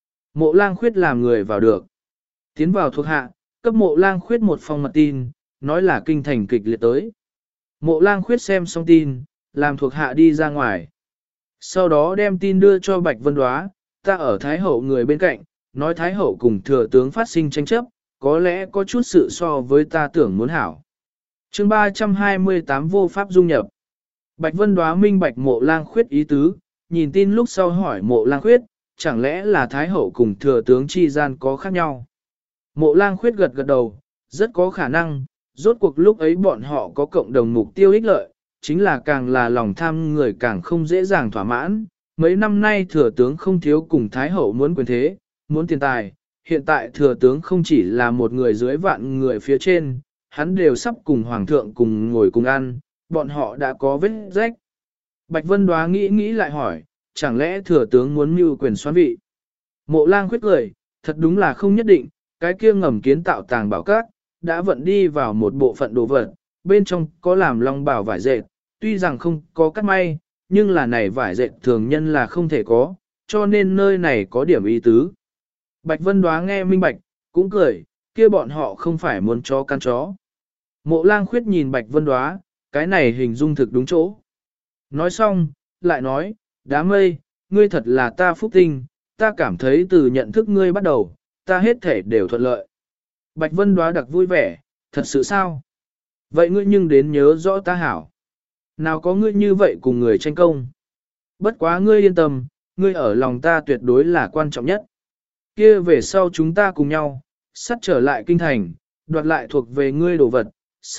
Mộ lang khuyết làm người vào được. Tiến vào thuộc hạ, cấp mộ lang khuyết một phong mật tin, nói là kinh thành kịch liệt tới. Mộ lang khuyết xem xong tin, làm thuộc hạ đi ra ngoài. Sau đó đem tin đưa cho Bạch Vân Đoá, ta ở Thái Hậu người bên cạnh, nói Thái Hậu cùng thừa tướng phát sinh tranh chấp, có lẽ có chút sự so với ta tưởng muốn hảo. chương 328 vô pháp dung nhập. Bạch Vân Đoá minh bạch Mộ Lang Khuyết ý tứ, nhìn tin lúc sau hỏi Mộ Lang Khuyết, chẳng lẽ là Thái Hậu cùng thừa tướng chi gian có khác nhau. Mộ Lang Khuyết gật gật đầu, rất có khả năng, rốt cuộc lúc ấy bọn họ có cộng đồng mục tiêu ích lợi, chính là càng là lòng tham người càng không dễ dàng thỏa mãn. Mấy năm nay thừa tướng không thiếu cùng Thái Hậu muốn quyền thế, muốn tiền tài, hiện tại thừa tướng không chỉ là một người dưới vạn người phía trên, hắn đều sắp cùng Hoàng thượng cùng ngồi cùng ăn, bọn họ đã có vết rách. Bạch Vân Đoá nghĩ nghĩ lại hỏi, chẳng lẽ thừa tướng muốn mưu quyền xoán vị? Mộ Lang Khuyết cười, thật đúng là không nhất định, cái kia ngầm kiến tạo tàng bảo các, đã vận đi vào một bộ phận đồ vật, bên trong có làm long bảo vải dệt, tuy rằng không có cắt may, nhưng là này vải dệt thường nhân là không thể có, cho nên nơi này có điểm ý tứ. Bạch Vân Đoá nghe minh bạch, cũng cười, kia bọn họ không phải muốn chó căn chó. Mộ Lang Khuyết nhìn Bạch Vân Đoá, cái này hình dung thực đúng chỗ. Nói xong, lại nói, đám mây, ngươi thật là ta phúc tinh, ta cảm thấy từ nhận thức ngươi bắt đầu, ta hết thể đều thuận lợi. Bạch Vân Đoá đặc vui vẻ, thật sự sao? Vậy ngươi nhưng đến nhớ rõ ta hảo. Nào có ngươi như vậy cùng người tranh công. Bất quá ngươi yên tâm, ngươi ở lòng ta tuyệt đối là quan trọng nhất. Kia về sau chúng ta cùng nhau, sắt trở lại kinh thành, đoạt lại thuộc về ngươi đồ vật,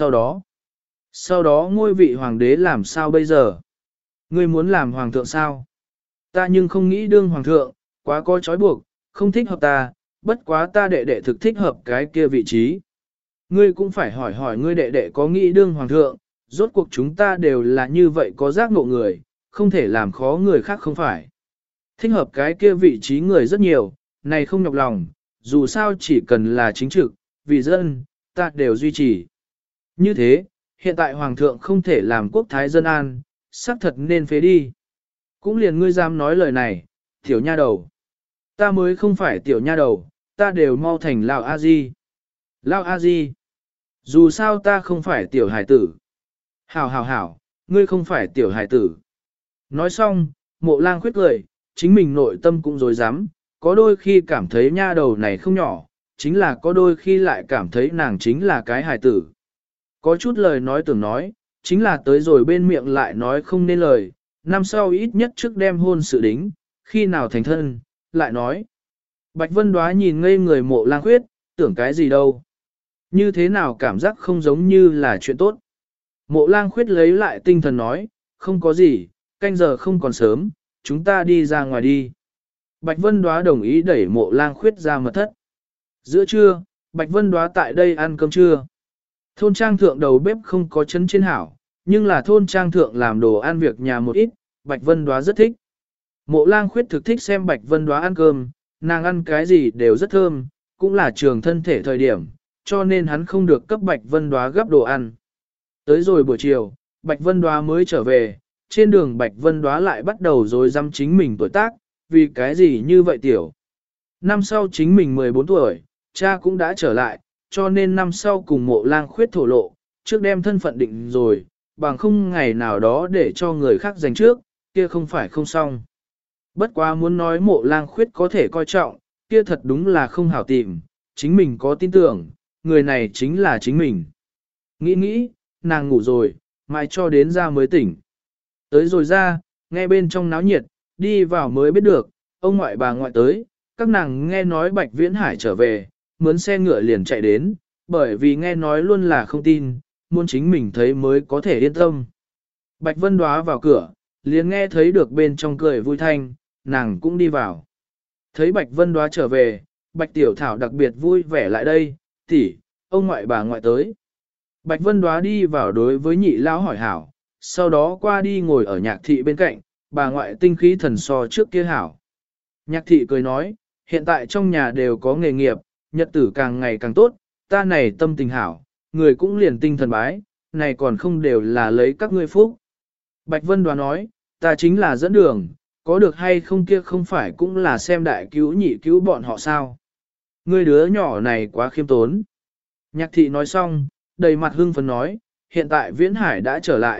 sau đó ngôi vị hoàng đế làm sao bây giờ? Ngươi muốn làm hoàng thượng sao? Ta nhưng không nghĩ đương hoàng thượng, quá có trói buộc, không thích hợp ta, bất quá ta đệ đệ thực thích hợp cái kia vị trí. Ngươi cũng phải hỏi hỏi ngươi đệ đệ có nghĩ đương hoàng thượng, rốt cuộc chúng ta đều là như vậy có giác ngộ người, không thể làm khó người khác không phải. Thích hợp cái kia vị trí người rất nhiều, này không nhọc lòng, dù sao chỉ cần là chính trực, vì dân, ta đều duy trì. Như thế, hiện tại hoàng thượng không thể làm quốc thái dân an, xác thật nên phế đi. Cũng liền ngươi dám nói lời này, tiểu nha đầu. Ta mới không phải tiểu nha đầu, ta đều mau thành Lão A Di. Lão A Di. Dù sao ta không phải tiểu hải tử. Hảo hảo hảo, ngươi không phải tiểu hải tử. Nói xong, Mộ Lang Khuyết cười, chính mình nội tâm cũng dối dám, có đôi khi cảm thấy nha đầu này không nhỏ, chính là có đôi khi lại cảm thấy nàng chính là cái hải tử. Có chút lời nói tưởng nói, chính là tới rồi bên miệng lại nói không nên lời, năm sau ít nhất trước đem hôn sự đính, khi nào thành thân, lại nói. Bạch Vân Đoá nhìn ngây người Mộ Lang Khuyết, tưởng cái gì đâu. Như thế nào cảm giác không giống như là chuyện tốt. Mộ Lang Khuyết lấy lại tinh thần nói, không có gì, canh giờ không còn sớm, chúng ta đi ra ngoài đi. Bạch Vân Đoá đồng ý đẩy Mộ Lang Khuyết ra mật thất. Giữa trưa, Bạch Vân Đoá tại đây ăn cơm trưa. Thôn trang thượng đầu bếp không có chấn trên hảo, nhưng là thôn trang thượng làm đồ ăn việc nhà một ít, Bạch Vân Đoá rất thích. Mộ Lang Khuyết thực thích xem Bạch Vân Đoá ăn cơm, nàng ăn cái gì đều rất thơm, cũng là trường thân thể thời điểm, cho nên hắn không được cấp Bạch Vân Đoá gấp đồ ăn. Tới rồi buổi chiều, Bạch Vân Đoá mới trở về, trên đường Bạch Vân Đoá lại bắt đầu rồi dăm chính mình tuổi tác, vì cái gì như vậy tiểu. Năm sau chính mình 14 tuổi, cha cũng đã trở lại, cho nên năm sau cùng Mộ Lang Khuyết thổ lộ, trước đem thân phận định rồi, bằng không ngày nào đó để cho người khác giành trước, kia không phải không xong. Bất quá muốn nói Mộ Lang Khuyết có thể coi trọng, kia thật đúng là không hảo tìm, chính mình có tin tưởng, người này chính là chính mình. Nghĩ, nàng ngủ rồi, mãi cho đến ra mới tỉnh. Tới rồi ra, nghe bên trong náo nhiệt, đi vào mới biết được, ông ngoại bà ngoại tới, các nàng nghe nói Bạch Viễn Hải trở về, mướn xe ngựa liền chạy đến, bởi vì nghe nói luôn là không tin, muốn chính mình thấy mới có thể yên tâm. Bạch Vân Đoá vào cửa, liền nghe thấy được bên trong cười vui thanh, nàng cũng đi vào. Thấy Bạch Vân Đoá trở về, Bạch Tiểu Thảo đặc biệt vui vẻ lại đây, tỷ, ông ngoại bà ngoại tới. Bạch Vân Đoá đi vào đối với nhị lão hỏi hảo, sau đó qua đi ngồi ở nhạc thị bên cạnh, bà ngoại tinh khí thần so trước kia hảo. Nhạc thị cười nói, hiện tại trong nhà đều có nghề nghiệp, nhật tử càng ngày càng tốt, ta này tâm tình hảo, người cũng liền tinh thần bái, này còn không đều là lấy các ngươi phúc. Bạch Vân Đoá nói, ta chính là dẫn đường, có được hay không kia không phải cũng là xem đại cứu nhị cứu bọn họ sao. Ngươi đứa nhỏ này quá khiêm tốn. Nhạc thị nói xong, đầy mặt hưng phấn nói, hiện tại Viễn Hải đã trở lại,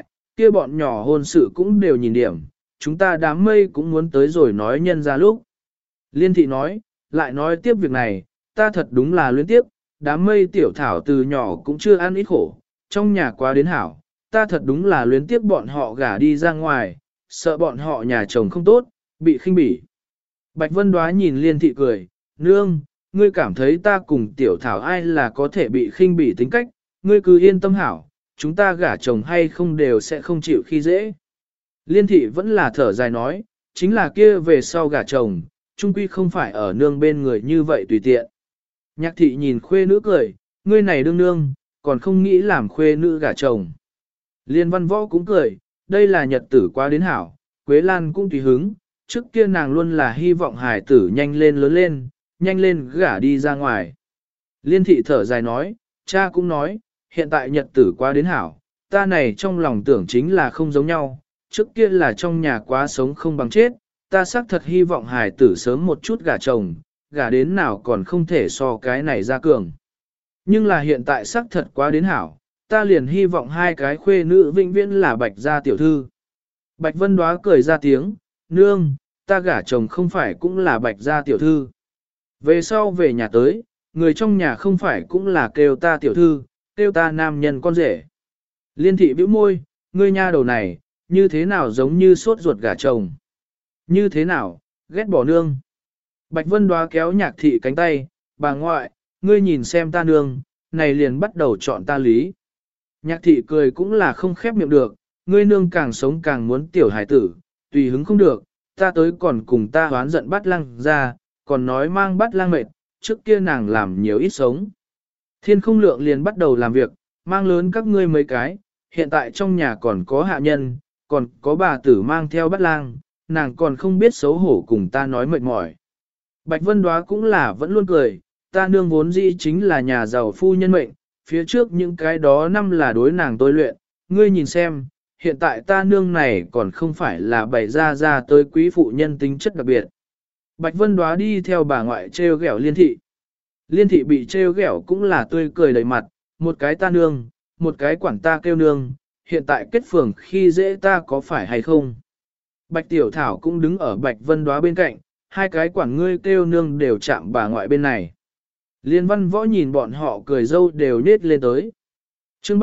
kia bọn nhỏ hôn sự cũng đều nhìn điểm, chúng ta đám mây cũng muốn tới rồi nói nhân ra lúc. Liên thị nói, lại nói tiếp việc này, ta thật đúng là luyến tiếp, đám mây tiểu thảo từ nhỏ cũng chưa ăn ít khổ, trong nhà quá đến hảo, ta thật đúng là luyến tiếp bọn họ gả đi ra ngoài, sợ bọn họ nhà chồng không tốt, bị khinh bỉ. Bạch Vân Đoá nhìn Liên thị cười, nương, ngươi cảm thấy ta cùng tiểu thảo ai là có thể bị khinh bỉ tính cách, ngươi cứ yên tâm hảo, chúng ta gả chồng hay không đều sẽ không chịu khi dễ. Liên thị vẫn là thở dài nói, chính là kia về sau gả chồng, chung quy không phải ở nương bên người như vậy tùy tiện. Nhạc thị nhìn khuê nữ cười, ngươi này đương nương, còn không nghĩ làm khuê nữ gả chồng. Liên Văn Võ cũng cười, đây là nhật tử quá đến hảo, Quế Lan cũng tùy hứng, trước kia nàng luôn là hy vọng hài tử nhanh lên lớn lên, nhanh lên gả đi ra ngoài. Liên thị thở dài nói, cha cũng nói, hiện tại nhật tử quá đến hảo, ta này trong lòng tưởng chính là không giống nhau, trước kia là trong nhà quá sống không bằng chết, ta xác thật hy vọng hài tử sớm một chút gả chồng, gả đến nào còn không thể so cái này ra cường. Nhưng là hiện tại xác thật quá đến hảo, ta liền hy vọng hai cái khuê nữ vĩnh viễn là Bạch gia tiểu thư. Bạch Vân Đoá cười ra tiếng, nương, ta gả chồng không phải cũng là Bạch gia tiểu thư. Về sau về nhà tới, người trong nhà không phải cũng là kêu ta tiểu thư, kêu ta nam nhân con rể. Liên thị bĩu môi, ngươi nha đầu này, như thế nào giống như sốt ruột gả chồng. Như thế nào, ghét bỏ nương. Bạch Vân Đoá kéo nhạc thị cánh tay, bà ngoại, ngươi nhìn xem ta nương, này liền bắt đầu chọn ta lý. Nhạc thị cười cũng là không khép miệng được, ngươi nương càng sống càng muốn tiểu hải tử, tùy hứng không được, ta tới còn cùng ta hoán giận bắt lăng ra, còn nói mang bắt lang mệt, trước kia nàng làm nhiều ít sống. Thiên không lượng liền bắt đầu làm việc, mang lớn các ngươi mấy cái, hiện tại trong nhà còn có hạ nhân, còn có bà tử mang theo bắt lang, nàng còn không biết xấu hổ cùng ta nói mệt mỏi. Bạch Vân Đoá cũng là vẫn luôn cười, ta nương vốn dĩ chính là nhà giàu phu nhân mệnh, phía trước những cái đó năm là đối nàng tôi luyện, ngươi nhìn xem, hiện tại ta nương này còn không phải là bày ra tới quý phụ nhân tính chất đặc biệt. Bạch Vân Đoá đi theo bà ngoại treo ghẹo Liên thị. Liên thị bị treo ghẹo cũng là tươi cười đầy mặt, một cái ta nương, một cái quản ta kêu nương, hiện tại kết phường khi dễ ta có phải hay không. Bạch Tiểu Thảo cũng đứng ở Bạch Vân Đoá bên cạnh, hai cái quản ngươi kêu nương đều chạm bà ngoại bên này. Liên Văn Võ nhìn bọn họ cười dâu đều nết lên tới. chương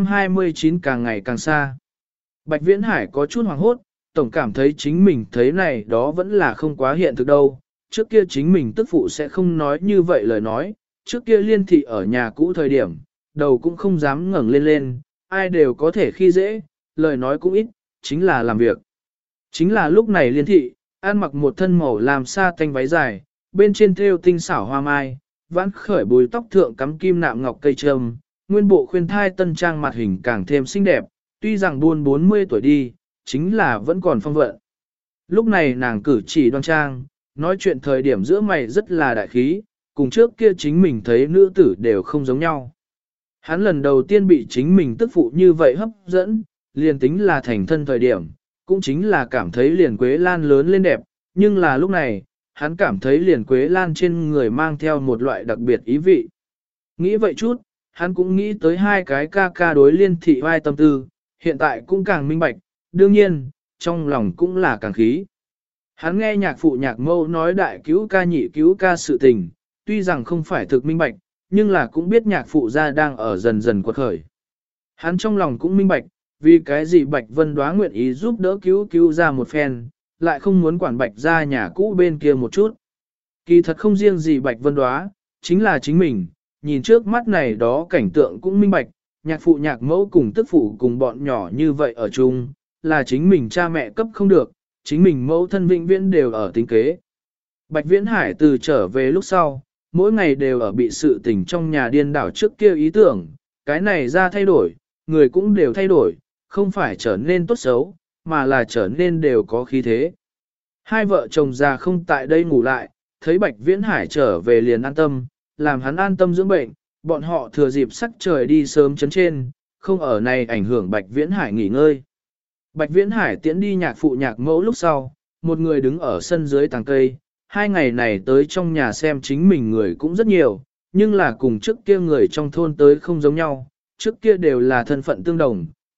329 càng ngày càng xa. Bạch Viễn Hải có chút hoảng hốt, tổng cảm thấy chính mình thấy này đó vẫn là không quá hiện thực đâu. Trước kia chính mình tức phụ sẽ không nói như vậy lời nói, trước kia Liên thị ở nhà cũ thời điểm, đầu cũng không dám ngẩng lên lên, ai đều có thể khi dễ, lời nói cũng ít, chính là làm việc. Chính là lúc này Liên thị, ăn mặc một thân màu làm sa tanh váy dài, bên trên thêu tinh xảo hoa mai, vãn khởi bùi tóc thượng cắm kim nạm ngọc cây trâm, nguyên bộ khuyên thai tân trang mặt hình càng thêm xinh đẹp, tuy rằng buôn 40 tuổi đi, chính là vẫn còn phong vận. Lúc này nàng cử chỉ đoan trang, nói chuyện thời điểm giữa mày rất là đại khí, cùng trước kia chính mình thấy nữ tử đều không giống nhau. Hắn lần đầu tiên bị chính mình tức phụ như vậy hấp dẫn, liền tính là thành thân thời điểm, cũng chính là cảm thấy liền Quế Lan lớn lên đẹp, nhưng là lúc này, hắn cảm thấy liền Quế Lan trên người mang theo một loại đặc biệt ý vị. Nghĩ vậy chút, hắn cũng nghĩ tới hai cái ca ca đối Liên thị vai tâm tư, hiện tại cũng càng minh bạch, đương nhiên, trong lòng cũng là càng khí. Hắn nghe nhạc phụ nhạc mâu nói đại cứu ca nhị cứu ca sự tình, tuy rằng không phải thực minh bạch, nhưng là cũng biết nhạc phụ gia đang ở dần dần quật khởi. Hắn trong lòng cũng minh bạch, vì cái gì Bạch Vân Đoá nguyện ý giúp đỡ cứu ra một phen, lại không muốn quản Bạch ra nhà cũ bên kia một chút. Kỳ thật không riêng gì Bạch Vân Đoá, chính là chính mình, nhìn trước mắt này đó cảnh tượng cũng minh bạch, nhạc phụ nhạc mẫu cùng tức phụ cùng bọn nhỏ như vậy ở chung, là chính mình cha mẹ cấp không được, chính mình mẫu thân vĩnh viễn đều ở tính kế. Bạch Viễn Hải từ trở về lúc sau, mỗi ngày đều ở bị sự tình trong nhà điên đảo trước kia ý tưởng, cái này ra thay đổi, người cũng đều thay đổi, không phải trở nên tốt xấu, mà là trở nên đều có khí thế. Hai vợ chồng già không tại đây ngủ lại, thấy Bạch Viễn Hải trở về liền an tâm, làm hắn an tâm dưỡng bệnh, bọn họ thừa dịp sắc trời đi sớm chấn trên, không ở này ảnh hưởng Bạch Viễn Hải nghỉ ngơi. Bạch Viễn Hải tiễn đi nhạc phụ nhạc mẫu lúc sau, một người đứng ở sân dưới tàng cây, hai ngày này tới trong nhà xem chính mình người cũng rất nhiều, nhưng là cùng trước kia người trong thôn tới không giống nhau, trước kia đều là thân phận tương đồng,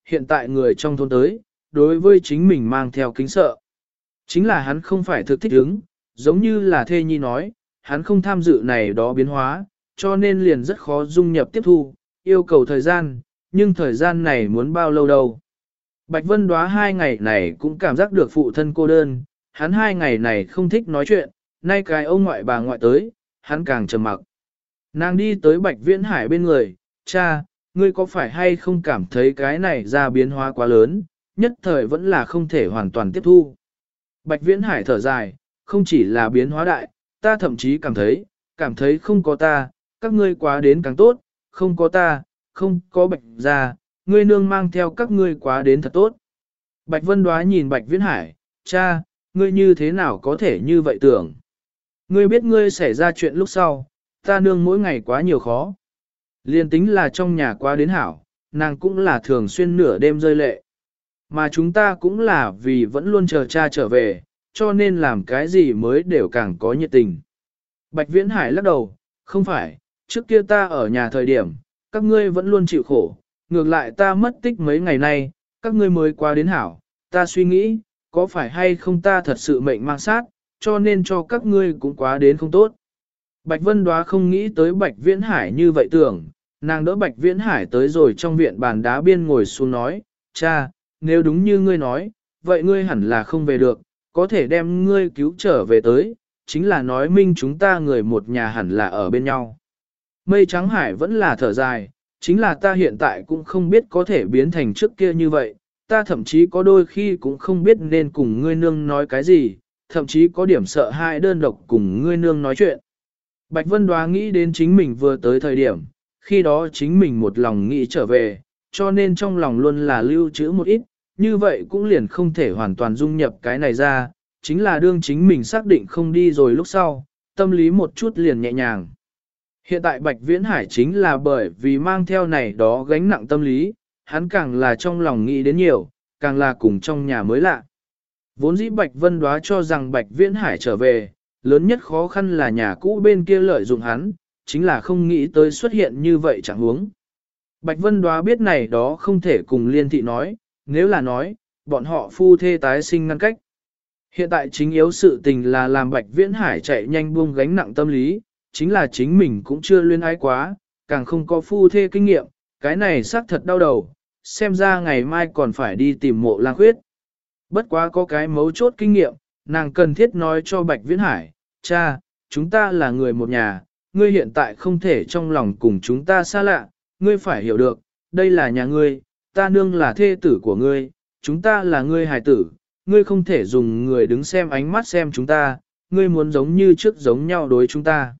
hiện tại người trong thôn tới, đối với chính mình mang theo kính sợ. Chính là hắn không phải thực thích ứng, giống như là thê nhi nói, hắn không tham dự này đó biến hóa, cho nên liền rất khó dung nhập tiếp thu, yêu cầu thời gian, nhưng thời gian này muốn bao lâu đâu. Bạch Vân Đóa 2 ngày này cũng cảm giác được phụ thân cô đơn, hắn 2 ngày này không thích nói chuyện, nay cái ông ngoại bà ngoại tới, hắn càng trầm mặc. Nàng đi tới Bạch Viễn Hải bên người, cha, ngươi có phải hay không cảm thấy cái này ra biến hóa quá lớn, nhất thời vẫn là không thể hoàn toàn tiếp thu. Bạch Viễn Hải thở dài, không chỉ là biến hóa đại, ta thậm chí cảm thấy không có ta, các ngươi quá đến càng tốt, không có ta, không có Bạch gia, ngươi nương mang theo các ngươi quá đến thật tốt. Bạch Vân Đóa nhìn Bạch Viễn Hải, cha, ngươi như thế nào có thể như vậy tưởng. Ngươi biết ngươi xảy ra chuyện lúc sau, ta nương mỗi ngày quá nhiều khó. Liên tính là trong nhà quá đến hảo, nàng cũng là thường xuyên nửa đêm rơi lệ. Mà chúng ta cũng là vì vẫn luôn chờ cha trở về, cho nên làm cái gì mới đều càng có nhiệt tình. Bạch Viễn Hải lắc đầu, không phải, trước kia ta ở nhà thời điểm, các ngươi vẫn luôn chịu khổ, ngược lại ta mất tích mấy ngày nay, các ngươi mới qua đến hảo, ta suy nghĩ, có phải hay không ta thật sự mệnh mang sát, cho nên cho các ngươi cũng quá đến không tốt. Bạch Vân Đóa không nghĩ tới Bạch Viễn Hải như vậy tưởng, nàng đỡ Bạch Viễn Hải tới rồi trong viện bàn đá biên ngồi xuống nói, cha, nếu đúng như ngươi nói, vậy ngươi hẳn là không về được, có thể đem ngươi cứu trở về tới, chính là nói minh chúng ta người một nhà hẳn là ở bên nhau. Mây trắng hải vẫn là thở dài, chính là ta hiện tại cũng không biết có thể biến thành trước kia như vậy, ta thậm chí có đôi khi cũng không biết nên cùng ngươi nương nói cái gì, thậm chí có điểm sợ hãi đơn độc cùng ngươi nương nói chuyện. Bạch Vân Đoá nghĩ đến chính mình vừa tới thời điểm, khi đó chính mình một lòng nghĩ trở về, cho nên trong lòng luôn là lưu trữ một ít, như vậy cũng liền không thể hoàn toàn dung nhập cái này ra, chính là đương chính mình xác định không đi rồi lúc sau, tâm lý một chút liền nhẹ nhàng. Hiện tại Bạch Viễn Hải chính là bởi vì mang theo này đó gánh nặng tâm lý, hắn càng là trong lòng nghĩ đến nhiều, càng là cùng trong nhà mới lạ. Vốn dĩ Bạch Vân Đoá cho rằng Bạch Viễn Hải trở về, lớn nhất khó khăn là nhà cũ bên kia lợi dụng hắn, chính là không nghĩ tới xuất hiện như vậy chẳng huống. Bạch Vân Đoá biết này đó không thể cùng Liên Thị nói, nếu là nói, bọn họ phu thê tái sinh ngăn cách. Hiện tại chính yếu sự tình là làm Bạch Viễn Hải chạy nhanh buông gánh nặng tâm lý, chính là chính mình cũng chưa luyến ái quá, càng không có phu thê kinh nghiệm, cái này xác thật đau đầu, xem ra ngày mai còn phải đi tìm Mộ Lang Khuyết. Bất quá có cái mấu chốt kinh nghiệm, nàng cần thiết nói cho Bạch Viễn Hải, cha, chúng ta là người một nhà, ngươi hiện tại không thể trong lòng cùng chúng ta xa lạ, ngươi phải hiểu được, đây là nhà ngươi, ta nương là thê tử của ngươi, chúng ta là ngươi hài tử, ngươi không thể dùng người đứng xem ánh mắt xem chúng ta, ngươi muốn giống như trước giống nhau đối chúng ta.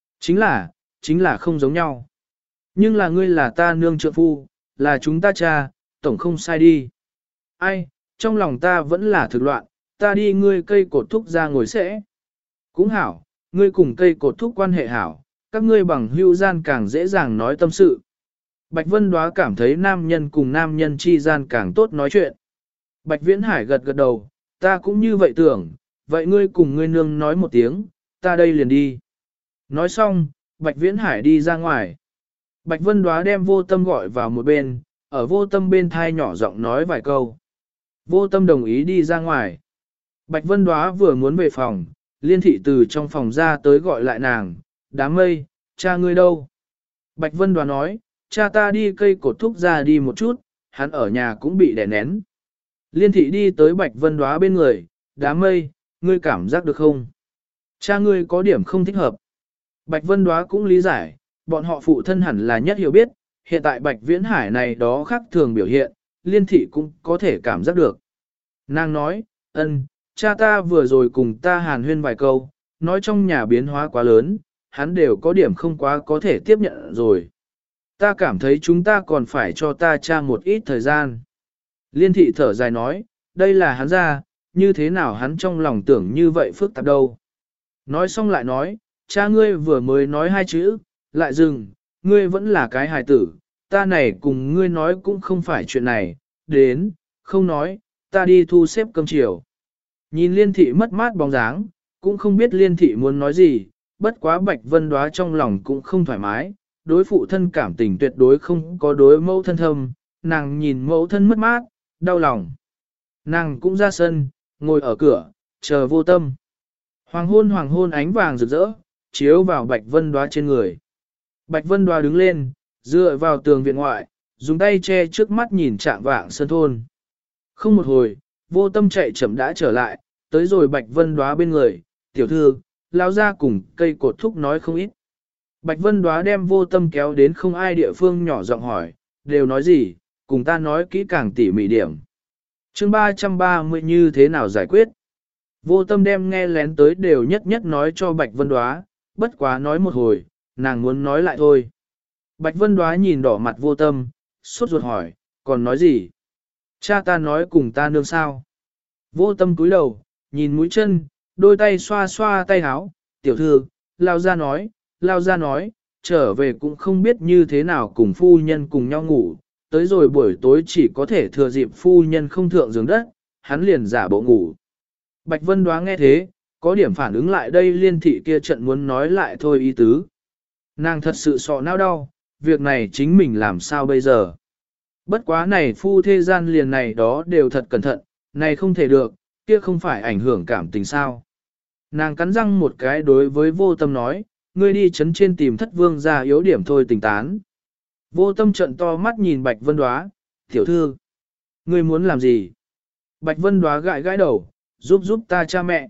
Chính là không giống nhau. Nhưng là ngươi là ta nương trượng phu, là chúng ta cha, tổng không sai đi. Ai, trong lòng ta vẫn là thực loạn, ta đi ngươi cây cột thúc ra ngồi sẽ. Cũng hảo, ngươi cùng cây cột thúc quan hệ hảo, các ngươi bằng hữu gian càng dễ dàng nói tâm sự. Bạch Vân Đoá cảm thấy nam nhân cùng nam nhân chi gian càng tốt nói chuyện. Bạch Viễn Hải gật gật đầu, ta cũng như vậy tưởng, vậy ngươi cùng ngươi nương nói một tiếng, ta đây liền đi. Nói xong, Bạch Viễn Hải đi ra ngoài. Bạch Vân Đoá đem Vô Tâm gọi vào một bên, ở Vô Tâm bên thai nhỏ giọng nói vài câu. Vô Tâm đồng ý đi ra ngoài. Bạch Vân Đoá vừa muốn về phòng, Liên Thị từ trong phòng ra tới gọi lại nàng, Đám Mây, cha ngươi đâu? Bạch Vân Đoá nói, cha ta đi cây cột thúc ra đi một chút, hắn ở nhà cũng bị đè nén. Liên Thị đi tới Bạch Vân Đoá bên người, Đám Mây, ngươi cảm giác được không? Cha ngươi có điểm không thích hợp. Bạch Vân Đoá cũng lý giải, bọn họ phụ thân hẳn là nhất hiểu biết, hiện tại Bạch Viễn Hải này đó khác thường biểu hiện, Liên Thị cũng có thể cảm giác được. Nàng nói, cha ta vừa rồi cùng ta hàn huyên vài câu, nói trong nhà biến hóa quá lớn, hắn đều có điểm không quá có thể tiếp nhận rồi. Ta cảm thấy chúng ta còn phải cho ta cha một ít thời gian. Liên Thị thở dài nói, đây là hắn ra, như thế nào hắn trong lòng tưởng như vậy phức tạp đâu. Nói xong lại nói, cha ngươi vừa mới nói 2 chữ, lại dừng, ngươi vẫn là cái hài tử, ta này cùng ngươi nói cũng không phải chuyện này, đến, không nói, ta đi thu xếp cơm chiều. Nhìn Liên Thị mất mát bóng dáng, cũng không biết Liên Thị muốn nói gì, bất quá Bạch Vân Đoá trong lòng cũng không thoải mái, đối phụ thân cảm tình tuyệt đối không có đối mẫu thân thâm, nàng nhìn mẫu thân mất mát, đau lòng. Nàng cũng ra sân, ngồi ở cửa, chờ Vô Tâm. Hoàng hôn ánh vàng rực rỡ, chiếu vào Bạch Vân Đoá trên người. Bạch Vân Đoá đứng lên, dựa vào tường viện ngoại, dùng tay che trước mắt nhìn trạng vạng sân thôn. Không một hồi, Vô Tâm chạy chậm đã trở lại, tới rồi Bạch Vân Đoá bên người, tiểu thư, lao ra cùng cây cột thúc nói không ít. Bạch Vân Đoá đem Vô Tâm kéo đến không ai địa phương nhỏ giọng hỏi, đều nói gì, cùng ta nói kỹ càng tỉ mỉ điểm. Chương 330 như thế nào giải quyết? Vô Tâm đem nghe lén tới đều nhất nhất nói cho Bạch Vân Đoá, bất quá nói một hồi, nàng muốn nói lại thôi. Bạch Vân Đoá nhìn đỏ mặt Vô Tâm, sốt ruột hỏi, còn nói gì? Cha ta nói cùng ta nương sao? Vô Tâm cúi đầu, nhìn mũi chân, đôi tay xoa xoa tay háo, tiểu thư, lao ra nói, trở về cũng không biết như thế nào cùng phu nhân cùng nhau ngủ, tới rồi buổi tối chỉ có thể thừa dịp phu nhân không thượng giường đất, hắn liền giả bộ ngủ. Bạch Vân Đoá nghe thế, có điểm phản ứng lại đây liên thị kia trận muốn nói lại thôi ý tứ. Nàng thật sự sọ não đau, việc này chính mình làm sao bây giờ. Bất quá này phu thế gian liền này đó đều thật cẩn thận, này không thể được, kia không phải ảnh hưởng cảm tình sao. Nàng cắn răng một cái đối với Vô Tâm nói, ngươi đi chấn trên tìm Thất Vương ra yếu điểm thôi tình tán. Vô Tâm trận to mắt nhìn Bạch Vân Đoá, tiểu thư, ngươi muốn làm gì? Bạch Vân Đoá gãi gãi đầu, giúp ta cha mẹ.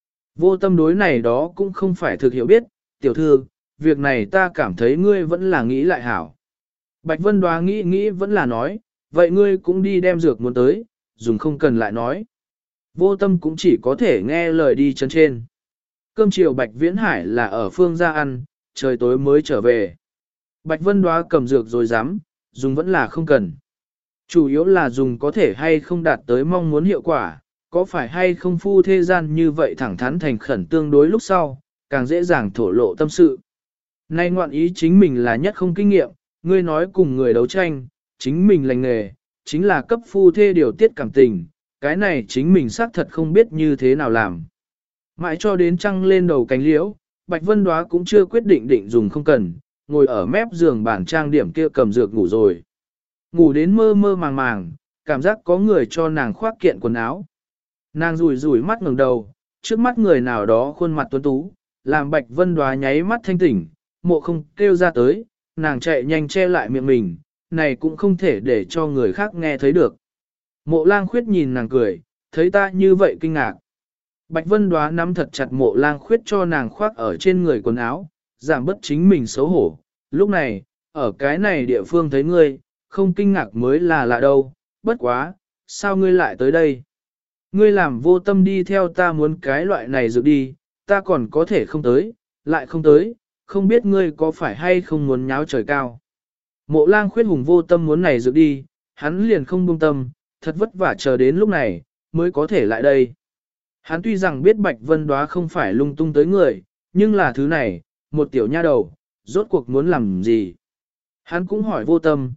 Vô Tâm đối này đó cũng không phải thực hiểu biết, tiểu thư, việc này ta cảm thấy ngươi vẫn là nghĩ lại hảo. Bạch Vân Đoá nghĩ vẫn là nói, vậy ngươi cũng đi đem dược muốn tới, dùng không cần lại nói. Vô Tâm cũng chỉ có thể nghe lời đi chân trên. Cơm chiều Bạch Viễn Hải là ở phương ra ăn, trời tối mới trở về. Bạch Vân Đoá cầm dược rồi dám, dùng vẫn là không cần. Chủ yếu là dùng có thể hay không đạt tới mong muốn hiệu quả, có phải hay không phu thế gian như vậy thẳng thắn thành khẩn tương đối lúc sau, càng dễ dàng thổ lộ tâm sự. Nay ngoạn ý chính mình là nhất không kinh nghiệm, ngươi nói cùng người đấu tranh, chính mình lành nghề, chính là cấp phu thê điều tiết cảm tình, cái này chính mình xác thật không biết như thế nào làm. Mãi cho đến trăng lên đầu cánh liễu, Bạch Vân Đoá cũng chưa quyết định dùng không cần, ngồi ở mép giường bàn trang điểm kia cầm dược ngủ rồi. Ngủ đến mơ mơ màng màng, cảm giác có người cho nàng khoác kiện quần áo. Nàng rủi mắt ngẩng đầu, trước mắt người nào đó khuôn mặt tuấn tú, làm Bạch Vân Đoá nháy mắt thanh tỉnh, mộ không kêu ra tới, nàng chạy nhanh che lại miệng mình, này cũng không thể để cho người khác nghe thấy được. Mộ Lang Khuyết nhìn nàng cười, thấy ta như vậy kinh ngạc. Bạch Vân Đoá nắm thật chặt Mộ Lang Khuyết cho nàng khoác ở trên người quần áo, giảm bớt chính mình xấu hổ. Lúc này, ở cái này địa phương thấy ngươi, không kinh ngạc mới là lạ đâu, bất quá, sao ngươi lại tới đây? Ngươi làm Vô Tâm đi theo ta muốn cái loại này dược đi, ta còn có thể không tới, lại không tới, không biết ngươi có phải hay không muốn nháo trời cao. Mộ Lang Khuyết hùng Vô Tâm muốn này dược đi, hắn liền không buông tâm, thật vất vả chờ đến lúc này, mới có thể lại đây. Hắn tuy rằng biết Bạch Vân Đoá không phải lung tung tới người, nhưng là thứ này, một tiểu nha đầu, rốt cuộc muốn làm gì? Hắn cũng hỏi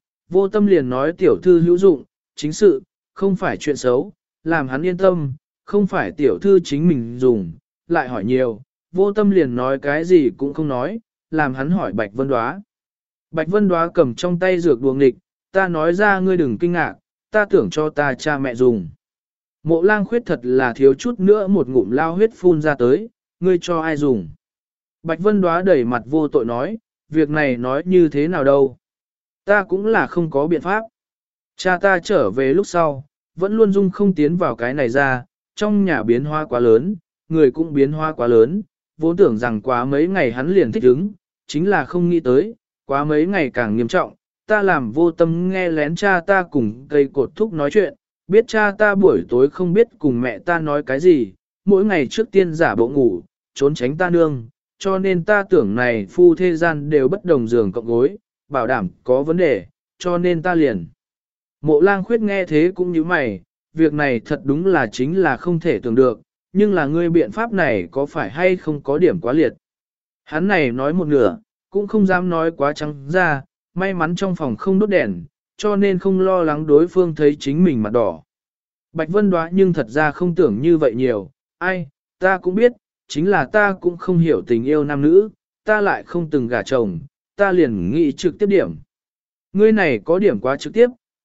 Vô Tâm liền nói tiểu thư hữu dụng, chính sự, không phải chuyện xấu, làm hắn yên tâm, không phải tiểu thư chính mình dùng, lại hỏi nhiều, Vô Tâm liền nói cái gì cũng không nói, làm hắn hỏi Bạch Vân Đoá. Bạch Vân Đoá cầm trong tay dược đuồng nghịch, ta nói ra ngươi đừng kinh ngạc, ta tưởng cho ta cha mẹ dùng. Mộ Lang Khuyết thật là thiếu chút nữa một ngụm lao huyết phun ra tới, ngươi cho ai dùng. Bạch Vân Đoá đẩy mặt vô tội nói, việc này nói như thế nào đâu. Ta cũng là không có biện pháp. Cha ta trở về lúc sau, vẫn luôn dung không tiến vào cái này ra, trong nhà biến hóa quá lớn, người cũng biến hóa quá lớn, vốn tưởng rằng quá mấy ngày hắn liền thích ứng, chính là không nghĩ tới, quá mấy ngày càng nghiêm trọng, ta làm Vô Tâm nghe lén cha ta cùng cây cột thúc nói chuyện, biết cha ta buổi tối không biết cùng mẹ ta nói cái gì, mỗi ngày trước tiên giả bộ ngủ, trốn tránh ta nương, cho nên ta tưởng này phu thế gian đều bất đồng giường cộng gối, bảo đảm có vấn đề, cho nên ta liền. Mộ Lang Khuyết nghe thế cũng như mày, việc này thật đúng là chính là không thể tưởng được, nhưng là ngươi biện pháp này có phải hay không có điểm quá liệt. Hắn này nói một nửa, cũng không dám nói quá trắng ra, may mắn trong phòng không đốt đèn, cho nên không lo lắng đối phương thấy chính mình mặt đỏ. Bạch Vân Đoá nhưng thật ra không tưởng như vậy nhiều, ai, ta cũng biết, chính là ta cũng không hiểu tình yêu nam nữ, ta lại không từng gả chồng, ta liền nghĩ trực tiếp điểm. Ngươi này có điểm quá trực tiếp,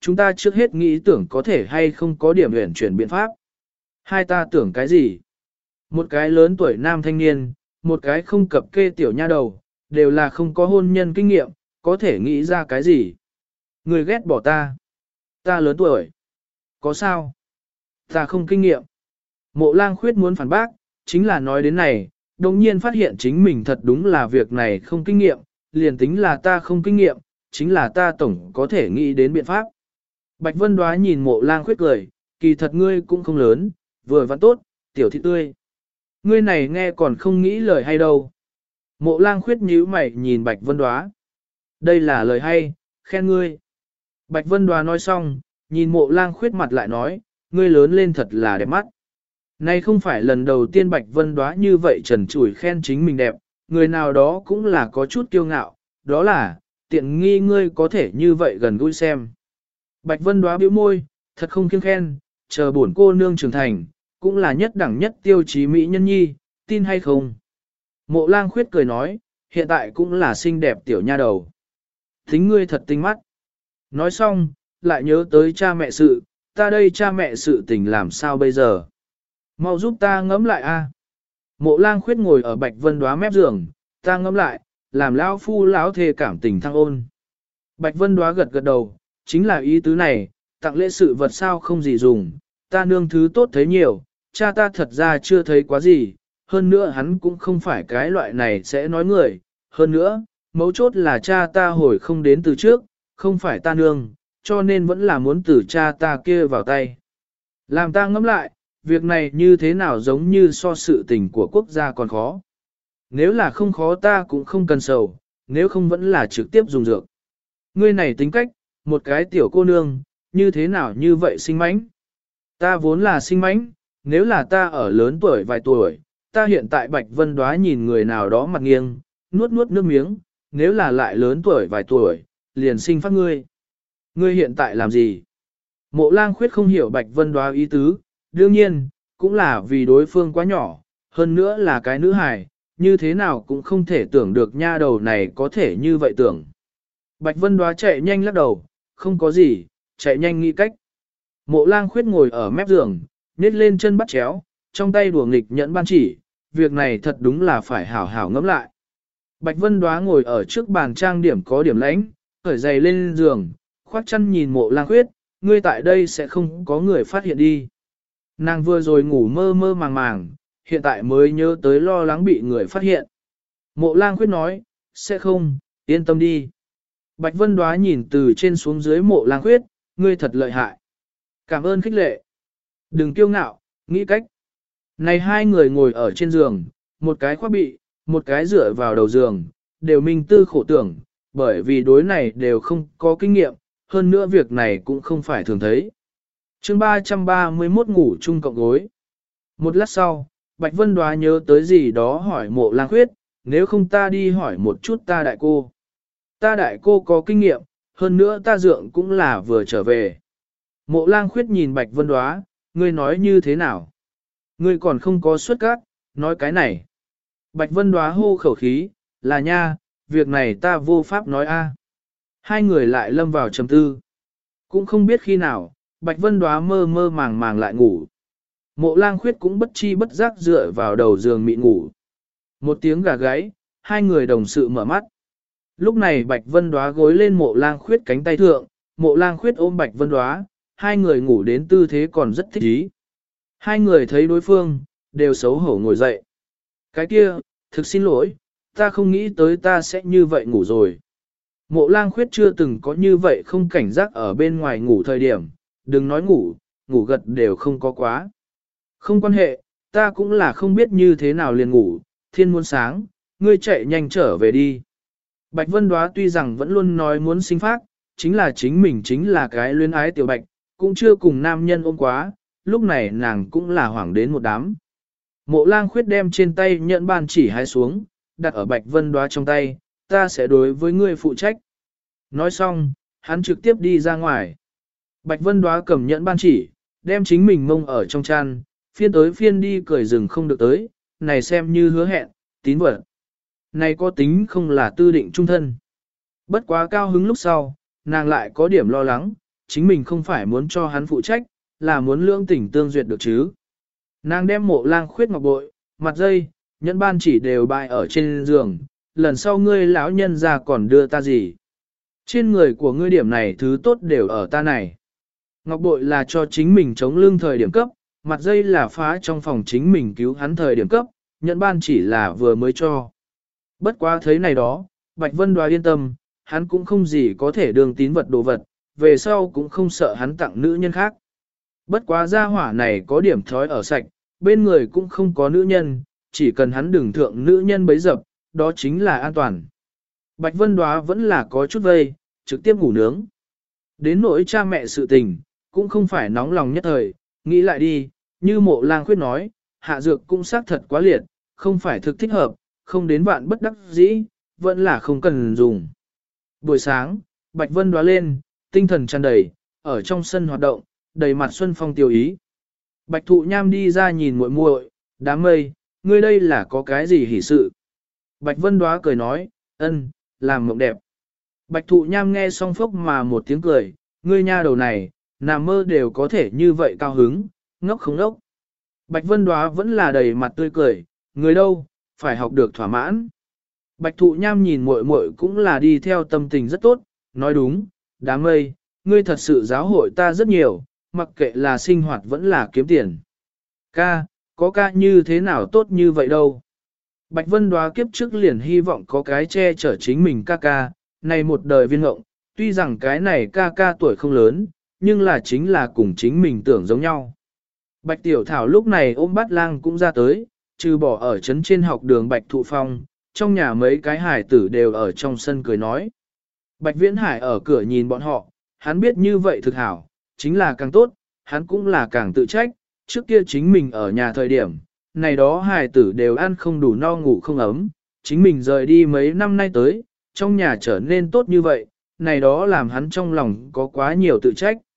chúng ta trước hết nghĩ tưởng có thể hay không có điểm huyền chuyển biện pháp. Hai ta tưởng cái gì? Một cái lớn tuổi nam thanh niên, một cái không cập kê tiểu nha đầu, đều là không có hôn nhân kinh nghiệm, có thể nghĩ ra cái gì? Người ghét bỏ ta. Ta lớn tuổi. Có sao? Ta không kinh nghiệm. Mộ Lang Khuyết muốn phản bác, chính là nói đến này, đồng nhiên phát hiện chính mình thật đúng là việc này không kinh nghiệm, liền tính là ta không kinh nghiệm, chính là ta tổng có thể nghĩ đến biện pháp. Bạch Vân Đoá nhìn Mộ Lang Khuyết cười, kỳ thật ngươi cũng không lớn, vừa vặn tốt, tiểu thị tươi. Ngươi này nghe còn không nghĩ lời hay đâu. Mộ Lang Khuyết nhíu mày nhìn Bạch Vân Đoá. Đây là lời hay, khen ngươi. Bạch Vân Đoá nói xong, nhìn Mộ Lang Khuyết mặt lại nói, ngươi lớn lên thật là đẹp mắt. Này không phải lần đầu tiên Bạch Vân Đoá như vậy trần trụi khen chính mình đẹp, người nào đó cũng là có chút kiêu ngạo, đó là, tiện nghi ngươi có thể như vậy gần gũi xem. Bạch Vân Đoá bĩu môi, thật không kiêng khen, chờ bổn cô nương trưởng thành, cũng là nhất đẳng nhất tiêu chí mỹ nhân nhi, tin hay không? Mộ Lang Khuyết cười nói, hiện tại cũng là xinh đẹp tiểu nha đầu. Thính ngươi thật tinh mắt. Nói xong, lại nhớ tới cha mẹ sự, ta đây cha mẹ sự tình làm sao bây giờ? Mau giúp ta ngẫm lại a. Mộ Lang Khuyết ngồi ở Bạch Vân Đoá mép giường, ta ngẫm lại, làm lão phu lão thề cảm tình thăng ôn. Bạch Vân Đoá gật gật đầu, chính là ý tứ này, tặng lễ sự vật sao không gì dùng, ta nương thứ tốt thấy nhiều, cha ta thật ra chưa thấy quá gì, hơn nữa hắn cũng không phải cái loại này sẽ nói người, hơn nữa, mấu chốt là cha ta hồi không đến từ trước, không phải ta nương, cho nên vẫn là muốn từ cha ta kia vào tay. Làm ta ngẫm lại, việc này như thế nào giống như so sự tình của quốc gia còn khó. Nếu là không khó ta cũng không cần sầu, nếu không vẫn là trực tiếp dùng dược. Ngươi này tính cách, một cái tiểu cô nương, như thế nào như vậy sinh mánh. Ta vốn là sinh mánh, nếu là ta ở lớn tuổi vài tuổi, ta hiện tại Bạch Vân Đoá nhìn người nào đó mặt nghiêng, nuốt nuốt nước miếng, nếu là lại lớn tuổi vài tuổi, liền sinh phát ngươi. Ngươi hiện tại làm gì? Mộ Lang Khuyết không hiểu Bạch Vân Đoá ý tứ, đương nhiên, cũng là vì đối phương quá nhỏ, hơn nữa là cái nữ hài, như thế nào cũng không thể tưởng được nha đầu này có thể như vậy tưởng. Bạch Vân Đoá chạy nhanh lắc đầu, không có gì, chạy nhanh nghĩ cách. Mộ Lang Khuyết ngồi ở mép giường, nhét lên chân bắt chéo, trong tay đùa nghịch nhẫn ban chỉ, việc này thật đúng là phải hảo hảo ngẫm lại. Bạch Vân Đoá ngồi ở trước bàn trang điểm có điểm lãnh, khởi giày lên giường, khoác chân nhìn Mộ Lang Khuyết, ngươi tại đây sẽ không có người phát hiện đi. Nàng vừa rồi ngủ mơ mơ màng màng, hiện tại mới nhớ tới lo lắng bị người phát hiện. Mộ Lang Khuyết nói, sẽ không, yên tâm đi. Bạch Vân Đoá nhìn từ trên xuống dưới Mộ Lang Khuyết, ngươi thật lợi hại. Cảm ơn khích lệ. Đừng kiêu ngạo, nghĩ cách. Này hai người ngồi ở trên giường, một cái khoác bị, một cái dựa vào đầu giường, đều minh tư khổ tưởng, bởi vì đối này đều không có kinh nghiệm, hơn nữa việc này cũng không phải thường thấy. Chương 331 ngủ chung cộng gối. Một lát sau, Bạch Vân Đoá nhớ tới gì đó hỏi Mộ Lang Khuyết, nếu không ta đi hỏi một chút ta đại cô. Ta đại cô có kinh nghiệm, hơn nữa ta dượng cũng là vừa trở về. Mộ Lang Khuyết nhìn Bạch Vân Đoá, ngươi nói như thế nào? Ngươi còn không có xuất cát, nói cái này. Bạch Vân Đoá hô khẩu khí, là nha, việc này ta vô pháp nói a. Hai người lại lâm vào trầm tư. Cũng không biết khi nào, Bạch Vân Đoá mơ mơ màng màng lại ngủ. Mộ Lang Khuyết cũng bất chi bất giác dựa vào đầu giường mị ngủ. Một tiếng gà gáy, hai người đồng sự mở mắt. Lúc này Bạch Vân Đoá gối lên Mộ Lang Khuyết cánh tay thượng, Mộ Lang Khuyết ôm Bạch Vân Đoá, hai người ngủ đến tư thế còn rất thích ý. Hai người thấy đối phương, đều xấu hổ ngồi dậy. Cái kia, thực xin lỗi, ta không nghĩ tới ta sẽ như vậy ngủ rồi. Mộ Lang Khuyết chưa từng có như vậy không cảnh giác ở bên ngoài ngủ thời điểm, đừng nói ngủ, ngủ gật đều không có quá. Không quan hệ, ta cũng là không biết như thế nào liền ngủ, thiên muốn sáng, ngươi chạy nhanh trở về đi. Bạch Vân Đoá tuy rằng vẫn luôn nói muốn sinh phát, chính là chính mình chính là cái luyến ái tiểu bạch, cũng chưa cùng nam nhân ôm quá, lúc này nàng cũng là hoảng đến một đám. Mộ Lang Khuyết đem trên tay nhẫn ban chỉ hái xuống, đặt ở Bạch Vân Đoá trong tay, ta sẽ đối với ngươi phụ trách. Nói xong, hắn trực tiếp đi ra ngoài. Bạch Vân Đoá cầm nhẫn ban chỉ, đem chính mình mông ở trong chăn, phiên tới phiên đi cười rừng không được tới, này xem như hứa hẹn, tín vật. Này có tính không là tư định trung thân. Bất quá cao hứng lúc sau, nàng lại có điểm lo lắng, chính mình không phải muốn cho hắn phụ trách, là muốn lưỡng tình tương duyệt được chứ. Nàng đem Mộ Lang Khuyết ngọc bội, mặt dây, nhẫn ban chỉ đều bày ở trên giường, lần sau ngươi lão nhân ra còn đưa ta gì. Trên người của ngươi điểm này thứ tốt đều ở ta này. Ngọc bội là cho chính mình chống lưng thời điểm cấp, mặt dây là phá trong phòng chính mình cứu hắn thời điểm cấp, nhẫn ban chỉ là vừa mới cho. Bất quá thấy này đó, Bạch Vân Đoá yên tâm, hắn cũng không gì có thể đường tín vật đồ vật, về sau cũng không sợ hắn tặng nữ nhân khác. Bất quá gia hỏa này có điểm thói ở sạch, bên người cũng không có nữ nhân, chỉ cần hắn đừng thượng nữ nhân bấy dập, đó chính là an toàn. Bạch Vân Đoá vẫn là có chút vây, trực tiếp ngủ nướng. Đến nỗi cha mẹ sự tình, cũng không phải nóng lòng nhất thời, nghĩ lại đi, như Mộ Lang Khuyết nói, hạ dược cũng xác thật quá liệt, không phải thực thích hợp, không đến vạn bất đắc dĩ, vẫn là không cần dùng. Buổi sáng, Bạch Vân Đoá lên, tinh thần tràn đầy, ở trong sân hoạt động, đầy mặt xuân phong tiêu ý. Bạch Thụ Nham đi ra nhìn muội muội, đám mây, ngươi đây là có cái gì hỉ sự? Bạch Vân Đoá cười nói, ân, làm mộng đẹp. Bạch Thụ Nham nghe xong phốc mà một tiếng cười, ngươi nha đầu này, nằm mơ đều có thể như vậy cao hứng, ngốc không ngốc. Bạch Vân Đoá vẫn là đầy mặt tươi cười, người đâu, phải học được thỏa mãn. Bạch Thụ Nham nhìn muội muội cũng là đi theo tâm tình rất tốt, nói đúng, đám mây, ngươi thật sự giáo hội ta rất nhiều, mặc kệ là sinh hoạt vẫn là kiếm tiền. Ca, có ca như thế nào tốt như vậy đâu. Bạch Vân Đoá kiếp trước liền hy vọng có cái che chở chính mình ca ca, này một đời viên ngộng, tuy rằng cái này ca ca tuổi không lớn, nhưng là chính là cùng chính mình tưởng giống nhau. Bạch Tiểu Thảo lúc này ôm Bát Lang cũng ra tới, trừ bỏ ở trấn trên học đường Bạch Thụ Phong, trong nhà mấy cái hải tử đều ở trong sân cười nói. Bạch Viễn Hải ở cửa nhìn bọn họ, hắn biết như vậy thực hảo, chính là càng tốt, hắn cũng là càng tự trách, trước kia chính mình ở nhà thời điểm, này đó hải tử đều ăn không đủ no ngủ không ấm, chính mình rời đi mấy năm nay tới, trong nhà trở nên tốt như vậy, này đó làm hắn trong lòng có quá nhiều tự trách.